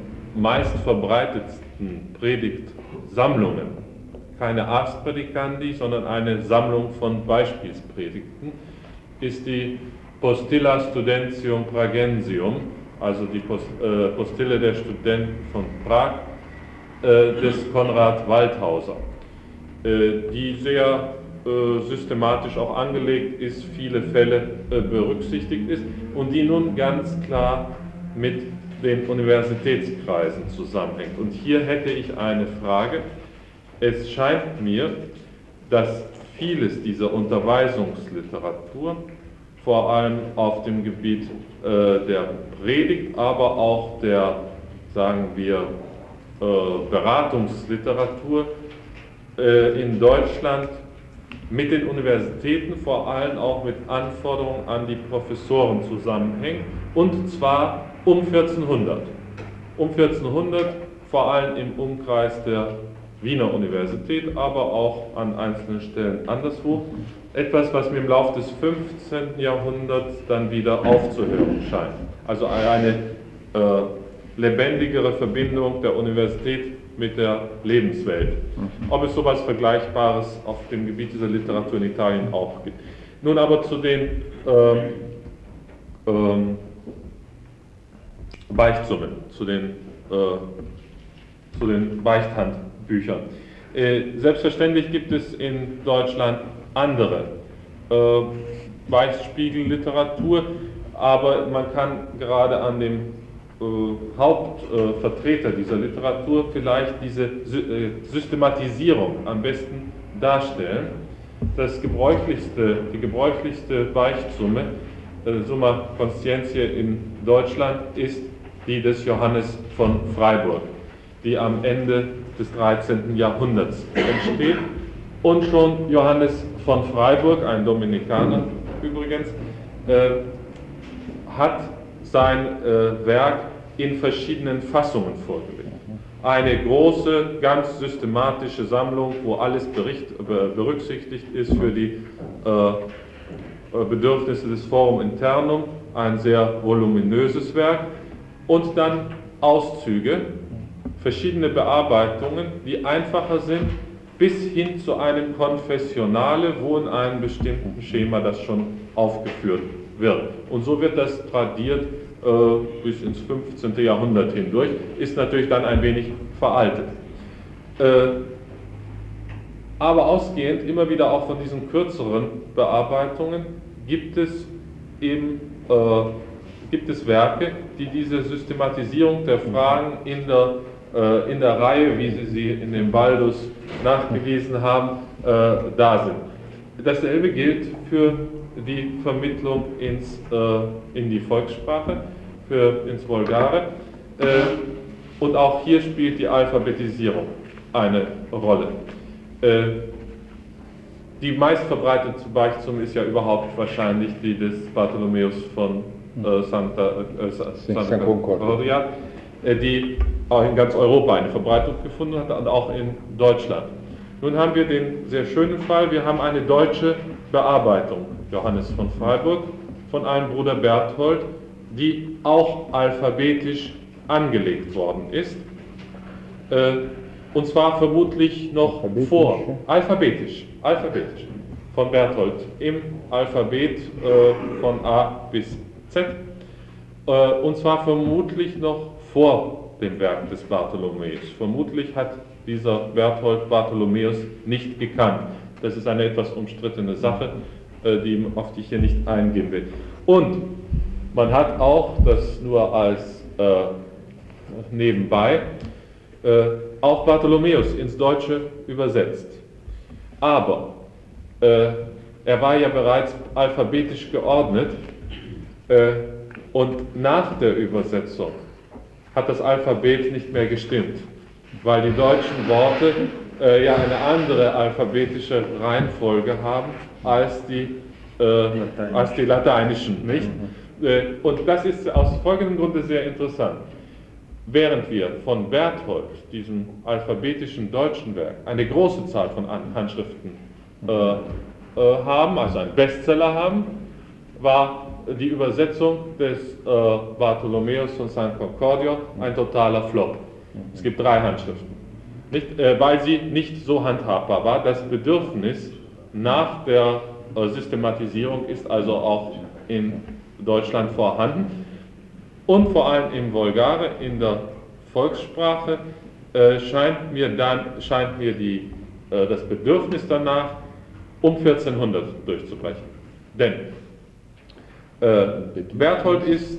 meistverbreitetsten Predigtsammlungen, keine Ars Predicandi, sondern eine Sammlung von Beispielspredigten, ist die Postilla Studentium Pragensium, also die Post, äh, Postille der Studenten von Prag, äh, des Konrad Waldhauser, äh, die sehr systematisch auch angelegt ist, viele Fälle äh, berücksichtigt ist und die nun ganz klar mit den Universitätskreisen zusammenhängt. Und hier hätte ich eine Frage. Es scheint mir, dass vieles dieser Unterweisungsliteratur, vor allem auf dem Gebiet äh, der Predigt, aber auch der, sagen wir, äh, Beratungsliteratur äh, in Deutschland mit den Universitäten, vor allem auch mit Anforderungen an die Professoren zusammenhängt, und zwar um vierzehnhundert. Um vierzehnhundert, vor allem im Umkreis der Wiener Universität, aber auch an einzelnen Stellen anderswo. Etwas, was mir im Laufe des fünfzehnten Jahrhunderts dann wieder aufzuhören scheint. Also eine äh, lebendigere Verbindung der Universität mit der Lebenswelt. Ob es sowas Vergleichbares auf dem Gebiet dieser Literatur in Italien auch gibt. Nun aber zu den ähm, ähm, Beichtsummen, zu den, äh, zu den Beichthandbüchern. Äh, selbstverständlich gibt es in Deutschland andere äh, Beichtspiegelliteratur, aber man kann gerade an dem äh, Hauptvertreter äh, dieser Literatur vielleicht diese Sy äh, Systematisierung am besten darstellen. Das gebräuchlichste, die gebräuchlichste Beichtsumme, äh, Summa Conscientiae in Deutschland, ist die des Johannes von Freiburg, die am Ende des dreizehnten Jahrhunderts entsteht. Und schon Johannes von Freiburg, ein Dominikaner übrigens, äh, hat sein äh, Werk in verschiedenen Fassungen vorgelegt. Eine große, ganz systematische Sammlung, wo alles bericht, äh, berücksichtigt ist für die äh, Bedürfnisse des Forum Internum, ein sehr voluminöses Werk, und dann Auszüge, verschiedene Bearbeitungen, die einfacher sind, bis hin zu einem Konfessionale, wo in einem bestimmten Schema das schon aufgeführt wird. Und so wird das tradiert äh, bis ins fünfzehnte Jahrhundert hindurch, ist natürlich dann ein wenig veraltet. Äh, aber ausgehend immer wieder auch von diesen kürzeren Bearbeitungen gibt es eben äh, gibt es Werke, die diese Systematisierung der Fragen in der äh, in der Reihe, wie Sie sie in dem Baldus nachgewiesen haben, äh, da sind. Dasselbe gilt für die Vermittlung ins, äh, in die Volkssprache, für, ins Vulgare. Äh, und auch hier spielt die Alphabetisierung eine Rolle. Äh, die meistverbreitete Beichtsumme ist ja überhaupt wahrscheinlich die des Bartholomäus von äh, Santa, äh, Santa Concordia, die auch in ganz Europa eine Verbreitung gefunden hat und auch in Deutschland. Nun haben wir den sehr schönen Fall, wir haben eine deutsche Bearbeitung, Johannes von Freiburg, von einem Bruder Berthold, die auch alphabetisch angelegt worden ist, äh, und zwar vermutlich noch alphabetisch, vor, ja? alphabetisch, alphabetisch, von Berthold, im Alphabet äh, von A bis Z, äh, und zwar vermutlich noch vor dem Werk des Bartholomäus. Vermutlich hat dieser Berthold Bartholomäus nicht gekannt. Das ist eine etwas umstrittene Sache, die, auf die ich hier nicht eingehen will. Und man hat auch, das nur als äh, nebenbei, äh, auch Bartholomäus ins Deutsche übersetzt. Aber äh, er war ja bereits alphabetisch geordnet, äh, und nach der Übersetzung hat das Alphabet nicht mehr gestimmt, weil die deutschen Worte äh, ja eine andere alphabetische Reihenfolge haben als die, äh, als die lateinischen, nicht? Mhm. Äh, und das ist aus folgendem Grunde sehr interessant. Während wir von Berthold, diesem alphabetischen deutschen Werk, eine große Zahl von Handschriften äh, äh, haben, also einen Bestseller haben, war die Übersetzung des äh, Bartholomäus von San Concordia ein totaler Flop. Es gibt drei Handschriften. Nicht, äh, weil sie nicht so handhabbar war. Das Bedürfnis nach der äh, Systematisierung ist also auch in Deutschland vorhanden. Und vor allem im Vulgare, in der Volkssprache, äh, scheint mir dann scheint mir die, äh, das Bedürfnis danach um vierzehnhundert durchzubrechen. Denn äh, Berthold ist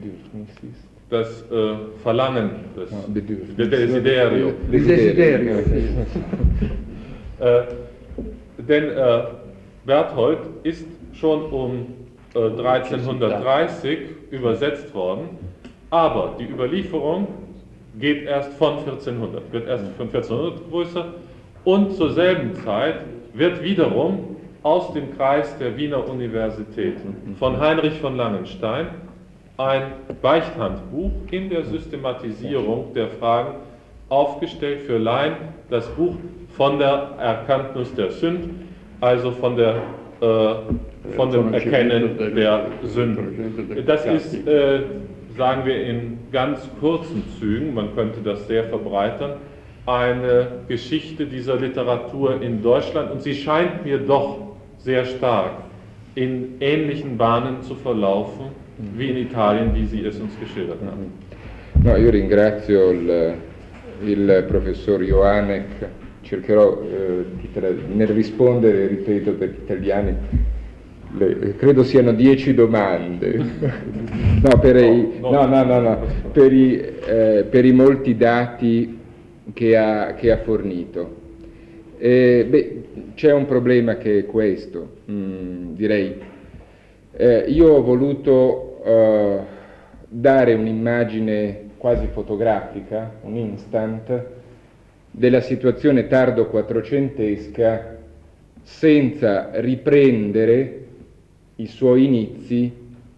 das äh, Verlangen, das Desiderio. Desiderio. äh, denn äh, Berthold ist schon um äh, dreizehnhundertdreißig übersetzt worden, aber die Überlieferung geht erst von vierzehnhundert, wird erst von vierzehnhundert größer, und zur selben Zeit wird wiederum aus dem Kreis der Wiener Universität von Heinrich von Langenstein ein Beichthandbuch in der Systematisierung der Fragen aufgestellt für Laien, das Buch von der Erkanntnis der Sünden, also von, der, äh, von dem Erkennen der Sünden. Das ist, äh, sagen wir in ganz kurzen Zügen, man könnte das sehr verbreitern, eine Geschichte dieser Literatur in Deutschland, und sie scheint mir doch sehr stark in ähnlichen Bahnen zu verlaufen wie in Italien, wie Sie es uns geschildert haben. No, io ringrazio il, il professor Johanneck, cercherò eh, di tra- nel rispondere, ripeto per gli italiani, le, credo siano dieci domande, no, per i, no, no, no, no, per i, eh, per i molti dati che ha, che ha fornito. Eh, beh, c'è un problema che è questo, mm, direi. Eh, io ho voluto eh, dare un'immagine quasi fotografica, un instant, della situazione tardo quattrocentesca senza riprendere i suoi inizi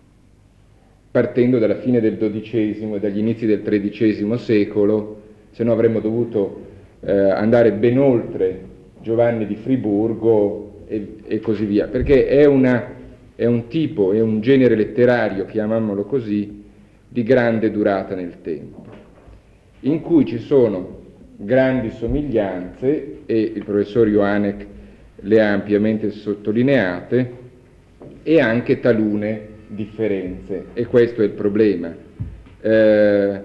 partendo dalla fine del dodicesimo e dagli inizi del tredicesimo secolo, se no avremmo dovuto eh, andare ben oltre Giovanni di Friburgo e, e così via, perché è, una, è un tipo, è un genere letterario, chiamiamolo così, di grande durata nel tempo, in cui ci sono grandi somiglianze, e il professor Johanneck le ha ampiamente sottolineate, e anche talune differenze, e questo è il problema. Eh,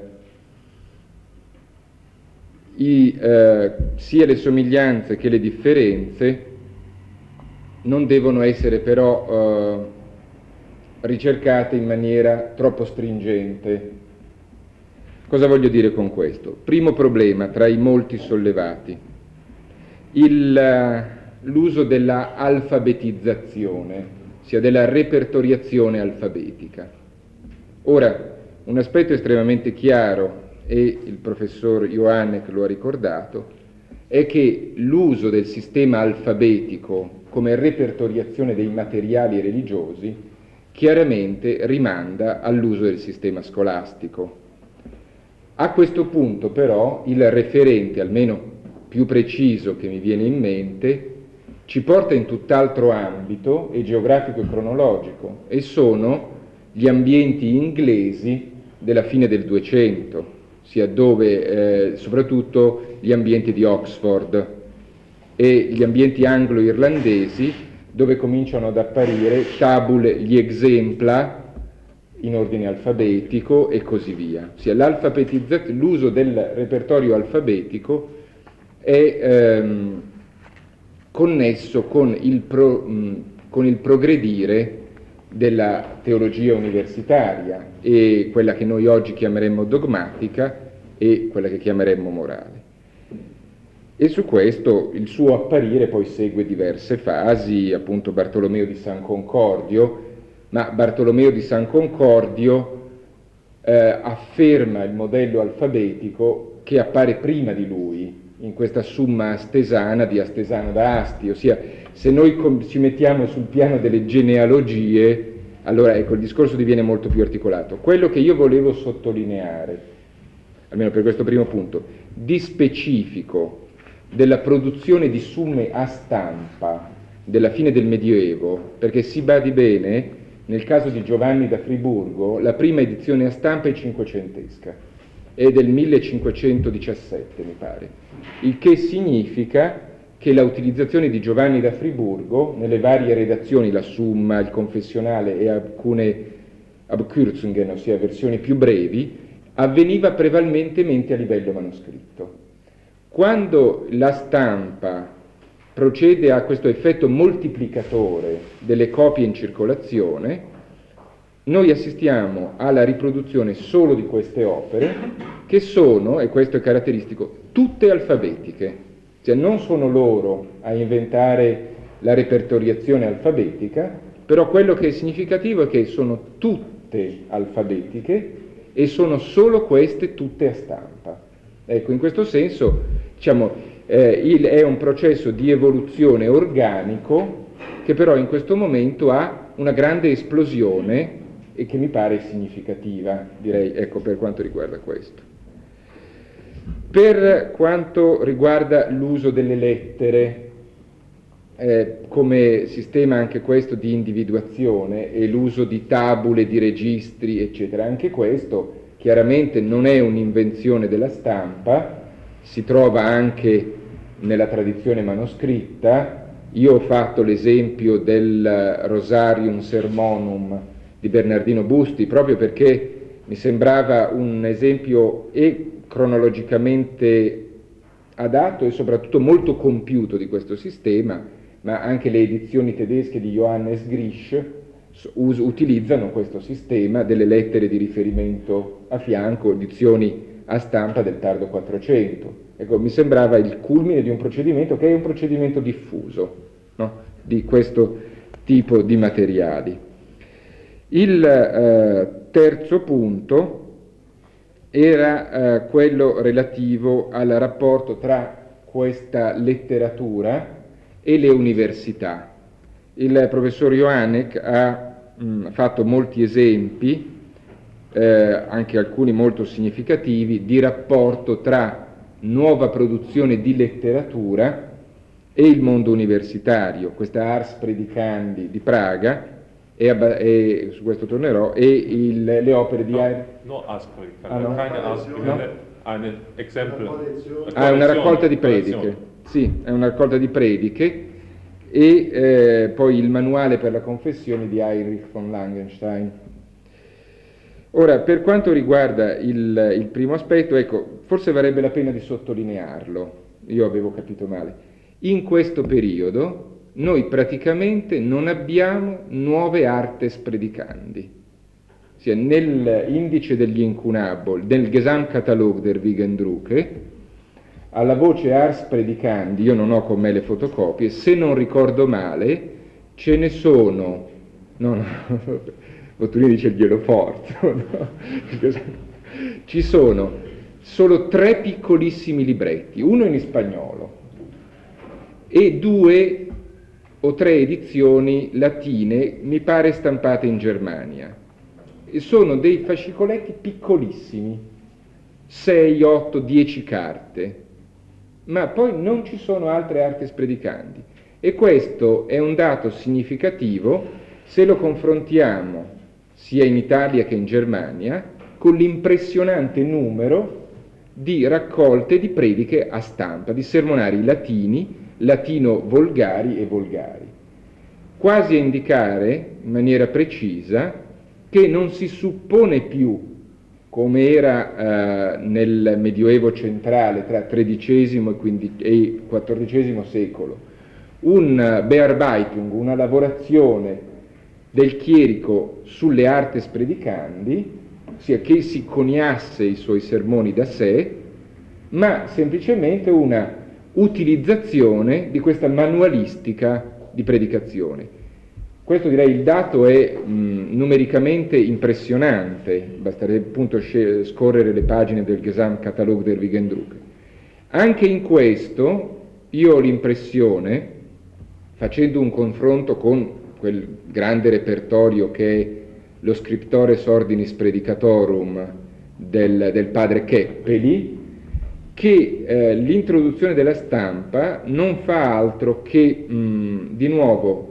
i, eh, sia le somiglianze che le differenze non devono essere però eh, ricercate in maniera troppo stringente. Cosa voglio dire con questo? Primo problema tra i molti sollevati, il, l'uso della alfabetizzazione, sia della repertoriazione alfabetica. Ora, un aspetto estremamente chiaro, e il professor Johanneck lo ha ricordato, è che l'uso del sistema alfabetico come repertoriazione dei materiali religiosi chiaramente rimanda all'uso del sistema scolastico. A questo punto però il referente, almeno più preciso che mi viene in mente, ci porta in tutt'altro ambito, e geografico e cronologico, e sono gli ambienti inglesi della fine del Duecento, sia dove, eh, soprattutto gli ambienti di Oxford e gli ambienti anglo-irlandesi, dove cominciano ad apparire tabule, gli exempla in ordine alfabetico e così via. Ossia, l'uso del repertorio alfabetico è ehm, connesso con il, pro, mh, con il progredire della teologia universitaria, e quella che noi oggi chiameremmo dogmatica e quella che chiameremmo morale. E su questo il suo apparire poi segue diverse fasi, appunto Bartolomeo di San Concordio, ma Bartolomeo di San Concordio eh, afferma il modello alfabetico che appare prima di lui, in questa summa astesana di Astesano da Asti, ossia se noi com- ci mettiamo sul piano delle genealogie, allora ecco il discorso diviene molto più articolato. Quello che io volevo sottolineare, almeno per questo primo punto, di specifico della produzione di summe a stampa della fine del Medioevo, perché si badi bene, nel caso di Giovanni da Friburgo, la prima edizione a stampa è cinquecentesca, è del millecinquecentodiciassette mi pare, il che significa che la utilizzazione di Giovanni da Friburgo nelle varie redazioni, la Summa, il Confessionale e alcune Abkürzungen, ossia versioni più brevi, avveniva prevalentemente a livello manoscritto. Quando la stampa procede a questo effetto moltiplicatore delle copie in circolazione, noi assistiamo alla riproduzione solo di queste opere, che sono, e questo è caratteristico, tutte alfabetiche. Cioè non sono loro a inventare la repertoriazione alfabetica, però quello che è significativo è che sono tutte alfabetiche e sono solo queste tutte a stampa. Ecco, in questo senso, diciamo, eh, il, è un processo di evoluzione organico che però in questo momento ha una grande esplosione e che mi pare significativa, direi, ecco, per quanto riguarda questo. Per quanto riguarda l'uso delle lettere, eh, come sistema anche questo di individuazione e l'uso di tabule, di registri, eccetera, anche questo chiaramente non è un'invenzione della stampa, si trova anche nella tradizione manoscritta. Io ho fatto l'esempio del Rosarium Sermonum di Bernardino Busti, proprio perché mi sembrava un esempio e cronologicamente adatto e soprattutto molto compiuto di questo sistema, ma anche le edizioni tedesche di Johannes Grisch us- utilizzano questo sistema delle lettere di riferimento a fianco, edizioni a stampa del tardo Quattrocento. Ecco, mi sembrava il culmine di un procedimento che è un procedimento diffuso, no? Di questo tipo di materiali. Il eh, terzo punto era eh, quello relativo al rapporto tra questa letteratura e le università. Il professor Johanneck ha mh, fatto molti esempi, eh, anche alcuni molto significativi, di rapporto tra nuova produzione di letteratura e il mondo universitario. Questa Ars Predicandi di Praga, e, e su questo tornerò, e il, le opere di... No, no Ars Predicandi, ah, no? keine Ars Predicandi, un esempio. Ah, è una raccolta di prediche, sì, è una raccolta di prediche, e eh, poi il manuale per la confessione di Heinrich von Langenstein. Ora, per quanto riguarda il, il primo aspetto, ecco, forse varrebbe la pena di sottolinearlo, io avevo capito male. In questo periodo noi praticamente non abbiamo nuove artes predicandi. Ossia, nell'indice degli incunaboli, nel Gesamtkatalog der Wiegendrucke, alla voce Ars Predicandi, io non ho con me le fotocopie, se non ricordo male, ce ne sono, no, no, Bottolini dice il glielo no? Ci sono solo tre piccolissimi libretti, uno in spagnolo e due o tre edizioni latine, mi pare stampate in Germania. E sono dei fascicoletti piccolissimi, sei, otto, dieci carte, ma poi non ci sono altre artes predicanti. E questo è un dato significativo se lo confrontiamo sia in Italia che in Germania con l'impressionante numero di raccolte di prediche a stampa, di sermonari latini, latino volgari e volgari, quasi a indicare in maniera precisa che non si suppone più, come era eh, nel Medioevo centrale tra tredicesimo e quattordicesimo secolo, un Bearbeitung, una lavorazione del chierico sulle artes predicandi, ossia che si coniasse i suoi sermoni da sé, ma semplicemente una utilizzazione di questa manualistica di predicazione. Questo, direi, il dato è mh, numericamente impressionante, basterebbe appunto scorrere le pagine del Gesamtkatalog der Wiegendrucke. Anche in questo io ho l'impressione, facendo un confronto con quel grande repertorio che è lo Scriptores Ordinis Predicatorum del, del padre Keppeli, che eh, l'introduzione della stampa non fa altro che mh, di nuovo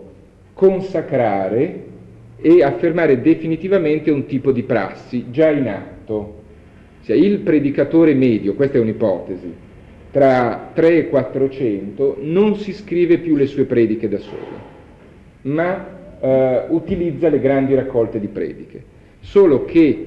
consacrare e affermare definitivamente un tipo di prassi già in atto. Cioè, il predicatore medio, questa è un'ipotesi, tra tre e quattrocento non si scrive più le sue prediche da solo, ma eh, utilizza le grandi raccolte di prediche. Solo che,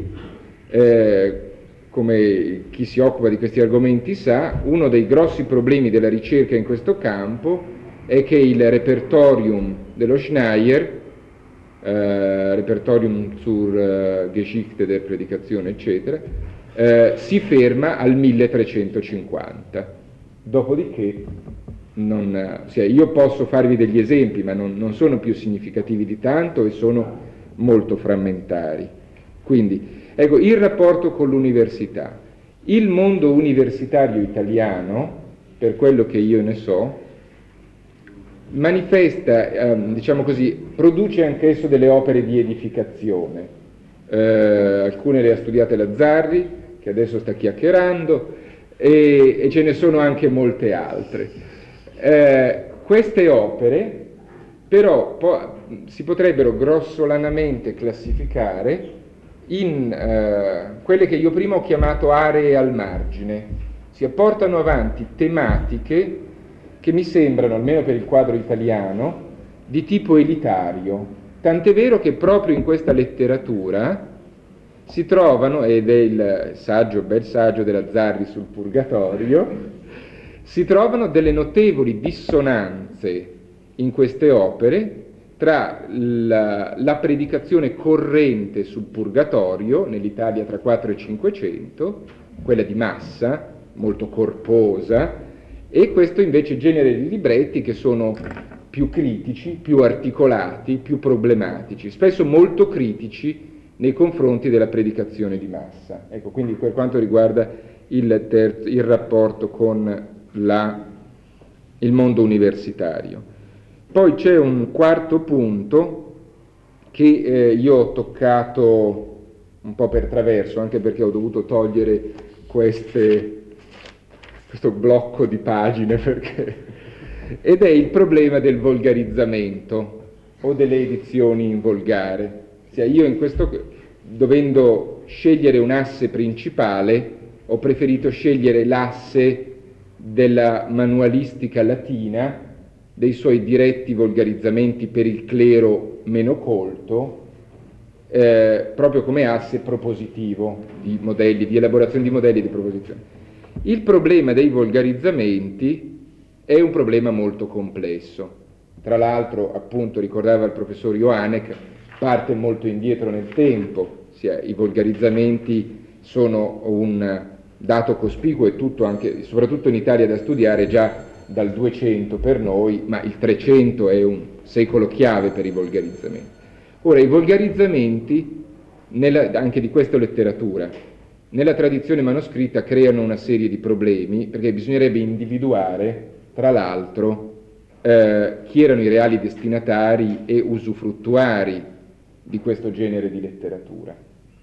eh, come chi si occupa di questi argomenti sa, uno dei grossi problemi della ricerca in questo campo è che il repertorium dello Schneier, eh, Repertorium zur eh, Geschichte der Predikation, eccetera, eh, si ferma al milletrecentocinquanta. Dopodiché non, cioè io posso farvi degli esempi, ma non, non sono più significativi di tanto e sono molto frammentari. Quindi, ecco, il rapporto con l'università. Il mondo universitario italiano, per quello che io ne so, manifesta, ehm, diciamo così, produce anch'esso delle opere di edificazione. Eh, alcune le ha studiate Lazzarri, che adesso sta chiacchierando, e, e ce ne sono anche molte altre. Eh, queste opere, però, po- si potrebbero grossolanamente classificare in eh, quelle che io prima ho chiamato aree al margine. Si portano avanti tematiche che mi sembrano, almeno per il quadro italiano, di tipo elitario. Tant'è vero che proprio in questa letteratura si trovano, ed è il saggio, bel saggio della Lazzarri sul Purgatorio, si trovano delle notevoli dissonanze in queste opere tra la, la predicazione corrente sul Purgatorio, nell'Italia tra quattro e cinquecento, quella di Massa, molto corposa, e questo invece genere di libretti che sono più critici, più articolati, più problematici, spesso molto critici nei confronti della predicazione di Massa. Ecco, quindi per quanto riguarda il, terzo, il rapporto con la, il mondo universitario. Poi c'è un quarto punto che eh, io ho toccato un po' per traverso, anche perché ho dovuto togliere queste, questo blocco di pagine, perché, ed è il problema del volgarizzamento o delle edizioni in volgare. Cioè io in questo, dovendo scegliere un asse principale, ho preferito scegliere l'asse della manualistica latina, dei suoi diretti volgarizzamenti per il clero meno colto, eh, proprio come asse propositivo di modelli, di elaborazione di modelli di proposizione. Il problema dei volgarizzamenti è un problema molto complesso. Tra l'altro, appunto, ricordava il professor Johanneck, parte molto indietro nel tempo, sia i volgarizzamenti sono un dato cospicuo e tutto anche, soprattutto in Italia da studiare già dal duecento per noi, ma il trecento è un secolo chiave per i volgarizzamenti. Ora, i volgarizzamenti, nella, anche di questa letteratura, nella tradizione manoscritta creano una serie di problemi, perché bisognerebbe individuare, tra l'altro, eh, chi erano i reali destinatari e usufruttuari di questo genere di letteratura.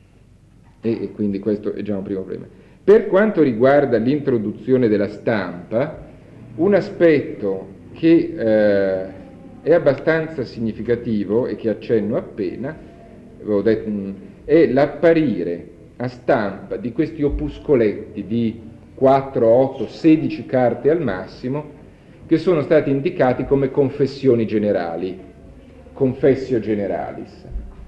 E, e quindi questo è già un primo problema. Per quanto riguarda l'introduzione della stampa, un aspetto che eh, è abbastanza significativo e che accenno appena, avevo detto, è l'apparire a stampa di questi opuscoletti di quattro, otto, sedici carte al massimo, che sono stati indicati come confessioni generali, confessio generalis.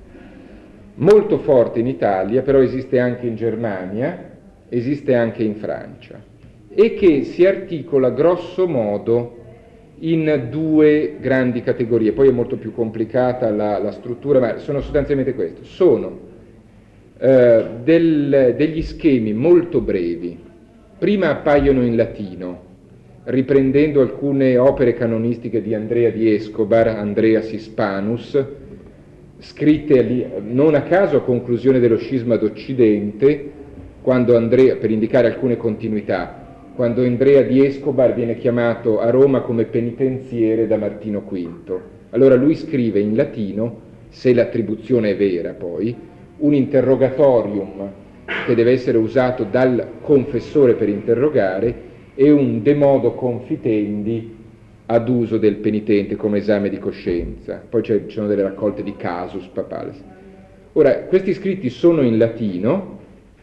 Molto forte in Italia, però esiste anche in Germania, esiste anche in Francia, e che si articola grosso modo in due grandi categorie. Poi è molto più complicata la, la struttura, ma sono sostanzialmente questo. Sono eh, del, degli schemi molto brevi. Prima appaiono in latino, riprendendo alcune opere canonistiche di Andrea di Escobar, Andreas Hispanus, scritte lì, non a caso a conclusione dello scisma d'Occidente, quando Andrea, per indicare alcune continuità, quando Andrea di Escobar viene chiamato a Roma come penitenziere da Martino quinto. Allora lui scrive in latino, se l'attribuzione è vera poi, un interrogatorium che deve essere usato dal confessore per interrogare e un de modo confitendi ad uso del penitente come esame di coscienza. Poi ci sono delle raccolte di casus papales. Ora, questi scritti sono in latino.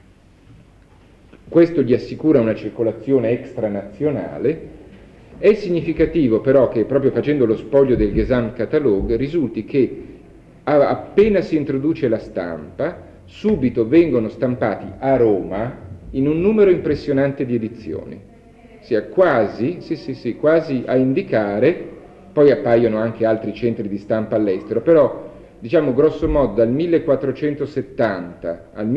Questo gli assicura una circolazione extranazionale. È significativo però che proprio facendo lo spoglio del Gesamtkatalog risulti che appena si introduce la stampa, subito vengono stampati a Roma in un numero impressionante di edizioni, sia quasi, sì, sì, sì, quasi a indicare, poi appaiono anche altri centri di stampa all'estero, però diciamo grosso modo dal millequattrocentosettanta al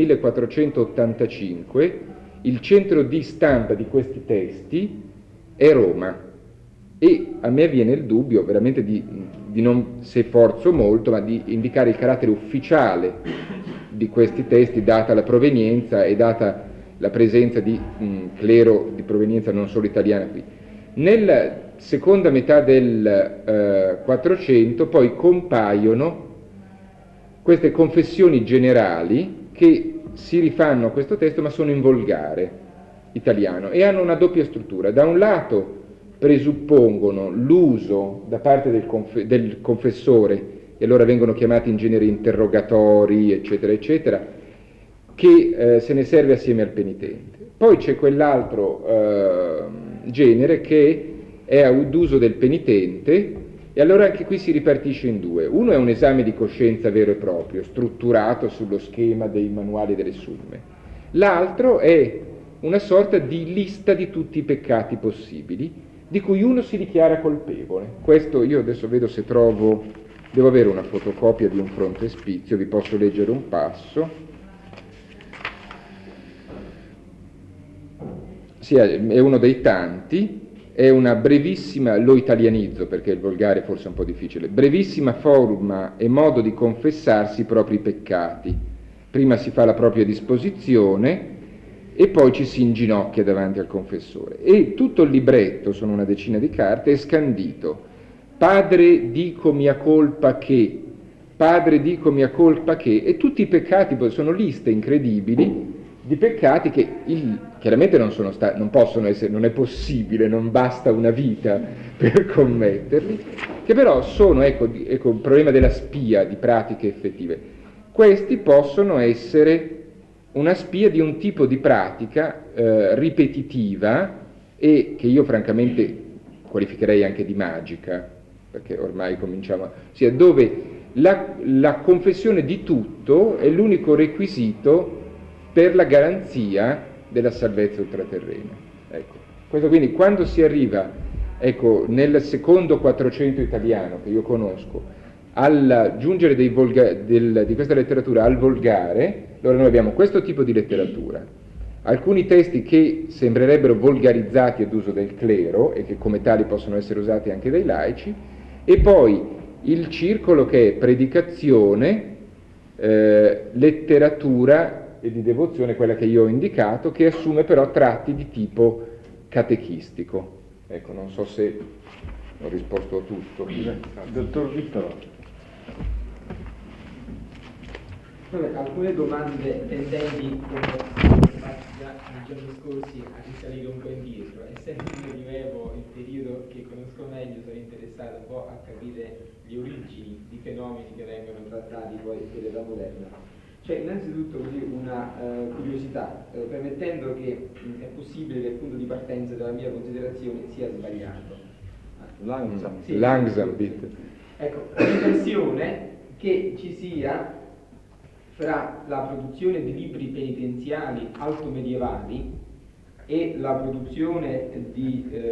millequattrocentottantacinque il centro di stampa di questi testi è Roma, E a me viene il dubbio veramente di, di non, se forzo molto, ma di indicare il carattere ufficiale di questi testi, data la provenienza e data la presenza di mh, clero di provenienza non solo italiana qui. Nella seconda metà del eh, quattrocento poi compaiono queste confessioni generali che si rifanno a questo testo ma sono in volgare italiano e hanno una doppia struttura. Da un lato presuppongono l'uso da parte del, conf- del confessore, e allora vengono chiamati in genere interrogatori, eccetera, eccetera, che eh, se ne serve assieme al penitente. Poi c'è quell'altro eh, genere che è ad uso del penitente, e allora anche qui si ripartisce in due. Uno è un esame di coscienza vero e proprio, strutturato sullo schema dei manuali delle summe. L'altro è una sorta di lista di tutti i peccati possibili, di cui uno si dichiara colpevole. Questo io adesso vedo se trovo, devo avere una fotocopia di un frontespizio, vi posso leggere un passo. Sì, è uno dei tanti, è una brevissima, lo italianizzo perché il volgare forse è un po' difficile, brevissima forma e modo di confessarsi i propri peccati. Prima si fa la propria disposizione e poi ci si inginocchia davanti al confessore. E tutto il libretto, sono una decina di carte, è scandito. Padre, dico mia colpa che, padre, dico mia colpa che, e tutti i peccati, sono liste incredibili di peccati che il, chiaramente non sono stati, non possono essere, non è possibile, non basta una vita per commetterli, che però sono, ecco, ecco il problema della spia di pratiche effettive. Questi possono essere una spia di un tipo di pratica eh, ripetitiva e che io francamente qualificherei anche di magica, perché ormai cominciamo a... Sia dove la, la confessione di tutto è l'unico requisito per la garanzia della salvezza ultraterrena. Ecco. Questo quindi quando si arriva, ecco, nel secondo quattrocento italiano che io conosco, al giungere dei volga- del, di questa letteratura al volgare, allora noi abbiamo questo tipo di letteratura, alcuni testi che sembrerebbero volgarizzati ad uso del clero e che come tali possono essere usati anche dai laici, e poi il circolo che è predicazione, eh, letteratura e di devozione, quella che io ho indicato, che assume però tratti di tipo catechistico. Ecco, non so se ho risposto a tutto. Dottor Vittor. Vabbè, alcune domande tendenti, come fatti già nei giorni scorsi, a risalire un po' indietro. Essendo in medioevo il periodo che conosco meglio, sono interessato un po' a capire le origini di fenomeni che vengono trattati poi dell'età moderna. Cioè, innanzitutto così una uh, curiosità, uh, permettendo che mh, è possibile che il punto di partenza della mia considerazione sia sbagliato. Langsam. Sì, Langsam, sì. bitte. Ecco, l'impressione che ci sia fra la produzione di libri penitenziali altomedievali e la produzione di eh,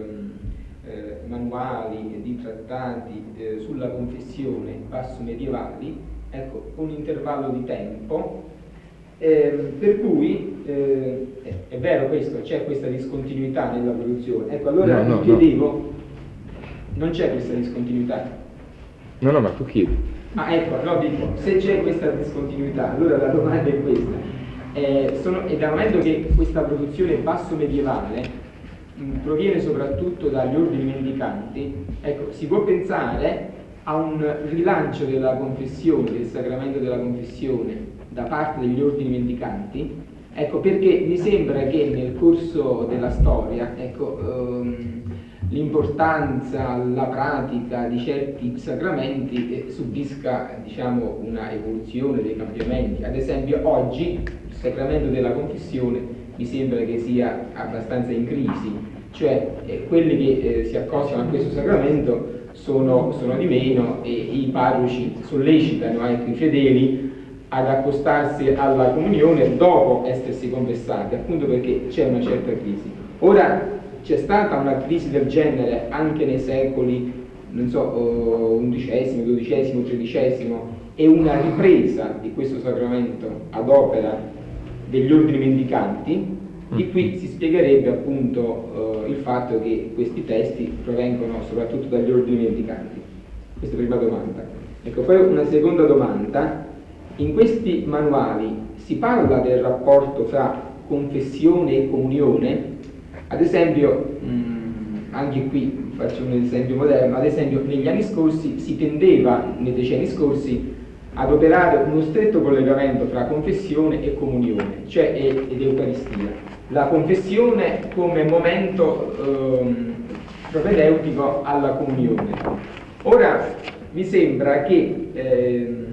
eh, manuali e di trattati eh, sulla confessione basso medievali, ecco, un intervallo di tempo, eh, per cui eh, è, è vero questo, c'è questa discontinuità nella produzione. Ecco, allora No, no, mi chiedevo, non c'è questa discontinuità? No, no, ma tu chiedi. Ah, ecco, no, dico, se c'è questa discontinuità, allora la domanda è questa. Eh, sono, è dal momento che questa produzione basso medievale mh, proviene soprattutto dagli ordini mendicanti, ecco, si può pensare a un rilancio della confessione, del sacramento della confessione da parte degli ordini mendicanti, ecco, perché mi sembra che nel corso della storia, ecco, ehm, l'importanza, la pratica di certi sacramenti eh, subisca, diciamo, una evoluzione, dei cambiamenti. Ad esempio oggi il sacramento della confessione mi sembra che sia abbastanza in crisi, cioè eh, quelli che eh, si accostano a questo sacramento sono, sono di meno e i parroci sollecitano anche i fedeli ad accostarsi alla comunione dopo essersi confessati, appunto perché c'è una certa crisi. Ora, c'è stata una crisi del genere anche nei secoli, non so, undicesimo, dodicesimo, tredicesimo, e una ripresa di questo sacramento ad opera degli ordini mendicanti, Di qui si spiegherebbe appunto eh, il fatto che questi testi provengono soprattutto dagli ordini mendicanti. Questa è la prima domanda. Ecco, poi una seconda domanda. In questi manuali si parla del rapporto fra confessione e comunione? Ad esempio, mh, anche qui faccio un esempio moderno, ad esempio negli anni scorsi si tendeva, nei decenni scorsi, ad operare uno stretto collegamento fra confessione e comunione, cioè ed Eucaristia. La confessione come momento ehm, propedeutico alla comunione. Ora mi sembra che ehm,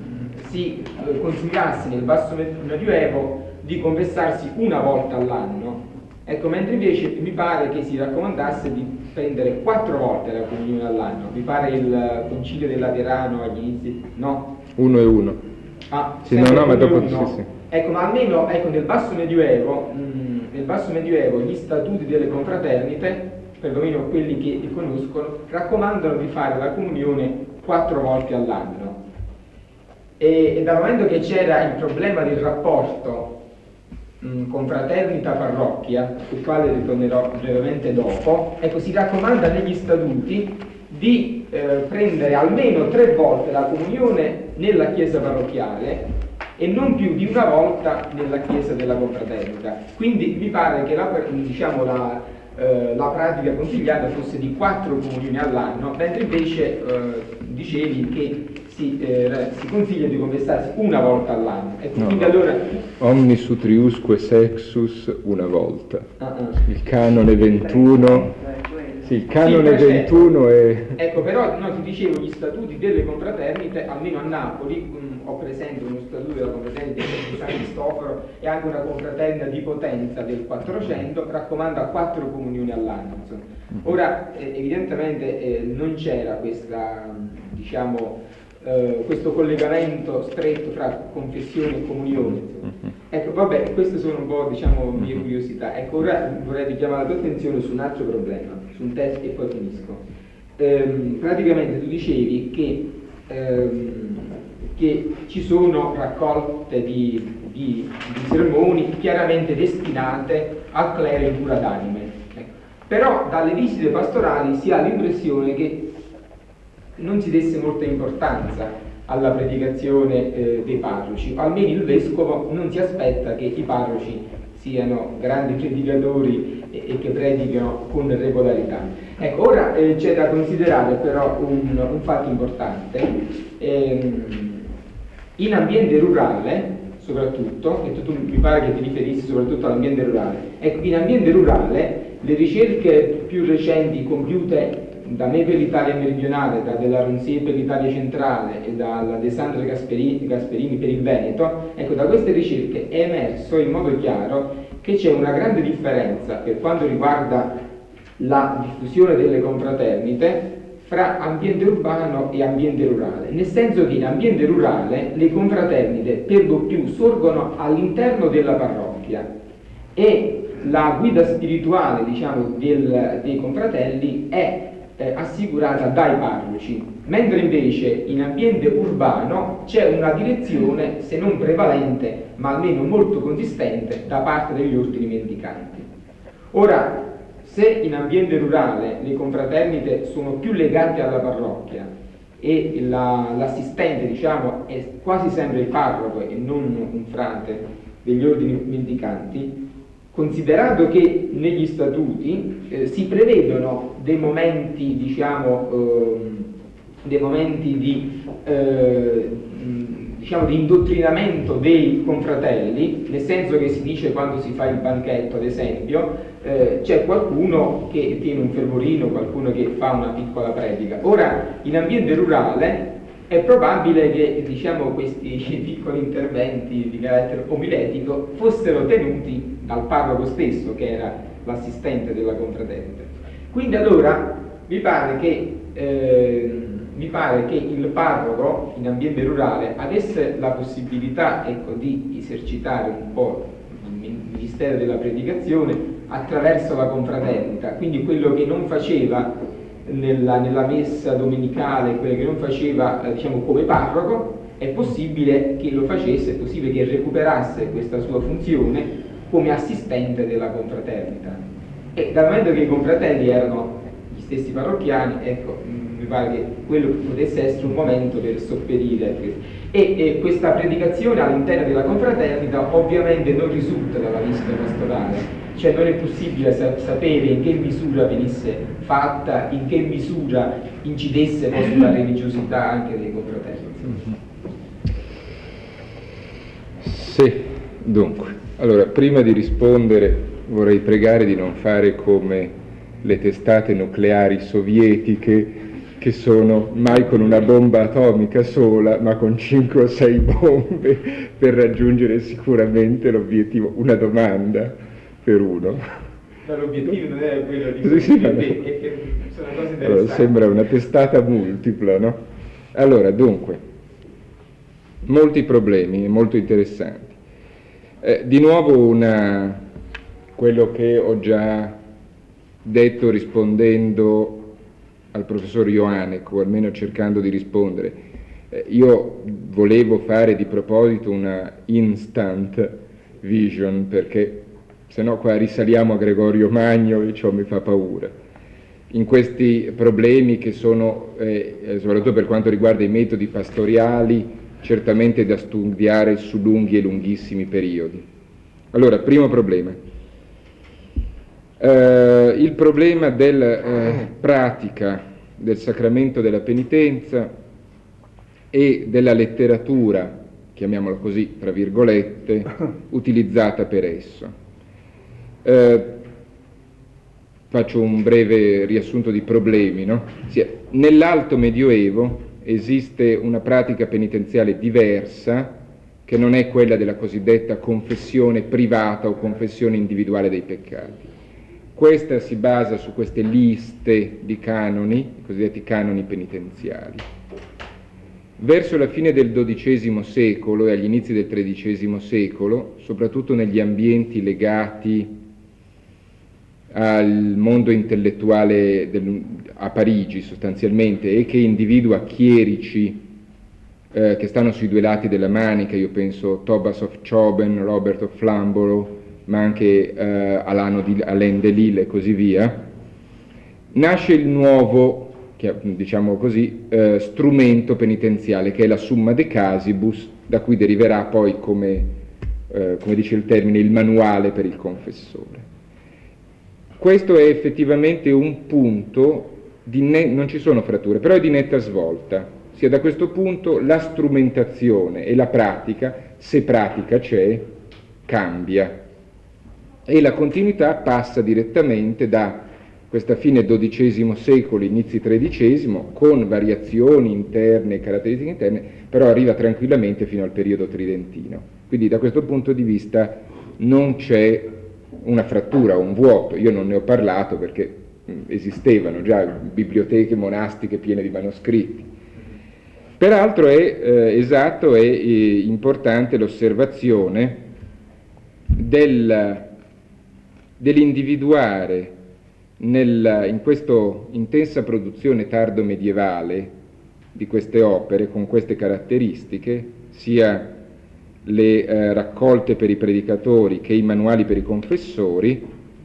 si eh, consigliasse nel basso medioevo di confessarsi una volta all'anno, ecco, mentre invece mi pare che si raccomandasse di prendere quattro volte la comunione all'anno. Mi pare il Concilio del Laterano agli inizi, no? Uno e uno. Ah, sì, no, no, ma dopo uno. sì, sì. Ecco, ma almeno ecco, nel basso medioevo, mh, nel basso medioevo gli statuti delle confraternite, perlomeno quelli che li conoscono, raccomandano di fare la comunione quattro volte all'anno. E, e dal momento che c'era il problema del rapporto mh, confraternita-parrocchia, sul quale ritornerò brevemente dopo, ecco, si raccomanda negli statuti di eh, prendere almeno tre volte la comunione nella chiesa parrocchiale e non più di una volta nella chiesa della confraternita. Quindi mi pare che la, diciamo, la, eh, la pratica consigliata fosse di quattro comunioni all'anno, mentre invece eh, dicevi che si, eh, si consiglia di confessarsi una volta all'anno. Ecco, no, quindi allora... Omnis utriusque sexus una volta. Uh-uh. Il canone ventuno... Sì, il canone sì, ventuno è... Ecco, però no, ti dicevo, gli statuti delle confraternite, almeno a Napoli, mh, ho presente uno statuto della confraternita di San Cristoforo e anche una confraternita di Potenza del quattrocento, raccomanda quattro comunioni all'anno. Insomma. Ora, eh, evidentemente eh, non c'era questa, diciamo, eh, questo collegamento stretto tra confessione e comunione. Insomma. Ecco, vabbè, queste sono un po', diciamo, mie curiosità. Ecco, ora vorrei richiamare la tua attenzione su un altro problema, su un testo e poi finisco. Ehm, praticamente tu dicevi che, ehm, che ci sono raccolte di, di, di sermoni chiaramente destinate al clero in cura d'anime. Ecco. Però dalle visite pastorali si ha l'impressione che non si desse molta importanza alla predicazione eh, dei parroci, o almeno il vescovo non si aspetta che i parroci siano grandi predicatori e, e che predicano con regolarità. Ecco, ora eh, c'è da considerare però un, un fatto importante. Ehm, in ambiente rurale, soprattutto, e tu, tu mi pare che ti riferissi soprattutto all'ambiente rurale, ecco, in ambiente rurale le ricerche più recenti compiute da me per l'Italia meridionale, da della Ronzé per l'Italia centrale e dalla De Sandro Gasperini, Gasperini per il Veneto, ecco, da queste ricerche è emerso in modo chiaro che c'è una grande differenza per quanto riguarda la diffusione delle confraternite fra ambiente urbano e ambiente rurale, nel senso che in ambiente rurale le confraternite per lo più sorgono all'interno della parrocchia e la guida spirituale, diciamo, del, dei confratelli è Eh, assicurata dai parroci, mentre invece in ambiente urbano c'è una direzione, se non prevalente, ma almeno molto consistente, da parte degli ordini mendicanti. Ora, se in ambiente rurale le confraternite sono più legate alla parrocchia e la, l'assistente, diciamo, è quasi sempre il parroco e non un frate degli ordini mendicanti, considerato che negli statuti eh, si prevedono dei momenti, diciamo, eh, dei momenti di, eh, diciamo, di indottrinamento dei confratelli, nel senso che si dice quando si fa il banchetto, ad esempio, eh, c'è qualcuno che tiene un fervorino, qualcuno che fa una piccola predica. Ora, in ambiente rurale è probabile che, diciamo, questi piccoli interventi di carattere omiletico fossero tenuti dal parroco stesso, che era l'assistente della confraternita. Quindi allora mi pare che, eh, mi pare che il parroco in ambiente rurale avesse la possibilità, ecco, di esercitare un po' il ministero della predicazione attraverso la confraternita, quindi quello che non faceva nella, nella messa domenicale, quello che non faceva, eh, diciamo, come parroco, è possibile che lo facesse, è possibile che recuperasse questa sua funzione come assistente della confraternita. E dal momento che i confratelli erano gli stessi parrocchiani, ecco, mh, mi pare che quello potesse essere un momento per sopperire a questo. E, e questa predicazione all'interno della confraternita ovviamente non risulta dalla visita pastorale, cioè non è possibile sa- sapere in che misura venisse fatta, in che misura incidesse poi sulla religiosità anche dei confratelli. Sì, dunque, allora, prima di rispondere vorrei pregare di non fare come le testate nucleari sovietiche, che sono mai con una bomba atomica sola, ma con cinque o sei bombe per raggiungere sicuramente l'obiettivo, una domanda per uno. Ma l'obiettivo non è quello di Sì, sì, è no. che sono cose interessanti. Allora, sembra una testata multipla, no? Allora, dunque, molti problemi, molto interessanti. Eh, di nuovo una, quello che ho già detto rispondendo al professor Ioanek, o almeno cercando di rispondere. Eh, io volevo fare di proposito una instant vision, perché se no qua risaliamo a Gregorio Magno e ciò mi fa paura. In questi problemi che sono, eh, soprattutto per quanto riguarda i metodi pastoriali, certamente da studiare su lunghi e lunghissimi periodi. Allora, primo problema. Uh, il problema della uh, pratica del sacramento della penitenza e della letteratura, chiamiamola così, tra virgolette, utilizzata per esso. Uh, faccio un breve riassunto di problemi, no? Sì, nell'Alto Medioevo esiste una pratica penitenziale diversa, che non è quella della cosiddetta confessione privata o confessione individuale dei peccati. Questa si basa su queste liste di canoni, i cosiddetti canoni penitenziali. Verso la fine del dodicesimo secolo e agli inizi del tredicesimo secolo, soprattutto negli ambienti legati al mondo intellettuale del, a Parigi sostanzialmente, e che individua chierici eh, che stanno sui due lati della manica, io penso Thomas of Choben, Robert of Flamborough, ma anche eh, Alano di Alain de Lille e così via, nasce il nuovo, diciamo così, eh, strumento penitenziale, che è la Summa de Casibus, da cui deriverà poi, come, eh, come dice il termine, il manuale per il confessore. Questo è effettivamente un punto, di ne- non ci sono fratture, però è di netta svolta. Sia da questo punto la strumentazione e la pratica, se pratica c'è, cambia. E la continuità passa direttamente da questa fine dodicesimo secolo, inizi tredicesimo, con variazioni interne e caratteristiche interne, però arriva tranquillamente fino al periodo tridentino. Quindi da questo punto di vista non c'è una frattura, un vuoto. Io non ne ho parlato perché mh, esistevano già biblioteche monastiche piene di manoscritti. Peraltro è eh, esatto e eh, importante l'osservazione del dell'individuare nel, in questa intensa produzione tardo medievale di queste opere con queste caratteristiche, sia le eh, raccolte per i predicatori che i manuali per i confessori,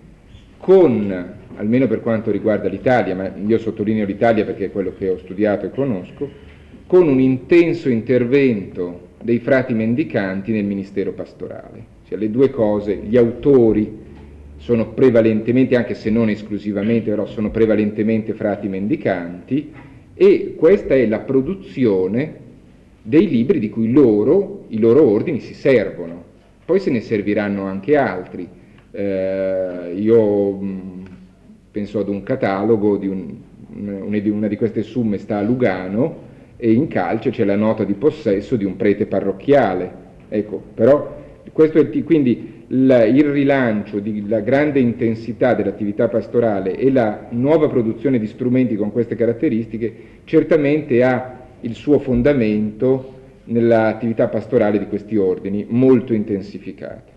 con, almeno per quanto riguarda l'Italia, ma io sottolineo l'Italia perché è quello che ho studiato e conosco, con un intenso intervento dei frati mendicanti nel ministero pastorale. Cioè le due cose, gli autori sono prevalentemente, anche se non esclusivamente, però sono prevalentemente frati mendicanti, e questa è la produzione dei libri di cui loro, i loro ordini si servono. Poi se ne serviranno anche altri. Eh, io mh, penso ad un catalogo di un, una di queste summe sta a Lugano, e in calce c'è la nota di possesso di un prete parrocchiale. Ecco, però questo è il, quindi la, il rilancio della grande intensità dell'attività pastorale e la nuova produzione di strumenti con queste caratteristiche certamente ha il suo fondamento nell'attività pastorale di questi ordini, molto intensificata.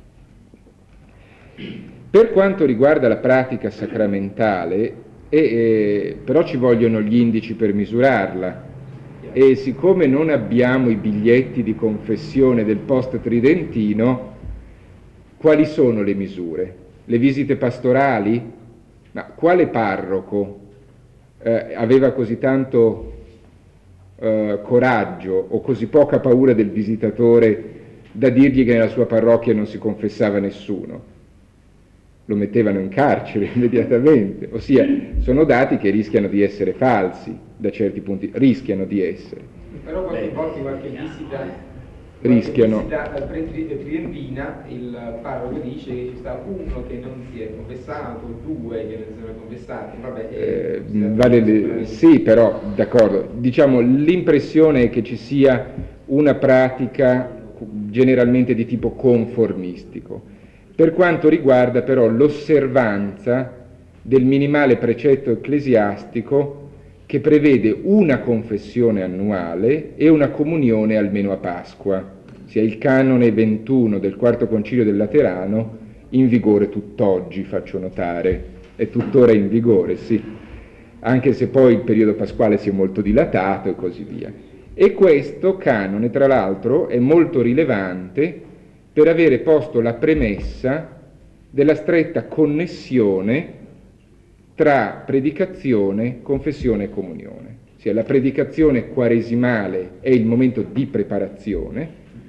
Per quanto riguarda la pratica sacramentale, e, e, però ci vogliono gli indici per misurarla, e siccome non abbiamo i biglietti di confessione del post tridentino, quali sono le misure? Le visite pastorali? Ma quale parroco eh, aveva così tanto eh, coraggio o così poca paura del visitatore da dirgli che nella sua parrocchia non si confessava nessuno? Lo mettevano in carcere immediatamente, ossia sono dati che rischiano di essere falsi da certi punti, rischiano di essere. Però qualche volta qualche visita, rischiano. qualche visita al pre- tridentina il parroco dice che ci sta uno che non si è confessato, due che non si sono confessati, vabbè. Eh, vale le, sì, però d'accordo, diciamo l'impressione è che ci sia una pratica generalmente di tipo conformistico. Per quanto riguarda però l'osservanza del minimale precetto ecclesiastico che prevede una confessione annuale e una comunione almeno a Pasqua, sia il canone ventuno del Quarto Concilio del Laterano, in vigore tutt'oggi, faccio notare, è tuttora in vigore, sì, anche se poi il periodo pasquale si è molto dilatato e così via. E questo canone, tra l'altro, è molto rilevante per avere posto la premessa della stretta connessione tra predicazione, confessione e comunione. Ossia, la predicazione quaresimale è il momento di preparazione,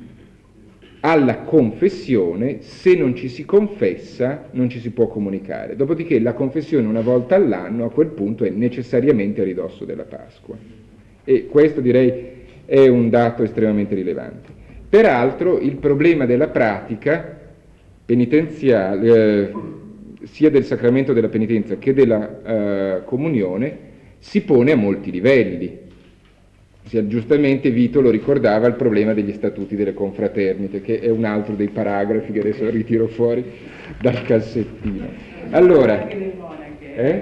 alla confessione, se non ci si confessa, non ci si può comunicare. Dopodiché la confessione una volta all'anno, a quel punto, è necessariamente a ridosso della Pasqua. E questo, direi, è un dato estremamente rilevante. Peraltro il problema della pratica penitenziale, eh, sia del sacramento della penitenza che della eh, comunione, si pone a molti livelli. Sia, giustamente Vito lo ricordava, il problema degli statuti delle confraternite, che è un altro dei paragrafi che adesso ritiro fuori dal cassettino. Allora, eh?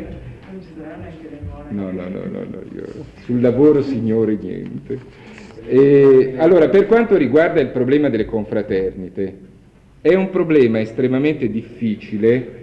No, no, no, no, no, io, sul lavoro signore niente. E, allora, per quanto riguarda il problema delle confraternite, è un problema estremamente difficile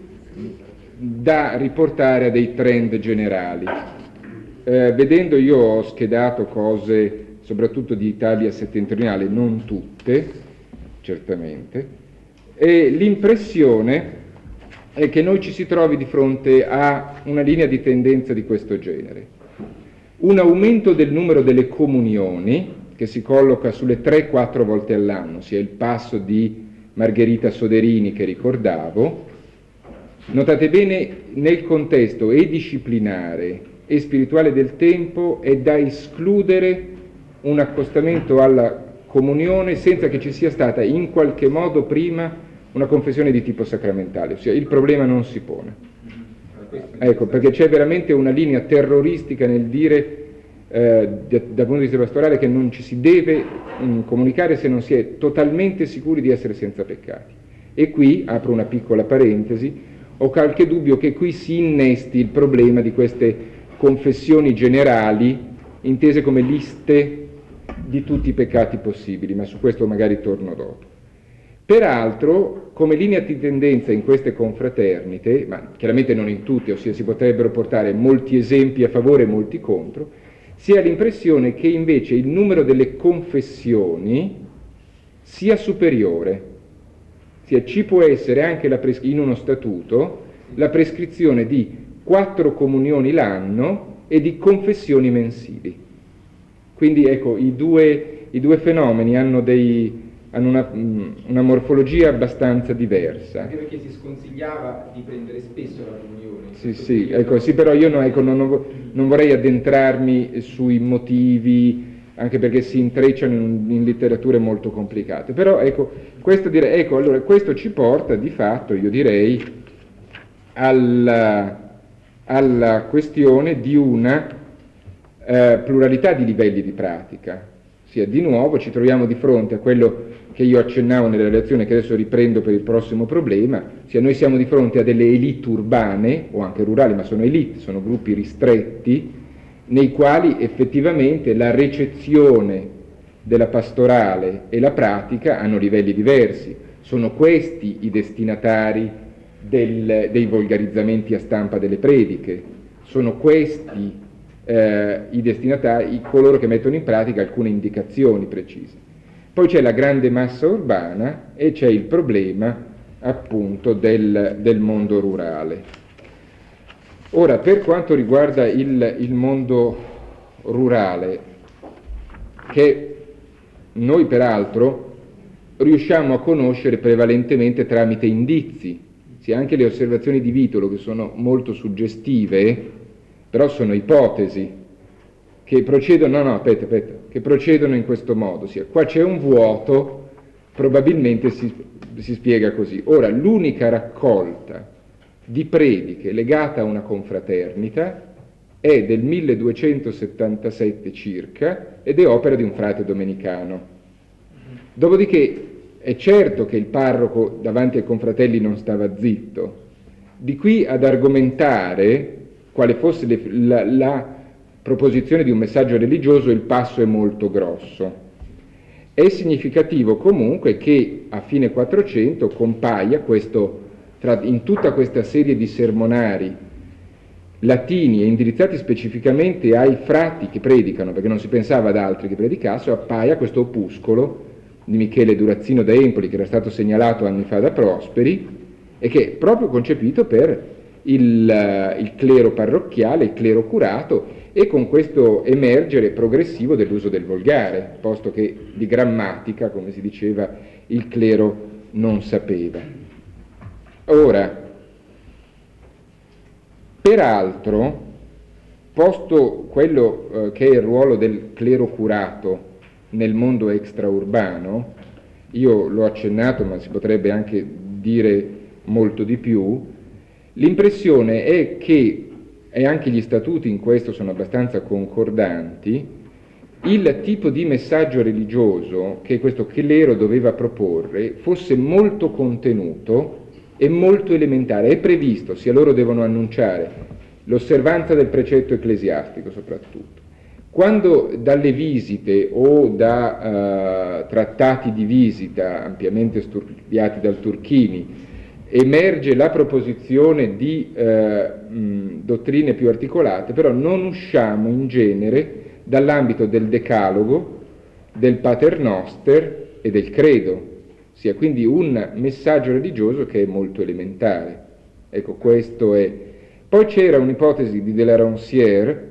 da riportare a dei trend generali. Eh, vedendo, io ho schedato cose soprattutto di Italia settentrionale, non tutte, certamente, e l'impressione è che noi ci si trovi di fronte a una linea di tendenza di questo genere. Un aumento del numero delle comunioni, che si colloca sulle tre quattro volte all'anno, sia il passo di Margherita Soderini che ricordavo. Notate bene, nel contesto e disciplinare e spirituale del tempo è da escludere un accostamento alla comunione senza che ci sia stata in qualche modo prima una confessione di tipo sacramentale, ossia il problema non si pone. Ecco, perché c'è veramente una linea terroristica nel dire eh, dal punto di vista pastorale che non ci si deve mh, comunicare se non si è totalmente sicuri di essere senza peccati. E qui, apro una piccola parentesi, ho qualche dubbio che qui si innesti il problema di queste confessioni generali intese come liste di tutti i peccati possibili, ma su questo magari torno dopo. Peraltro, come linea di tendenza in queste confraternite, ma chiaramente non in tutte, ossia si potrebbero portare molti esempi a favore e molti contro, si ha l'impressione che invece il numero delle confessioni sia superiore. Ossia, ci può essere anche la pres- in uno statuto la prescrizione di quattro comunioni l'anno e di confessioni mensili. Quindi ecco, i due, i due fenomeni hanno, dei, hanno una, una morfologia abbastanza diversa. Anche perché si sconsigliava di prendere spesso la comunione. Sì, sì, ecco, sì, però io no, ecco, non, non vorrei addentrarmi sui motivi, anche perché si intrecciano in, in letterature molto complicate. Però ecco, questo, direi, ecco, allora, questo ci porta di fatto, io direi, alla, alla questione di una eh, pluralità di livelli di pratica. Ossia, di nuovo ci troviamo di fronte a quello che io accennavo nella relazione, che adesso riprendo per il prossimo problema, ossia noi siamo di fronte a delle elite urbane, o anche rurali, ma sono elite, sono gruppi ristretti, nei quali effettivamente la recezione della pastorale e la pratica hanno livelli diversi. Sono questi i destinatari del, dei volgarizzamenti a stampa delle prediche, sono questi eh, i destinatari, i, coloro che mettono in pratica alcune indicazioni precise. Poi c'è la grande massa urbana e c'è il problema appunto del, del mondo rurale. Ora, per quanto riguarda il, il mondo rurale, che noi peraltro riusciamo a conoscere prevalentemente tramite indizi, sia anche le osservazioni di Vitolo, che sono molto suggestive, però sono ipotesi che procedono, no no aspetta, aspetta, che procedono in questo modo, sia qua c'è un vuoto, probabilmente si, si spiega così. Ora, l'unica raccolta di prediche legata a una confraternita è del milleduecentosettantasette circa ed è opera di un frate domenicano. Dopodiché è certo che il parroco davanti ai confratelli non stava zitto. Di qui ad argomentare quale fosse le, la, la proposizione di un messaggio religioso, il passo è molto grosso. È significativo comunque che a fine quattrocento compaia questo, tra, in tutta questa serie di sermonari latini e indirizzati specificamente ai frati che predicano, perché non si pensava ad altri che predicassero, appaia questo opuscolo di Michele Durazzino da Empoli, che era stato segnalato anni fa da Prosperi, e che è proprio concepito per il, il clero parrocchiale, il clero curato, e con questo emergere progressivo dell'uso del volgare, posto che di grammatica, come si diceva, il clero non sapeva. Ora, peraltro, posto quello eh, che è il ruolo del clero curato nel mondo extraurbano, io l'ho accennato, ma si potrebbe anche dire molto di più, l'impressione è che, e anche gli statuti in questo sono abbastanza concordanti, il tipo di messaggio religioso che questo clero doveva proporre fosse molto contenuto e molto elementare. È previsto, sia loro devono annunciare l'osservanza del precetto ecclesiastico soprattutto. Quando dalle visite o da uh, trattati di visita ampiamente studiati dal Turchini emerge la proposizione di eh, mh, dottrine più articolate, però non usciamo in genere dall'ambito del decalogo, del paternoster e del credo, sia quindi un messaggio religioso che è molto elementare. Ecco, questo è. Poi c'era un'ipotesi di de la Roncière,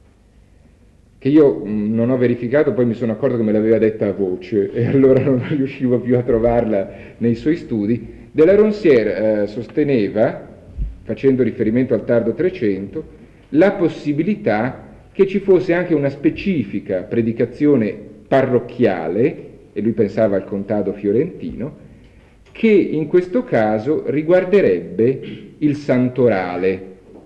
che io mh, non ho verificato, poi mi sono accorto che me l'aveva detta a voce e allora non riuscivo più a trovarla nei suoi studi. De la Roncière eh, sosteneva, facendo riferimento al tardo Trecento, la possibilità che ci fosse anche una specifica predicazione parrocchiale, e lui pensava al contado fiorentino, che in questo caso riguarderebbe il santorale.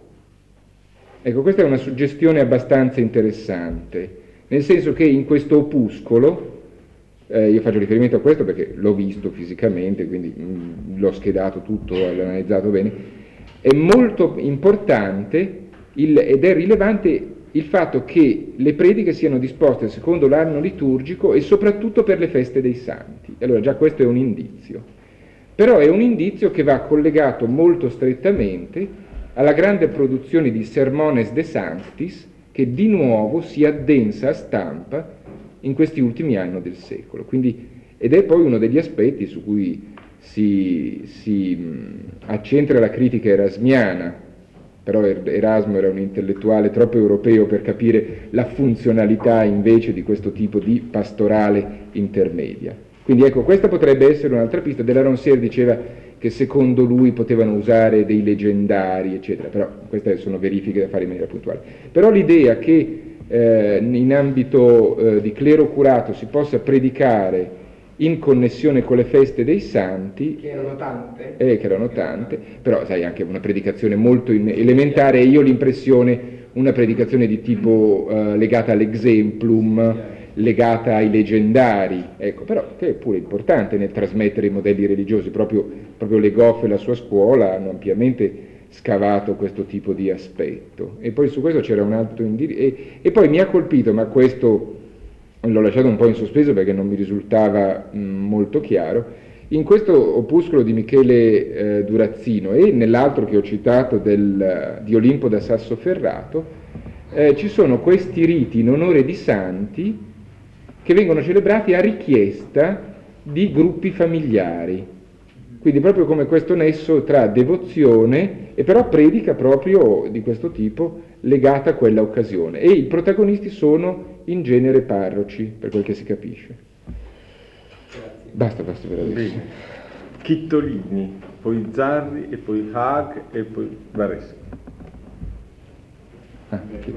Ecco, questa è una suggestione abbastanza interessante, nel senso che in questo opuscolo, Eh, io faccio riferimento a questo perché l'ho visto fisicamente, quindi mh, l'ho schedato tutto, l'ho analizzato bene, è molto importante il, ed è rilevante il fatto che le prediche siano disposte secondo l'anno liturgico e soprattutto per le feste dei santi. Allora già questo è un indizio, però è un indizio che va collegato molto strettamente alla grande produzione di Sermones de Sanctis, che di nuovo si addensa a stampa in questi ultimi anni del secolo. Quindi, ed è poi uno degli aspetti su cui si, si mh, accentra la critica erasmiana, però Erasmo era un intellettuale troppo europeo per capire la funzionalità invece di questo tipo di pastorale intermedia. Quindi ecco, questa potrebbe essere un'altra pista. De la Roncière diceva che secondo lui potevano usare dei leggendari, eccetera, però queste sono verifiche da fare in maniera puntuale. Però l'idea che Eh, in ambito eh, di clero curato si possa predicare in connessione con le feste dei santi, che erano tante, eh, che erano tante, però sai, anche una predicazione molto in- elementare, e io ho l'impressione una predicazione di tipo eh, legata all'exemplum, legata ai leggendari, ecco, però che è pure importante nel trasmettere i modelli religiosi. Proprio, proprio Le Goff e la sua scuola hanno ampiamente scavato questo tipo di aspetto. E poi su questo c'era un altro indirizzo, e, e poi mi ha colpito, ma questo l'ho lasciato un po' in sospeso perché non mi risultava mh, molto chiaro, in questo opuscolo di Michele eh, Durazzino e nell'altro che ho citato del, di Olimpo da Sassoferrato, eh, ci sono questi riti in onore di santi che vengono celebrati a richiesta di gruppi familiari. Quindi proprio come questo nesso tra devozione e però predica proprio di questo tipo legata a quella occasione. E i protagonisti sono in genere parroci, per quel che si capisce. Basta, basta per adesso. Chittolini, poi Zarri e poi Haag e poi Vareschi. Ah,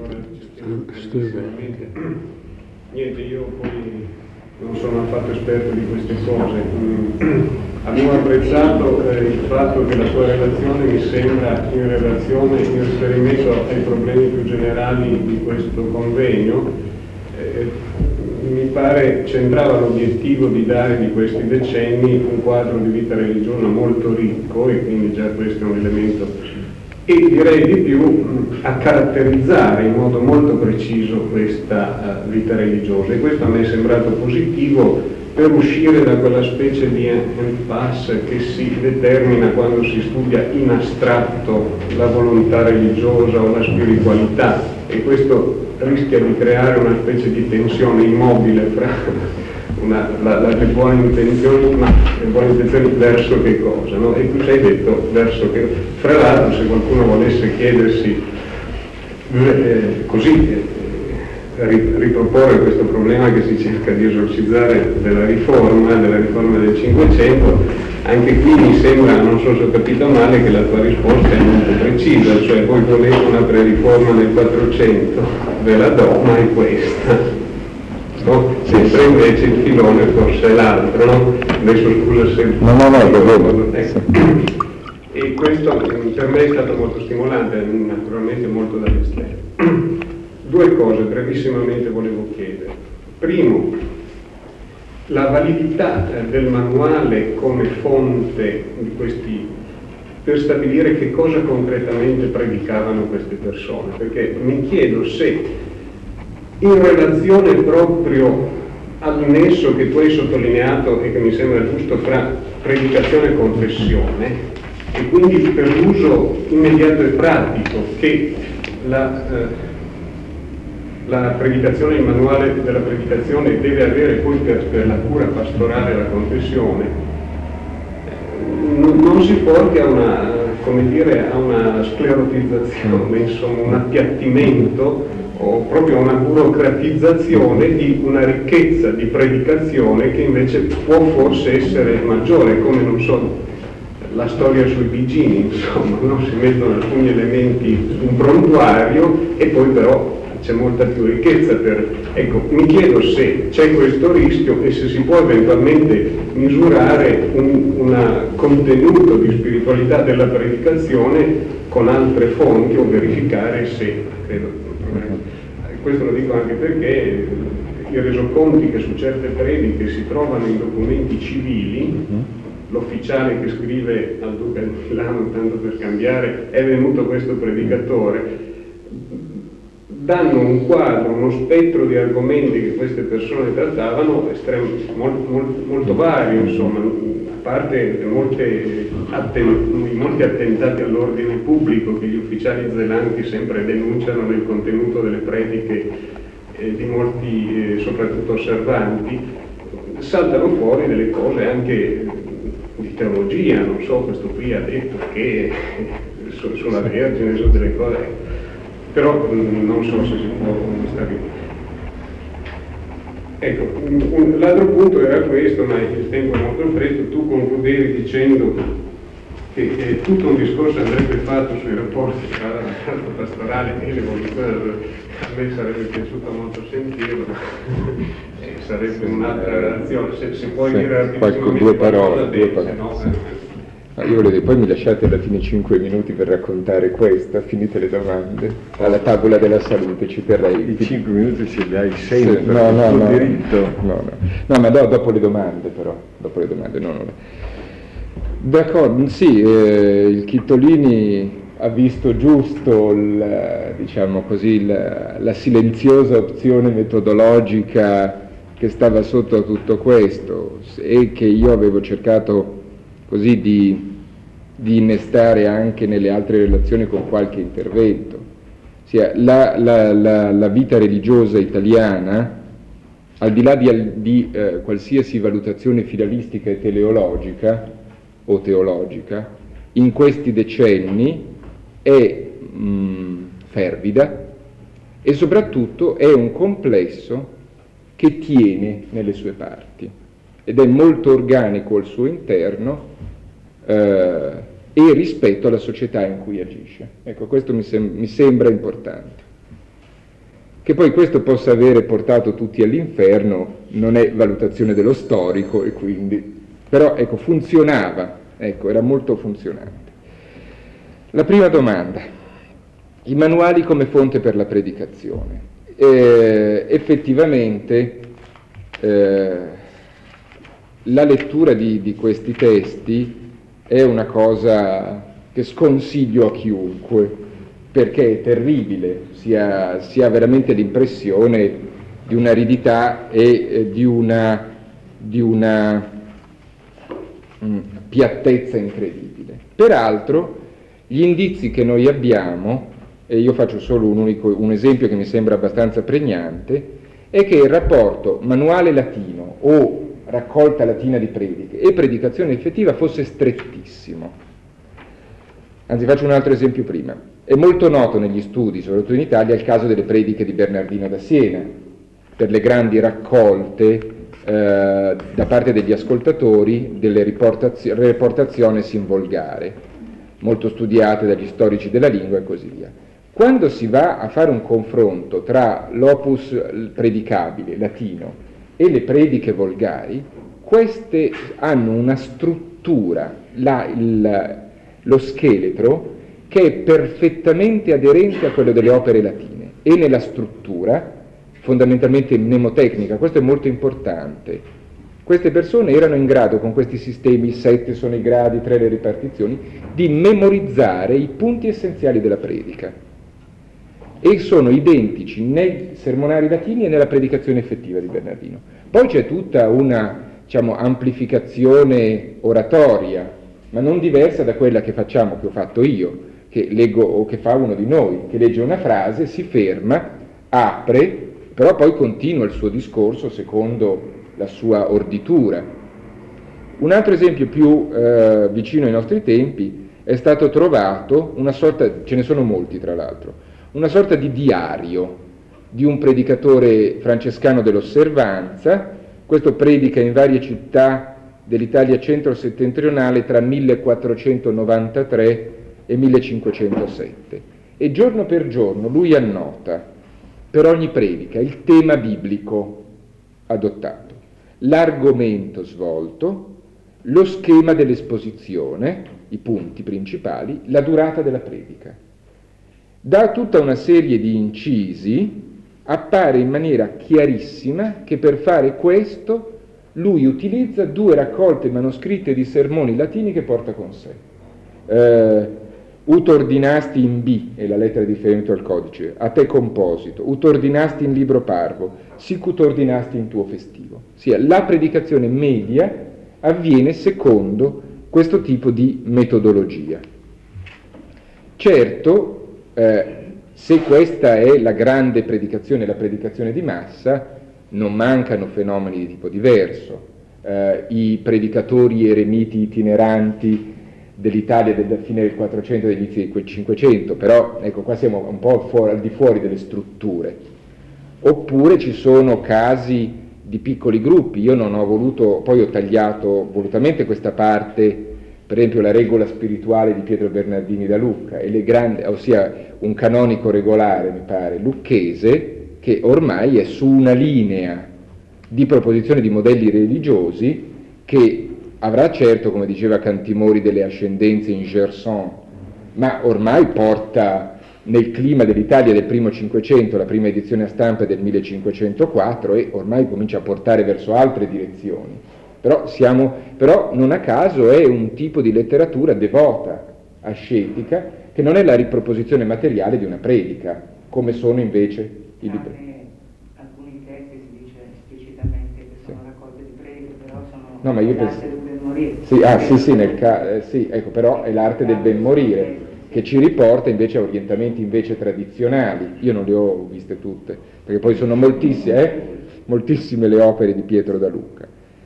Niente, io poi non sono affatto esperto di queste cose. Abbiamo apprezzato eh, il fatto che la tua relazione mi sembra in relazione, in riferimento ai problemi più generali di questo convegno, eh, mi pare centrava l'obiettivo di dare di questi decenni un quadro di vita religiosa molto ricco, e quindi già questo è un elemento, e direi di più a caratterizzare in modo molto preciso questa uh, vita religiosa, e questo a me è sembrato positivo per uscire da quella specie di impasse che si determina quando si studia in astratto la volontà religiosa o la spiritualità, e questo rischia di creare una specie di tensione immobile fra una, la, la, le buone intenzioni, ma le buone intenzioni verso che cosa, no? E tu ci hai detto verso che, fra l'altro, se qualcuno volesse chiedersi eh, così eh, riproporre questo problema che si cerca di esorcizzare della riforma, della riforma del Cinquecento, anche qui mi sembra, non so se ho capito male, che la tua risposta è molto precisa, cioè voi volete una pre-riforma nel quattrocento, ve la do, ma è questa. No? Sempre invece il filone forse è l'altro, no? Adesso scusa se... No, no, no, no, ecco. E questo per me è stato molto stimolante, naturalmente molto dall'esterno. Due cose brevissimamente volevo chiedere. Primo, la validità del manuale come fonte di questi, per stabilire che cosa concretamente predicavano queste persone, perché mi chiedo se in relazione proprio al nesso che tu hai sottolineato e che mi sembra giusto fra predicazione e confessione, e quindi per l'uso immediato e pratico che la, eh, la predicazione, il manuale della predicazione deve avere poi per, per la cura pastorale e la confessione, non, non si porti a una, come dire, a una sclerotizzazione, insomma un appiattimento o proprio una burocratizzazione di una ricchezza di predicazione che invece può forse essere maggiore, come non so, la storia sui bigini, insomma, no? Si mettono alcuni elementi, un prontuario, e poi però c'è molta più ricchezza per... Ecco, mi chiedo se c'è questo rischio e se si può eventualmente misurare un una contenuto di spiritualità della predicazione con altre fonti, o verificare se, credo, questo lo dico anche perché i resoconti che su certe prediche si trovano in documenti civili, l'ufficiale che scrive al Duca di Milano, tanto per cambiare, è venuto questo predicatore, danno un quadro, uno spettro di argomenti che queste persone trattavano estrem- molto, molto, molto vario, insomma, a parte molte atten- molti attentati all'ordine pubblico che gli ufficiali zelanti sempre denunciano nel contenuto delle prediche eh, di molti, eh, soprattutto osservanti, saltano fuori delle cose anche di teologia, non so, questo qui ha detto che su, sulla Vergine, su delle cose, però non so se si può stare. Ecco, un, l'altro punto era questo, ma il tempo è molto stretto. Tu concludevi dicendo che eh, tutto un discorso andrebbe fatto sui rapporti tra la realtà pastorale e l'evoluzione. A me sarebbe piaciuto molto sentirlo, e sarebbe un'altra relazione. Se, se puoi sì, dire rapidissimamente due parole, due te, parole. se no, Sì. eh, Ah, io volevo dire, poi mi lasciate alla fine cinque minuti per raccontare questo, finite le domande. Alla tavola della salute ci terrei. I cinque minuti ce li hai sempre, sì, no, no, no, diritto. No, no. no, ma do, dopo le domande però, dopo le domande, no, no. D'accordo, sì, eh, il Chittolini ha visto giusto, il, diciamo così, la, la silenziosa opzione metodologica che stava sotto a tutto questo, e che io avevo cercato così di, di innestare anche nelle altre relazioni con qualche intervento. Ossia, la, la, la, la vita religiosa italiana, al di là di, di eh, qualsiasi valutazione fidalistica e teleologica, o teologica, in questi decenni è mh, fervida e soprattutto è un complesso che tiene nelle sue parti ed è molto organico al suo interno eh, e rispetto alla società in cui agisce. Ecco, questo mi, sem- mi sembra importante. Che poi questo possa avere portato tutti all'inferno non è valutazione dello storico, e quindi, però ecco, funzionava, ecco, era molto funzionante. La prima domanda, i manuali come fonte per la predicazione. Eh, effettivamente eh, la lettura di, di questi testi è una cosa che sconsiglio a chiunque, perché è terribile, si ha, si ha veramente l'impressione di un'aridità e eh, di una, di una mh, piattezza incredibile. Peraltro, gli indizi che noi abbiamo, e io faccio solo un, unico, un esempio che mi sembra abbastanza pregnante, è che il rapporto manuale latino o raccolta latina di prediche e predicazione effettiva fosse strettissimo. Anzi, faccio un altro esempio prima. È molto noto negli studi, soprattutto in Italia, il caso delle prediche di Bernardino da Siena, per le grandi raccolte eh, da parte degli ascoltatori delle riportazio- reportationes in volgare, molto studiate dagli storici della lingua e così via. Quando si va a fare un confronto tra l'opus predicabile latino e le prediche volgari, queste hanno una struttura, la, il, lo scheletro, che è perfettamente aderente a quello delle opere latine e nella struttura, fondamentalmente mnemotecnica. Questo è molto importante. Queste persone erano in grado, con questi sistemi, sette sono i gradi, tre le ripartizioni, di memorizzare i punti essenziali della predica e sono identici nei sermonari latini e nella predicazione effettiva di Bernardino. Poi c'è tutta una, diciamo, amplificazione oratoria, ma non diversa da quella che facciamo, che ho fatto io, che leggo o che fa uno di noi, che legge una frase, si ferma, apre, però poi continua il suo discorso secondo la sua orditura. Un altro esempio più eh, vicino ai nostri tempi è stato trovato una sorta, ce ne sono molti tra l'altro, una sorta di diario di un predicatore francescano dell'osservanza. Questo predica in varie città dell'Italia centro-settentrionale tra millequattrocentonovantatré e millecinquecentosette, e giorno per giorno lui annota per ogni predica il tema biblico adottato, l'argomento svolto, lo schema dell'esposizione, i punti principali, la durata della predica. Da tutta una serie di incisi appare in maniera chiarissima che per fare questo lui utilizza due raccolte manoscritte di sermoni latini che porta con sé. Eh, Ut ordinasti in B, è la lettera di riferimento al codice, a te composito, ut ordinasti in libro parvo, sic ut ordinasti in tuo festivo. Sia la predicazione media avviene secondo questo tipo di metodologia. Certo, eh, se questa è la grande predicazione, la predicazione di massa, non mancano fenomeni di tipo diverso. Eh, I predicatori eremiti itineranti dell'Italia della fine del quattrocento e degli inizi del cinquecento, però ecco, qua siamo un po' fuori, al di fuori delle strutture. Oppure ci sono casi di piccoli gruppi. Io non ho voluto, poi ho tagliato volutamente questa parte, per esempio la regola spirituale di Pietro Bernardini da Lucca, e le grandi, ossia un canonico regolare, mi pare, lucchese, che ormai è su una linea di proposizione di modelli religiosi che avrà certo, come diceva Cantimori, delle ascendenze in Gerson, ma ormai porta nel clima dell'Italia del primo Cinquecento, la prima edizione a stampa è del millecinquecentoquattro, e ormai comincia a portare verso altre direzioni. Però, siamo, però non a caso è un tipo di letteratura devota, ascetica, che non è la riproposizione materiale di una predica, come sono invece i libri. Alcuni testi si dice esplicitamente che sono sì. raccolte di prediche, però sono no, ma io l'arte penso... del ben morire. Sì, ah, sì, sì, nel ca... eh, sì, ecco, però è l'arte del ben morire, che ci riporta invece a orientamenti invece tradizionali. Io non le ho viste tutte, perché poi sono moltissime, eh? moltissime le opere di Pietro da Lucca.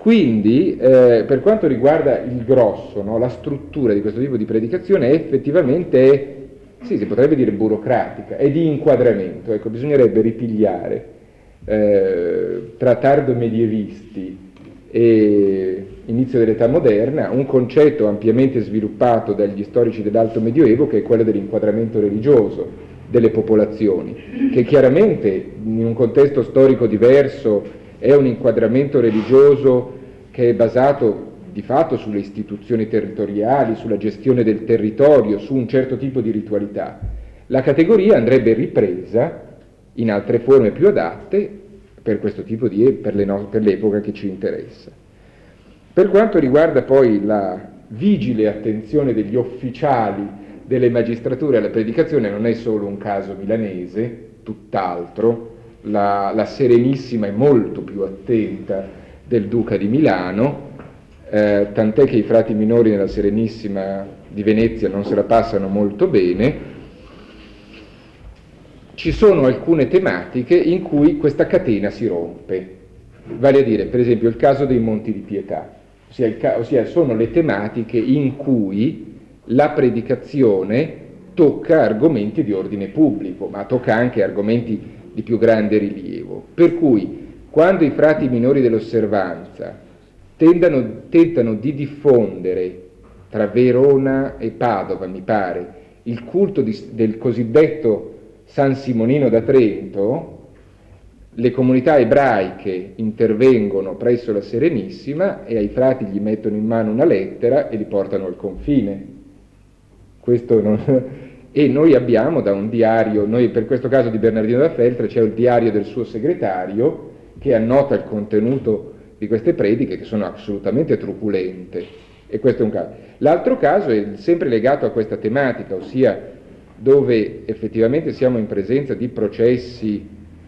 Quindi, eh, per quanto riguarda il grosso, no, la struttura di questo tipo di predicazione è effettivamente, sì, si potrebbe dire burocratica, è di inquadramento. Ecco, bisognerebbe ripigliare eh, tra tardo-medievisti e inizio dell'età moderna un concetto ampiamente sviluppato dagli storici dell'Alto Medioevo, che è quello dell'inquadramento religioso delle popolazioni, che chiaramente in un contesto storico diverso è un inquadramento religioso che è basato di fatto sulle istituzioni territoriali, sulla gestione del territorio, su un certo tipo di ritualità. La categoria andrebbe ripresa in altre forme più adatte per questo tipo di, per, le no, per l'epoca che ci interessa. Per quanto riguarda poi la vigile attenzione degli ufficiali delle magistrature alla predicazione, non è solo un caso milanese, tutt'altro. La, la Serenissima è molto più attenta del Duca di Milano, eh, tant'è che i frati minori nella Serenissima di Venezia non se la passano molto bene. Ci sono alcune tematiche in cui questa catena si rompe, vale a dire per esempio il caso dei Monti di Pietà, ossia, il ca- ossia sono le tematiche in cui la predicazione tocca argomenti di ordine pubblico, ma tocca anche argomenti di più grande rilievo, per cui quando i frati minori dell'osservanza tendano, tentano di diffondere tra Verona e Padova, mi pare, il culto di, del cosiddetto San Simonino da Trento, le comunità ebraiche intervengono presso la Serenissima e ai frati gli mettono in mano una lettera e li portano al confine. Questo non... E noi abbiamo da un diario, noi per questo caso di Bernardino da Feltre c'è il diario del suo segretario che annota il contenuto di queste prediche che sono assolutamente truculente, e questo è un caso. L'altro caso è sempre legato a questa tematica, ossia dove effettivamente siamo in presenza di processi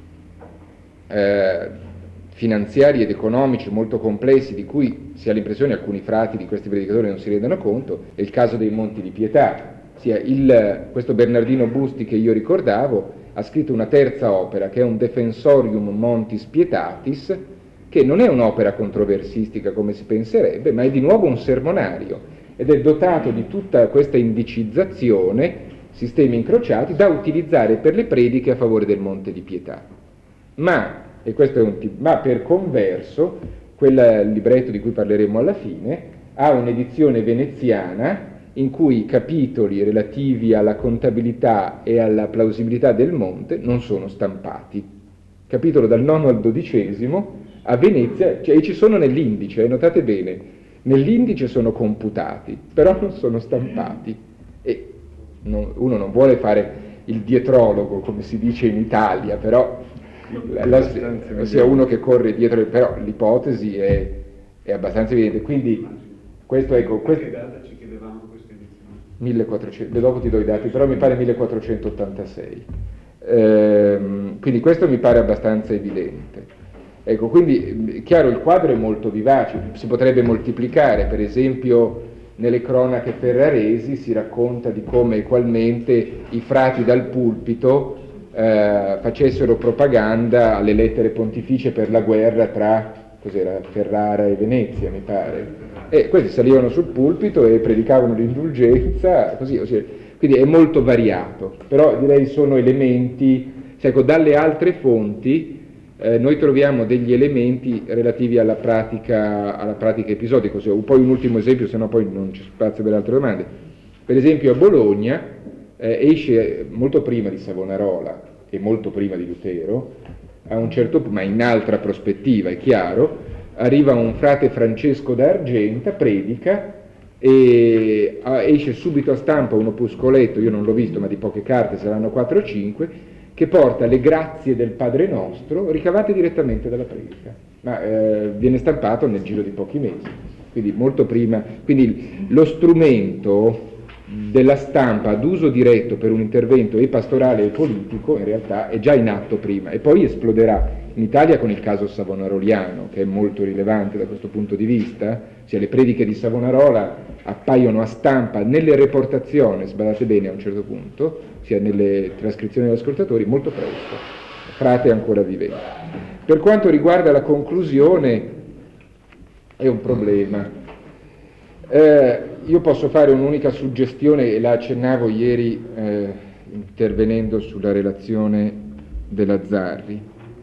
eh, finanziari ed economici molto complessi di cui si ha l'impressione alcuni frati di questi predicatori non si rendano conto, è il caso dei Monti di Pietà. Sia il, questo Bernardino Busti che io ricordavo ha scritto una terza opera che è un Defensorium Montis Pietatis, che non è un'opera controversistica come si penserebbe, ma è di nuovo un sermonario ed è dotato di tutta questa indicizzazione, sistemi incrociati da utilizzare per le prediche a favore del Monte di Pietà. Ma, e questo è un tip, ma per converso, quel libretto di cui parleremo alla fine ha un'edizione veneziana in cui i capitoli relativi alla contabilità e alla plausibilità del monte non sono stampati. Capitolo dal nono al dodicesimo, a Venezia, cioè, e ci sono nell'indice, eh, notate bene, nell'indice sono computati, però non sono stampati. E non, uno non vuole fare il dietrologo, come si dice in Italia, però la, la, sia uno che corre dietro, però l'ipotesi è, è abbastanza evidente. Quindi questo, ecco, questo, millequattrocento, dopo ti do i dati, però mi pare millequattrocentottantasei. Ehm, quindi questo mi pare abbastanza evidente. Ecco, quindi chiaro, il quadro è molto vivace, si potrebbe moltiplicare, per esempio nelle cronache ferraresi si racconta di come equalmente i frati dal pulpito eh, facessero propaganda alle lettere pontificie per la guerra tra, cos'era, Ferrara e Venezia, mi pare. E questi salivano sul pulpito e predicavano l'indulgenza, così, ossia, quindi è molto variato, però direi sono elementi, cioè, ecco, dalle altre fonti eh, noi troviamo degli elementi relativi alla pratica, alla pratica episodica, ossia, poi un ultimo esempio, se no poi non c'è spazio per altre domande. Per esempio a Bologna eh, esce molto prima di Savonarola e molto prima di Lutero, a un certo punto, ma in altra prospettiva, è chiaro, arriva un frate Francesco da Argenta, predica e a, esce subito a stampa un opuscoletto, io non l'ho visto ma di poche carte, saranno quattro o cinque, che porta le grazie del Padre Nostro ricavate direttamente dalla predica, ma eh, viene stampato nel giro di pochi mesi, quindi molto prima, quindi lo strumento della stampa ad uso diretto per un intervento e pastorale e politico in realtà è già in atto prima e poi esploderà in Italia con il caso savonaroliano, che è molto rilevante da questo punto di vista, cioè le prediche di Savonarola appaiono a stampa nelle reportazioni, sbadate bene a un certo punto, sia nelle trascrizioni degli ascoltatori, molto presto, frate ancora vivente. Per quanto riguarda la conclusione, è un problema. Eh, io posso fare un'unica suggestione, e la accennavo ieri eh, intervenendo sulla relazione della Zarri.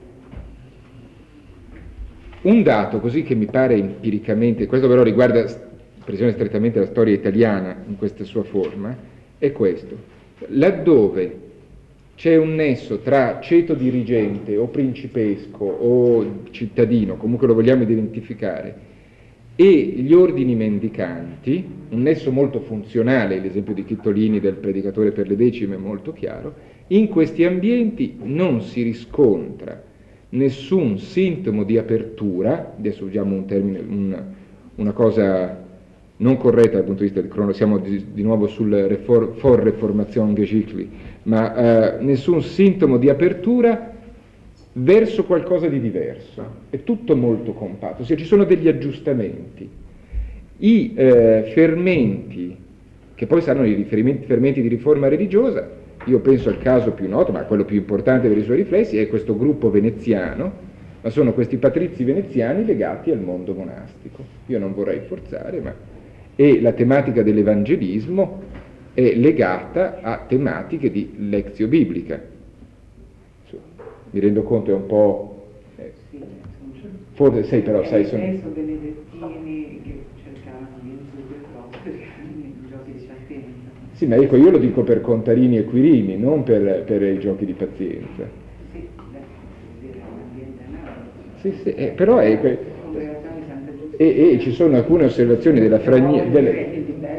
Un dato così che mi pare empiricamente, questo però riguarda presione strettamente la storia italiana in questa sua forma, è questo: laddove c'è un nesso tra ceto dirigente o principesco o cittadino, comunque lo vogliamo identificare, e gli ordini mendicanti, un nesso molto funzionale, l'esempio di Chittolini del predicatore per le decime è molto chiaro, in questi ambienti non si riscontra nessun sintomo di apertura, adesso usiamo un termine, una, una cosa non corretta dal punto di vista del crono, siamo di, di nuovo sul refor, for Reformation Geschichtlich, ma eh, nessun sintomo di apertura verso qualcosa di diverso, è tutto molto compatto, ossia ci sono degli aggiustamenti. I eh, fermenti, che poi saranno i riferimenti, fermenti di riforma religiosa, io penso al caso più noto, ma quello più importante per i suoi riflessi, è questo gruppo veneziano, ma sono questi patrizi veneziani legati al mondo monastico. Io non vorrei forzare, ma e la tematica dell'evangelismo è legata a tematiche di lezio biblica. Mi rendo conto è un po'... Eh, forse sei però, sai, sono... Penso benedettini che cercavano di introdurre proprio nei giochi di pazienza. Sì, ma ecco, io lo dico per Contarini e Quirini, non per, per i giochi di pazienza. Sì, beh, è un ambiente analogo. Sì, sì, eh, però è... Que... E, e ci sono alcune osservazioni della Fragnier... Delle...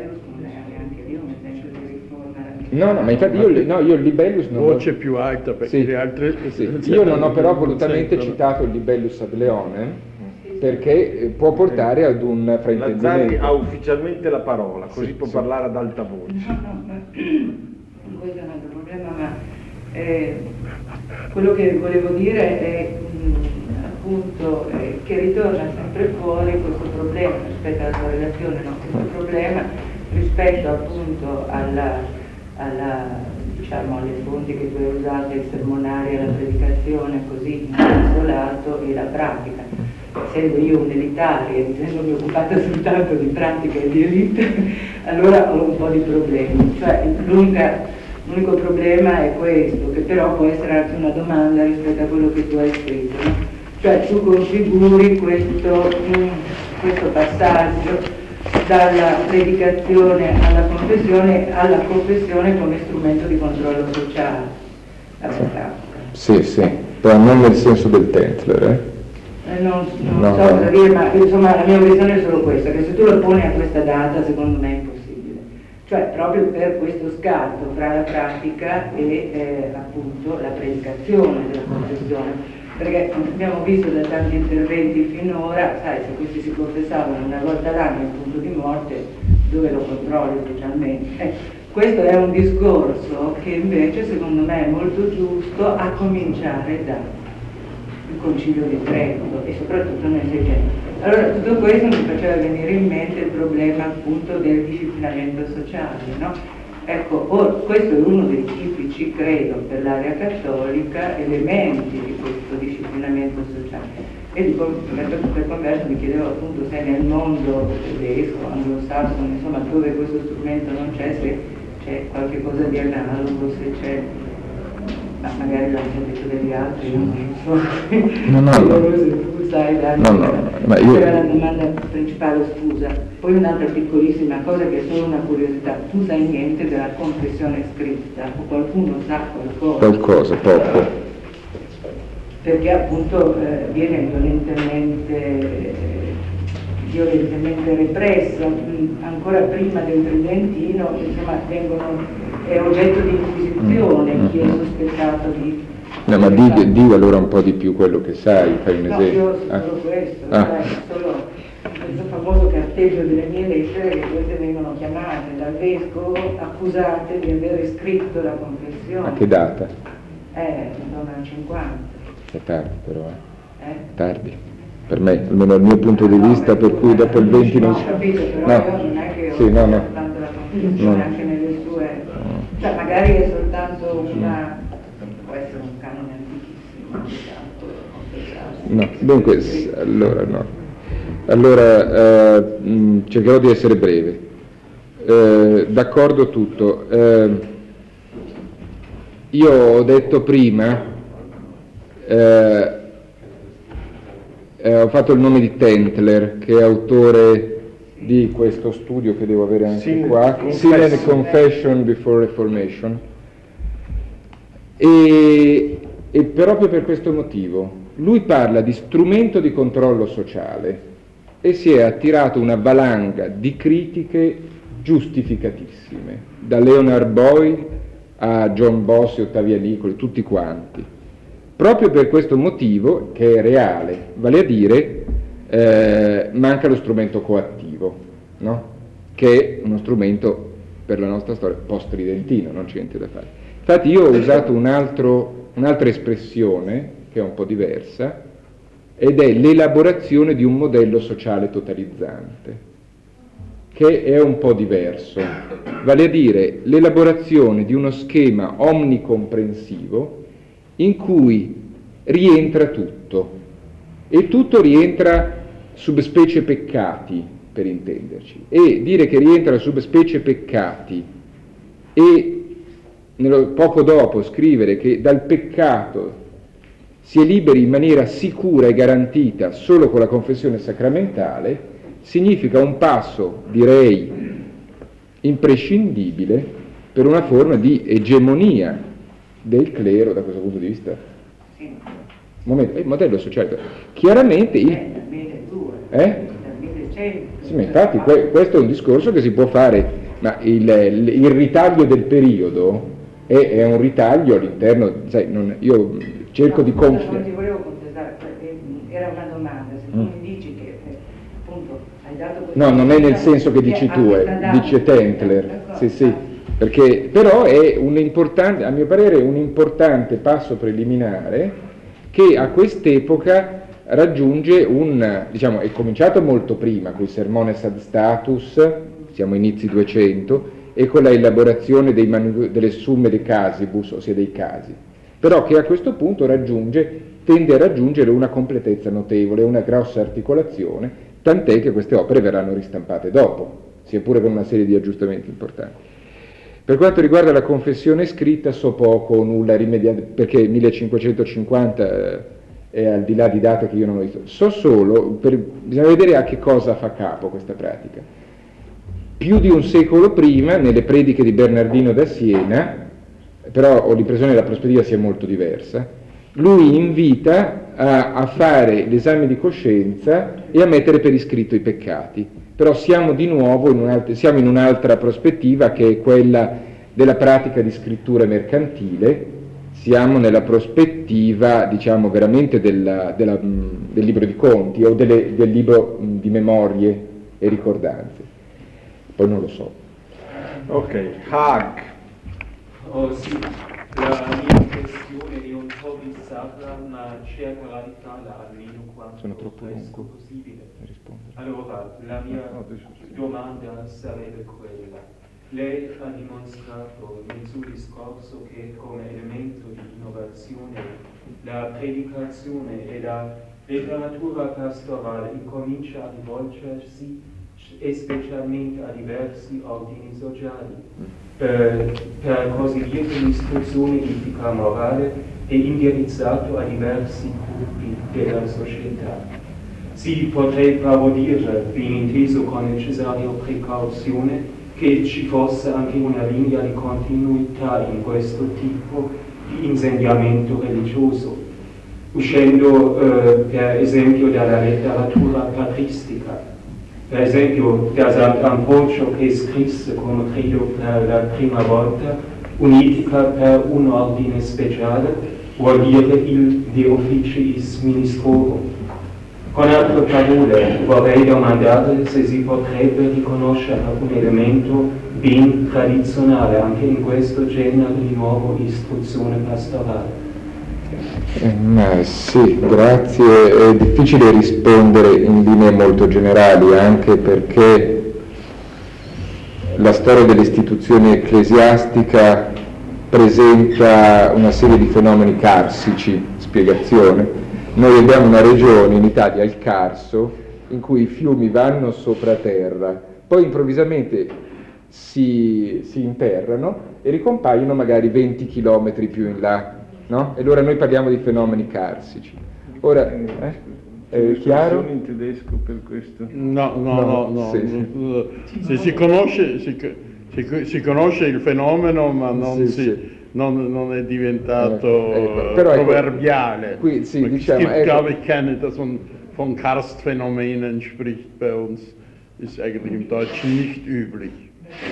No, no, ma infatti io, no, io il libellus non voce ho... più alta perché sì, le altre sì. Io non ho però volutamente citato il libellus ad leonem perché può portare ad un La Zarri fraintendimento. ha ufficialmente la parola, così Sì, può sì. parlare ad alta voce. No, no, ma questo è un altro problema, ma eh, quello che volevo dire è mh, appunto eh, che ritorna sempre fuori questo problema rispetto alla sua relazione, no? Questo problema rispetto appunto alla alla, diciamo, alle fonti che tu hai usato, il sermonario, la predicazione, così in senso lato, e la pratica. Essendo io un'elitaria, essendomi occupata soltanto di pratica e di elite, allora ho un po' di problemi. Cioè, l'unica, l'unico problema è questo, che però può essere anche una domanda rispetto a quello che tu hai scritto, no? Cioè, tu configuri questo, questo passaggio dalla predicazione alla confessione, alla confessione come strumento di controllo sociale. Sì, sì, però non nel senso del Tentler, eh? Eh, non non no, so no. cosa dire, ma insomma la mia obiezione è solo questa, che se tu lo poni a questa data secondo me è impossibile. Cioè proprio per questo scarto tra la pratica e eh, appunto la predicazione della confessione. Perché abbiamo visto da tanti interventi finora, sai, se questi si confessavano una volta l'anno in punto di morte, dove lo controlli socialmente? Eh, questo è un discorso che invece secondo me è molto giusto a cominciare dal Concilio di Trento e soprattutto nel Seicento. Allora tutto questo mi faceva venire in mente il problema appunto del disciplinamento sociale, no? Ecco, or, questo è uno dei tipici, credo, per l'area cattolica, elementi di questo disciplinamento sociale. E di, per, per converso mi chiedevo appunto se nel mondo tedesco, anglosassone, insomma, dove questo strumento non c'è, se c'è qualche cosa di analogo, se c'è, ma magari l'hanno detto degli altri, io non so. No, no, no. Tu sai, Dani, No, no, ma io... quella è la domanda principale, scusa. Poi un'altra piccolissima cosa che è solo una curiosità, tu sai niente della confessione scritta, o qualcuno sa qualcosa? Qualcosa, poco. Perché appunto eh, viene violentemente, eh, violentemente repressa, mh, ancora prima del Tridentino, insomma, vengono, è oggetto di inquisizione Mm. chi è sospettato di... No, ma di, di allora un po' di più quello che sai, fai un No, esempio. io so Ah. solo questo, Ah. sai, solo questo famoso carteggio delle mie lettere, che queste vengono chiamate dal vescovo accusate di aver scritto la confessione. A che data? Eh, intorno al cinquanta. È tardi però, eh. Eh? Tardi. Per me, almeno dal mio punto di vista, per cui dopo il venti non No, si... ho capito, però No. io non è che ho Sì, no, no. soltanto la confessione, No. anche nelle sue... Cioè, magari è soltanto una... può essere un canone antichissimo, diciamo, confessarsi. No, dunque, s- allora no. Allora, eh, mh, cercherò di essere breve. Eh, d'accordo tutto. Eh, io ho detto prima, eh, eh, ho fatto il nome di Tentler, che è autore di questo studio che devo avere anche Sin qua, Sin and Confession Before Reformation, e, e proprio per questo motivo lui parla di strumento di controllo sociale e si è attirato una valanga di critiche giustificatissime, da Leonard Boyle a John Boss e Ottavia Nicoli, tutti quanti, proprio per questo motivo che è reale, vale a dire eh, manca lo strumento coattivo, no? Che è uno strumento per la nostra storia post-tridentino, non c'è niente da fare. Infatti io ho usato un altro, un'altra espressione che è un po' diversa, ed è l'elaborazione di un modello sociale totalizzante, che è un po' diverso, vale a dire l'elaborazione di uno schema omnicomprensivo in cui rientra tutto, e tutto rientra subspecie peccati, per intenderci, e dire che rientra subspecie peccati e nello, poco dopo scrivere che dal peccato si è liberi in maniera sicura e garantita solo con la confessione sacramentale, significa un passo, direi, imprescindibile per una forma di egemonia del clero da questo punto di vista. Momento, il modello sociale. Chiaramente il... Eh? Sì, ma infatti que- questo è un discorso che si può fare, ma il, il, il ritaglio del periodo è, è un ritaglio all'interno, sai, non, io cerco no, di confiare. Non ti volevo contestare, era una domanda, se tu mm. mi dici che appunto hai dato questo... No, non è nel senso che dici tu, eh, dice Tentler, sì sì, perché però è un importante, a mio parere un importante passo preliminare che a quest'epoca raggiunge un, diciamo, è cominciato molto prima con il Sermones ad Status, siamo inizi duecento, e con la elaborazione dei manu- delle Summe de Casibus, ossia dei casi, però che a questo punto raggiunge, tende a raggiungere una completezza notevole, una grossa articolazione, tant'è che queste opere verranno ristampate dopo, sia pure con una serie di aggiustamenti importanti. Per quanto riguarda la confessione scritta so poco o nulla rimediato, perché millecinquecentocinquanta è al di là di date che io non ho visto. So solo, per, bisogna vedere a che cosa fa capo questa pratica. Più di un secolo prima, nelle prediche di Bernardino da Siena, però ho l'impressione che la prospettiva sia molto diversa, lui invita a, a fare l'esame di coscienza e a mettere per iscritto i peccati. Però siamo di nuovo in un'altra, siamo in un'altra prospettiva che è quella della pratica di scrittura mercantile. Siamo nella prospettiva, diciamo, veramente della, della, del libro di conti o delle, del libro di memorie e ricordanze. Poi non lo so. Ok, Hag. Oh sì, la mia questione è un po' bizzarra, ma cercherò di farla almeno quanto Sono troppo presto lungo possibile. rispondere. Allora, la mia no, adesso sì. domanda sarebbe quella. Lei ha dimostrato nel suo discorso che come elemento di innovazione la predicazione e la letteratura pastorale incomincia a rivolgersi e specialmente a diversi ordini sociali, per, per così dire l'istruzione etica morale è indirizzato a diversi gruppi della società. Si potrebbe dire, ben inteso con necessaria precauzione, che ci fosse anche una linea di continuità in questo tipo di insegnamento religioso, uscendo eh, per esempio dalla letteratura patristica. Per esempio da Sant'Ambrogio che scrisse, come credo per la prima volta, un'etica per un ordine speciale, vuol dire il De Officiis Ministrorum. Con altre parole, vorrei domandare se si potrebbe riconoscere un elemento ben tradizionale anche in questo genere di nuova istruzione pastorale. Eh, ma sì, grazie. È difficile rispondere in linee molto generali, anche perché la storia dell'istituzione ecclesiastica presenta una serie di fenomeni carsici. Spiegazione. Noi abbiamo una regione in Italia, il Carso, in cui i fiumi vanno sopra terra, poi improvvisamente si, si interrano e ricompaiono magari venti chilometri più in là, no? E allora noi parliamo di fenomeni carsici. Ora, eh? È chiaro? In tedesco per questo? No, no, no, no. Sì, sì. Si, si, conosce, si, si, si conosce il fenomeno, ma non, Sì, si, sì. non, non è diventato Eh, eh, però ecco, proverbiale. qui, sì, es diciamo, gibt, ecco, glaube ich, keine, dass man von Karstphänomenen spricht bei uns. Ist eigentlich im Deutschen nicht üblich.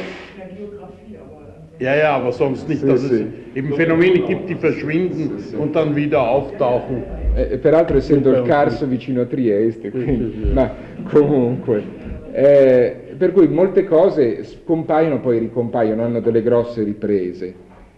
Ja, ja, aber sonst nicht, Sì, dass sì. es eben Phänomene gibt, die verschwinden Sì, sì. und dann wieder auftauchen. Eh, peraltro essendo il Carso vicino a Trieste, quindi, ma comunque, eh, per cui molte cose scompaiono poi ricompaiono, hanno delle grosse riprese.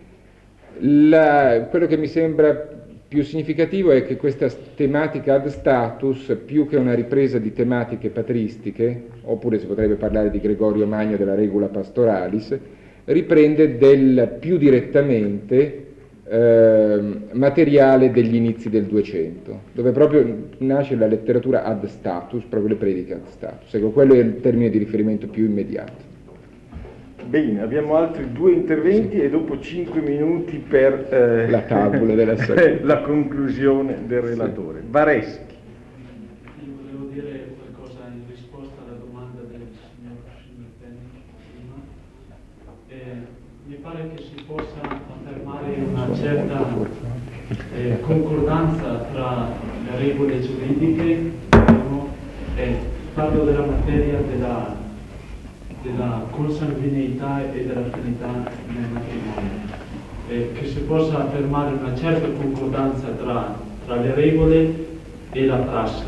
La, quello che mi sembra più significativo è che questa tematica ad status, più che una ripresa di tematiche patristiche, oppure si potrebbe parlare di Gregorio Magno della Regula Pastoralis, riprende del più direttamente eh, materiale degli inizi del Duecento, dove proprio nasce la letteratura ad status, proprio le prediche ad status. Ecco, quello è il termine di riferimento più immediato. Bene, abbiamo altri due interventi e dopo cinque minuti per eh, la tavola della la conclusione del relatore. Sì. Vareschi. Io volevo dire qualcosa in risposta alla domanda del signor Schimmelpenning prima. Eh, mi pare che si possa affermare una certa eh, concordanza tra le regole giuridiche, diciamo, e parlo della materia della della consanguineità e dell'affinità nel matrimonio, eh, che si possa affermare una certa concordanza tra, tra le regole e la prassi.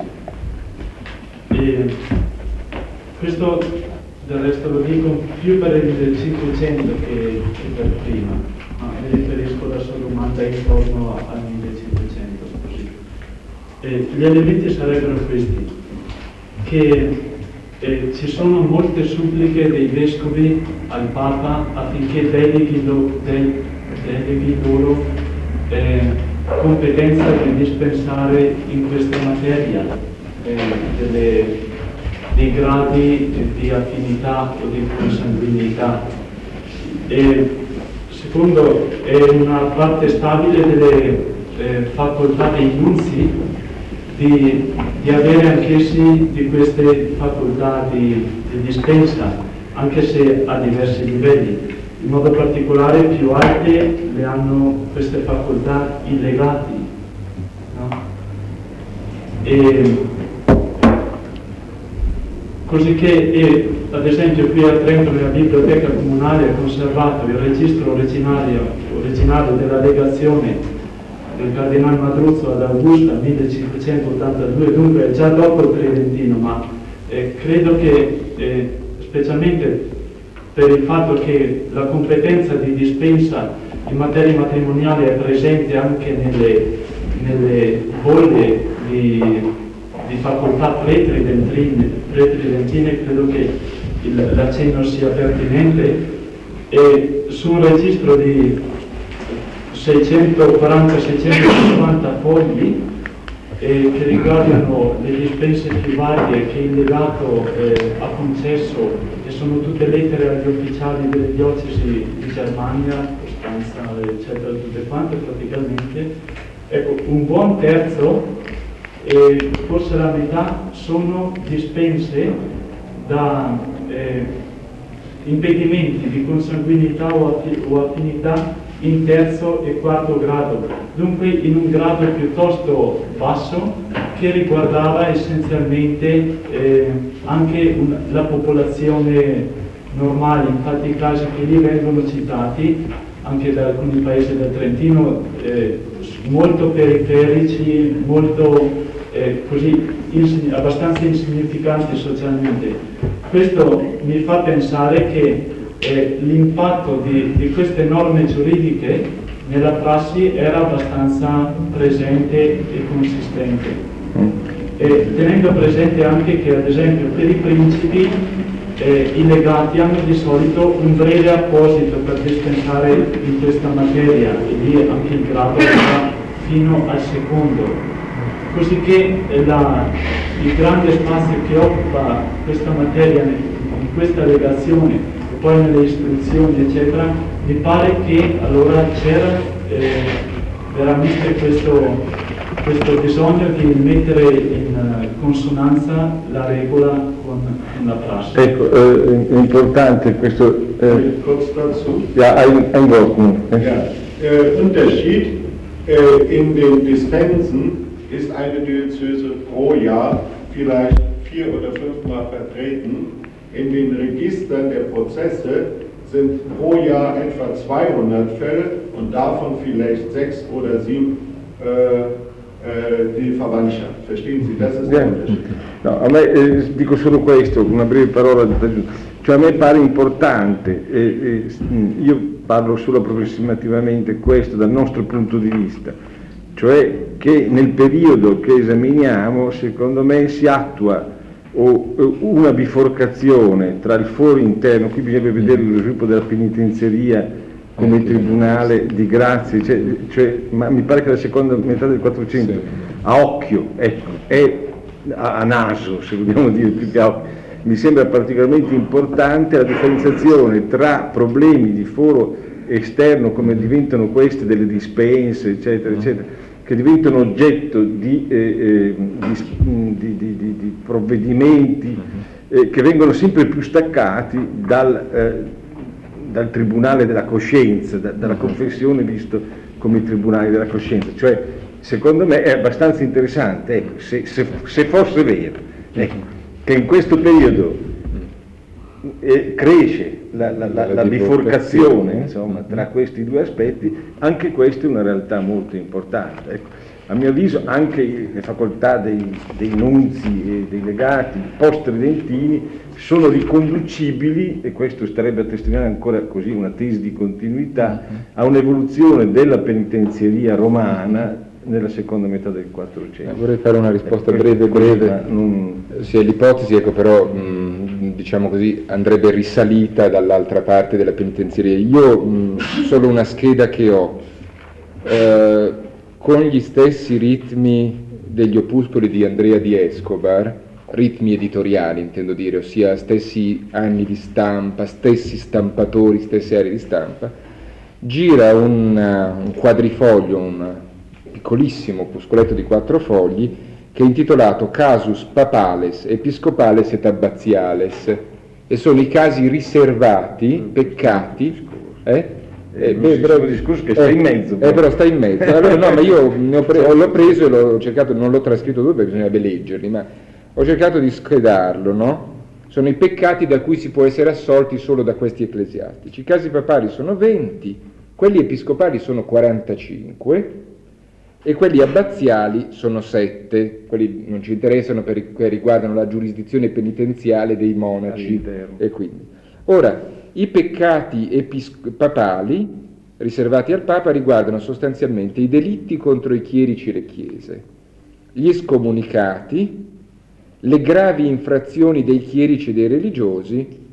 E questo del resto lo dico più per il Cinquecento che, che per prima, ma mi riferisco alla sua domanda intorno al millecinquecento. Così. E gli elementi sarebbero questi, che Eh, ci sono molte suppliche dei vescovi al Papa affinché deleghi, lo, de, deleghi loro eh, competenza di dispensare in questa materia eh, delle, dei gradi di affinità o di consanguinità. E, secondo, è una parte stabile delle eh, facoltà dei nunzi Di, di avere anch'essi di queste facoltà di, di dispensa, anche se a diversi livelli. In modo particolare più alte le hanno queste facoltà i legati. No? E, così che, e, ad esempio, qui a Trento nella biblioteca comunale è conservato il registro originario, originario della legazione del Cardinale Madruzzo ad Augusta millecinquecentottantadue, dunque già dopo il Tridentino, ma eh, credo che eh, specialmente per il fatto che la competenza di dispensa in materie matrimoniali è presente anche nelle, nelle bolle di, di facoltà pretridentine, pretridentine, credo che il, l'accenno sia pertinente, e su un registro di seicentoquaranta seicentocinquanta fogli eh, che riguardano le dispense più varie che il legato eh, ha concesso, e sono tutte lettere agli ufficiali delle diocesi di Germania, Costanza, eccetera, tutte quante praticamente. Ecco, un buon terzo, eh, forse la metà, sono dispense da eh, impedimenti di consanguinità o, affi- o affinità in terzo e quarto grado, dunque in un grado piuttosto basso, che riguardava essenzialmente eh, anche un, la popolazione normale. Infatti i casi che lì vengono citati anche da alcuni paesi del Trentino, eh, molto periferici, molto eh, così insign- abbastanza insignificanti socialmente. Questo mi fa pensare che Eh, l'impatto di, di queste norme giuridiche nella prassi era abbastanza presente e consistente, e tenendo presente anche che, ad esempio, per i principi eh, i legati hanno di solito un breve apposito per dispensare in questa materia, e lì anche il grado va fino al secondo. così che la, il grande spazio che occupa questa materia in questa legazione e poi nelle istruzioni eccetera, mi pare che allora c'era eh, veramente questo, questo bisogno di mettere in consonanza la regola con, con la prassi. Ecco, eh, è importante questo. Eh, Kurz dazu. ja, ein, ein Wort nur. Ja, äh, Unterschied äh, in den Dispensen ist eine Diözese pro Jahr vielleicht vier oder fünfmal vertreten. In den Registern der Prozesse sind pro Jahr etwa zweihundert Fälle und davon vielleicht sechs oder sieben äh, äh, die Verwandtschaft. Verstehen Sie, das ist der Unterschied. No, a me eh, dico solo questo, una breve parola di cioè a me pare importante, eh, eh, io parlo solo approssimativamente questo dal nostro punto di vista, cioè che nel periodo che esaminiamo secondo me si attua o, una biforcazione tra il foro interno, qui bisogna vedere lo sviluppo della penitenziaria come tribunale di grazia, cioè, cioè, ma mi pare che la seconda metà del quattrocento, sì. A occhio, ecco, è a, a naso, se vogliamo dire più che a occhio. Mi sembra particolarmente importante la differenziazione tra problemi di foro esterno come diventano queste delle dispense, eccetera, eccetera, che diventano oggetto di, eh, eh, di, di, di, di, di provvedimenti eh, che vengono sempre più staccati dal, eh, dal tribunale della coscienza, da, dalla confessione visto come tribunale della coscienza. Cioè, secondo me è abbastanza interessante, ecco, se, se, se fosse vero, ecco, che in questo periodo eh, cresce la, la, la, la biforcazione insomma, tra questi due aspetti, anche questa è una realtà molto importante. Ecco, a mio avviso anche le facoltà dei, dei nunzi e dei legati post-tridentini sono riconducibili, e questo starebbe a testimoniare ancora così una tesi di continuità, a un'evoluzione della penitenzieria romana nella seconda metà del Quattrocento. Vorrei fare una risposta eh, breve, breve. Non... Sì, l'ipotesi, ecco, però, mh, diciamo così, andrebbe risalita dall'altra parte della penitenzieria. Io, mh, solo una scheda che ho, eh, con gli stessi ritmi degli opuscoli di Andrea di Escobar, ritmi editoriali intendo dire, ossia stessi anni di stampa, stessi stampatori, stesse aree di stampa, gira un, un quadrifoglio, un piccolissimo opuscoletto di quattro fogli che è intitolato Casus Papales, Episcopales et Abbaziales, e sono i casi riservati, peccati, eh? Eh, beh, però il discorso che sta eh, in mezzo. Eh, però sta in mezzo. Allora, no, ma io ne ho pre- l'ho preso e l'ho cercato, non l'ho trascritto due perché bisognerebbe leggerli, ma ho cercato di schedarlo, no? Sono i peccati da cui si può essere assolti solo da questi ecclesiastici. I casi papali sono venti, quelli episcopali sono quarantacinque e quelli abbaziali sono sette. Quelli non ci interessano perché riguardano la giurisdizione penitenziale dei monaci. All'interno. E quindi. Ora, i peccati episc- papali riservati al Papa riguardano sostanzialmente i delitti contro i chierici e le chiese, gli scomunicati, le gravi infrazioni dei chierici e dei religiosi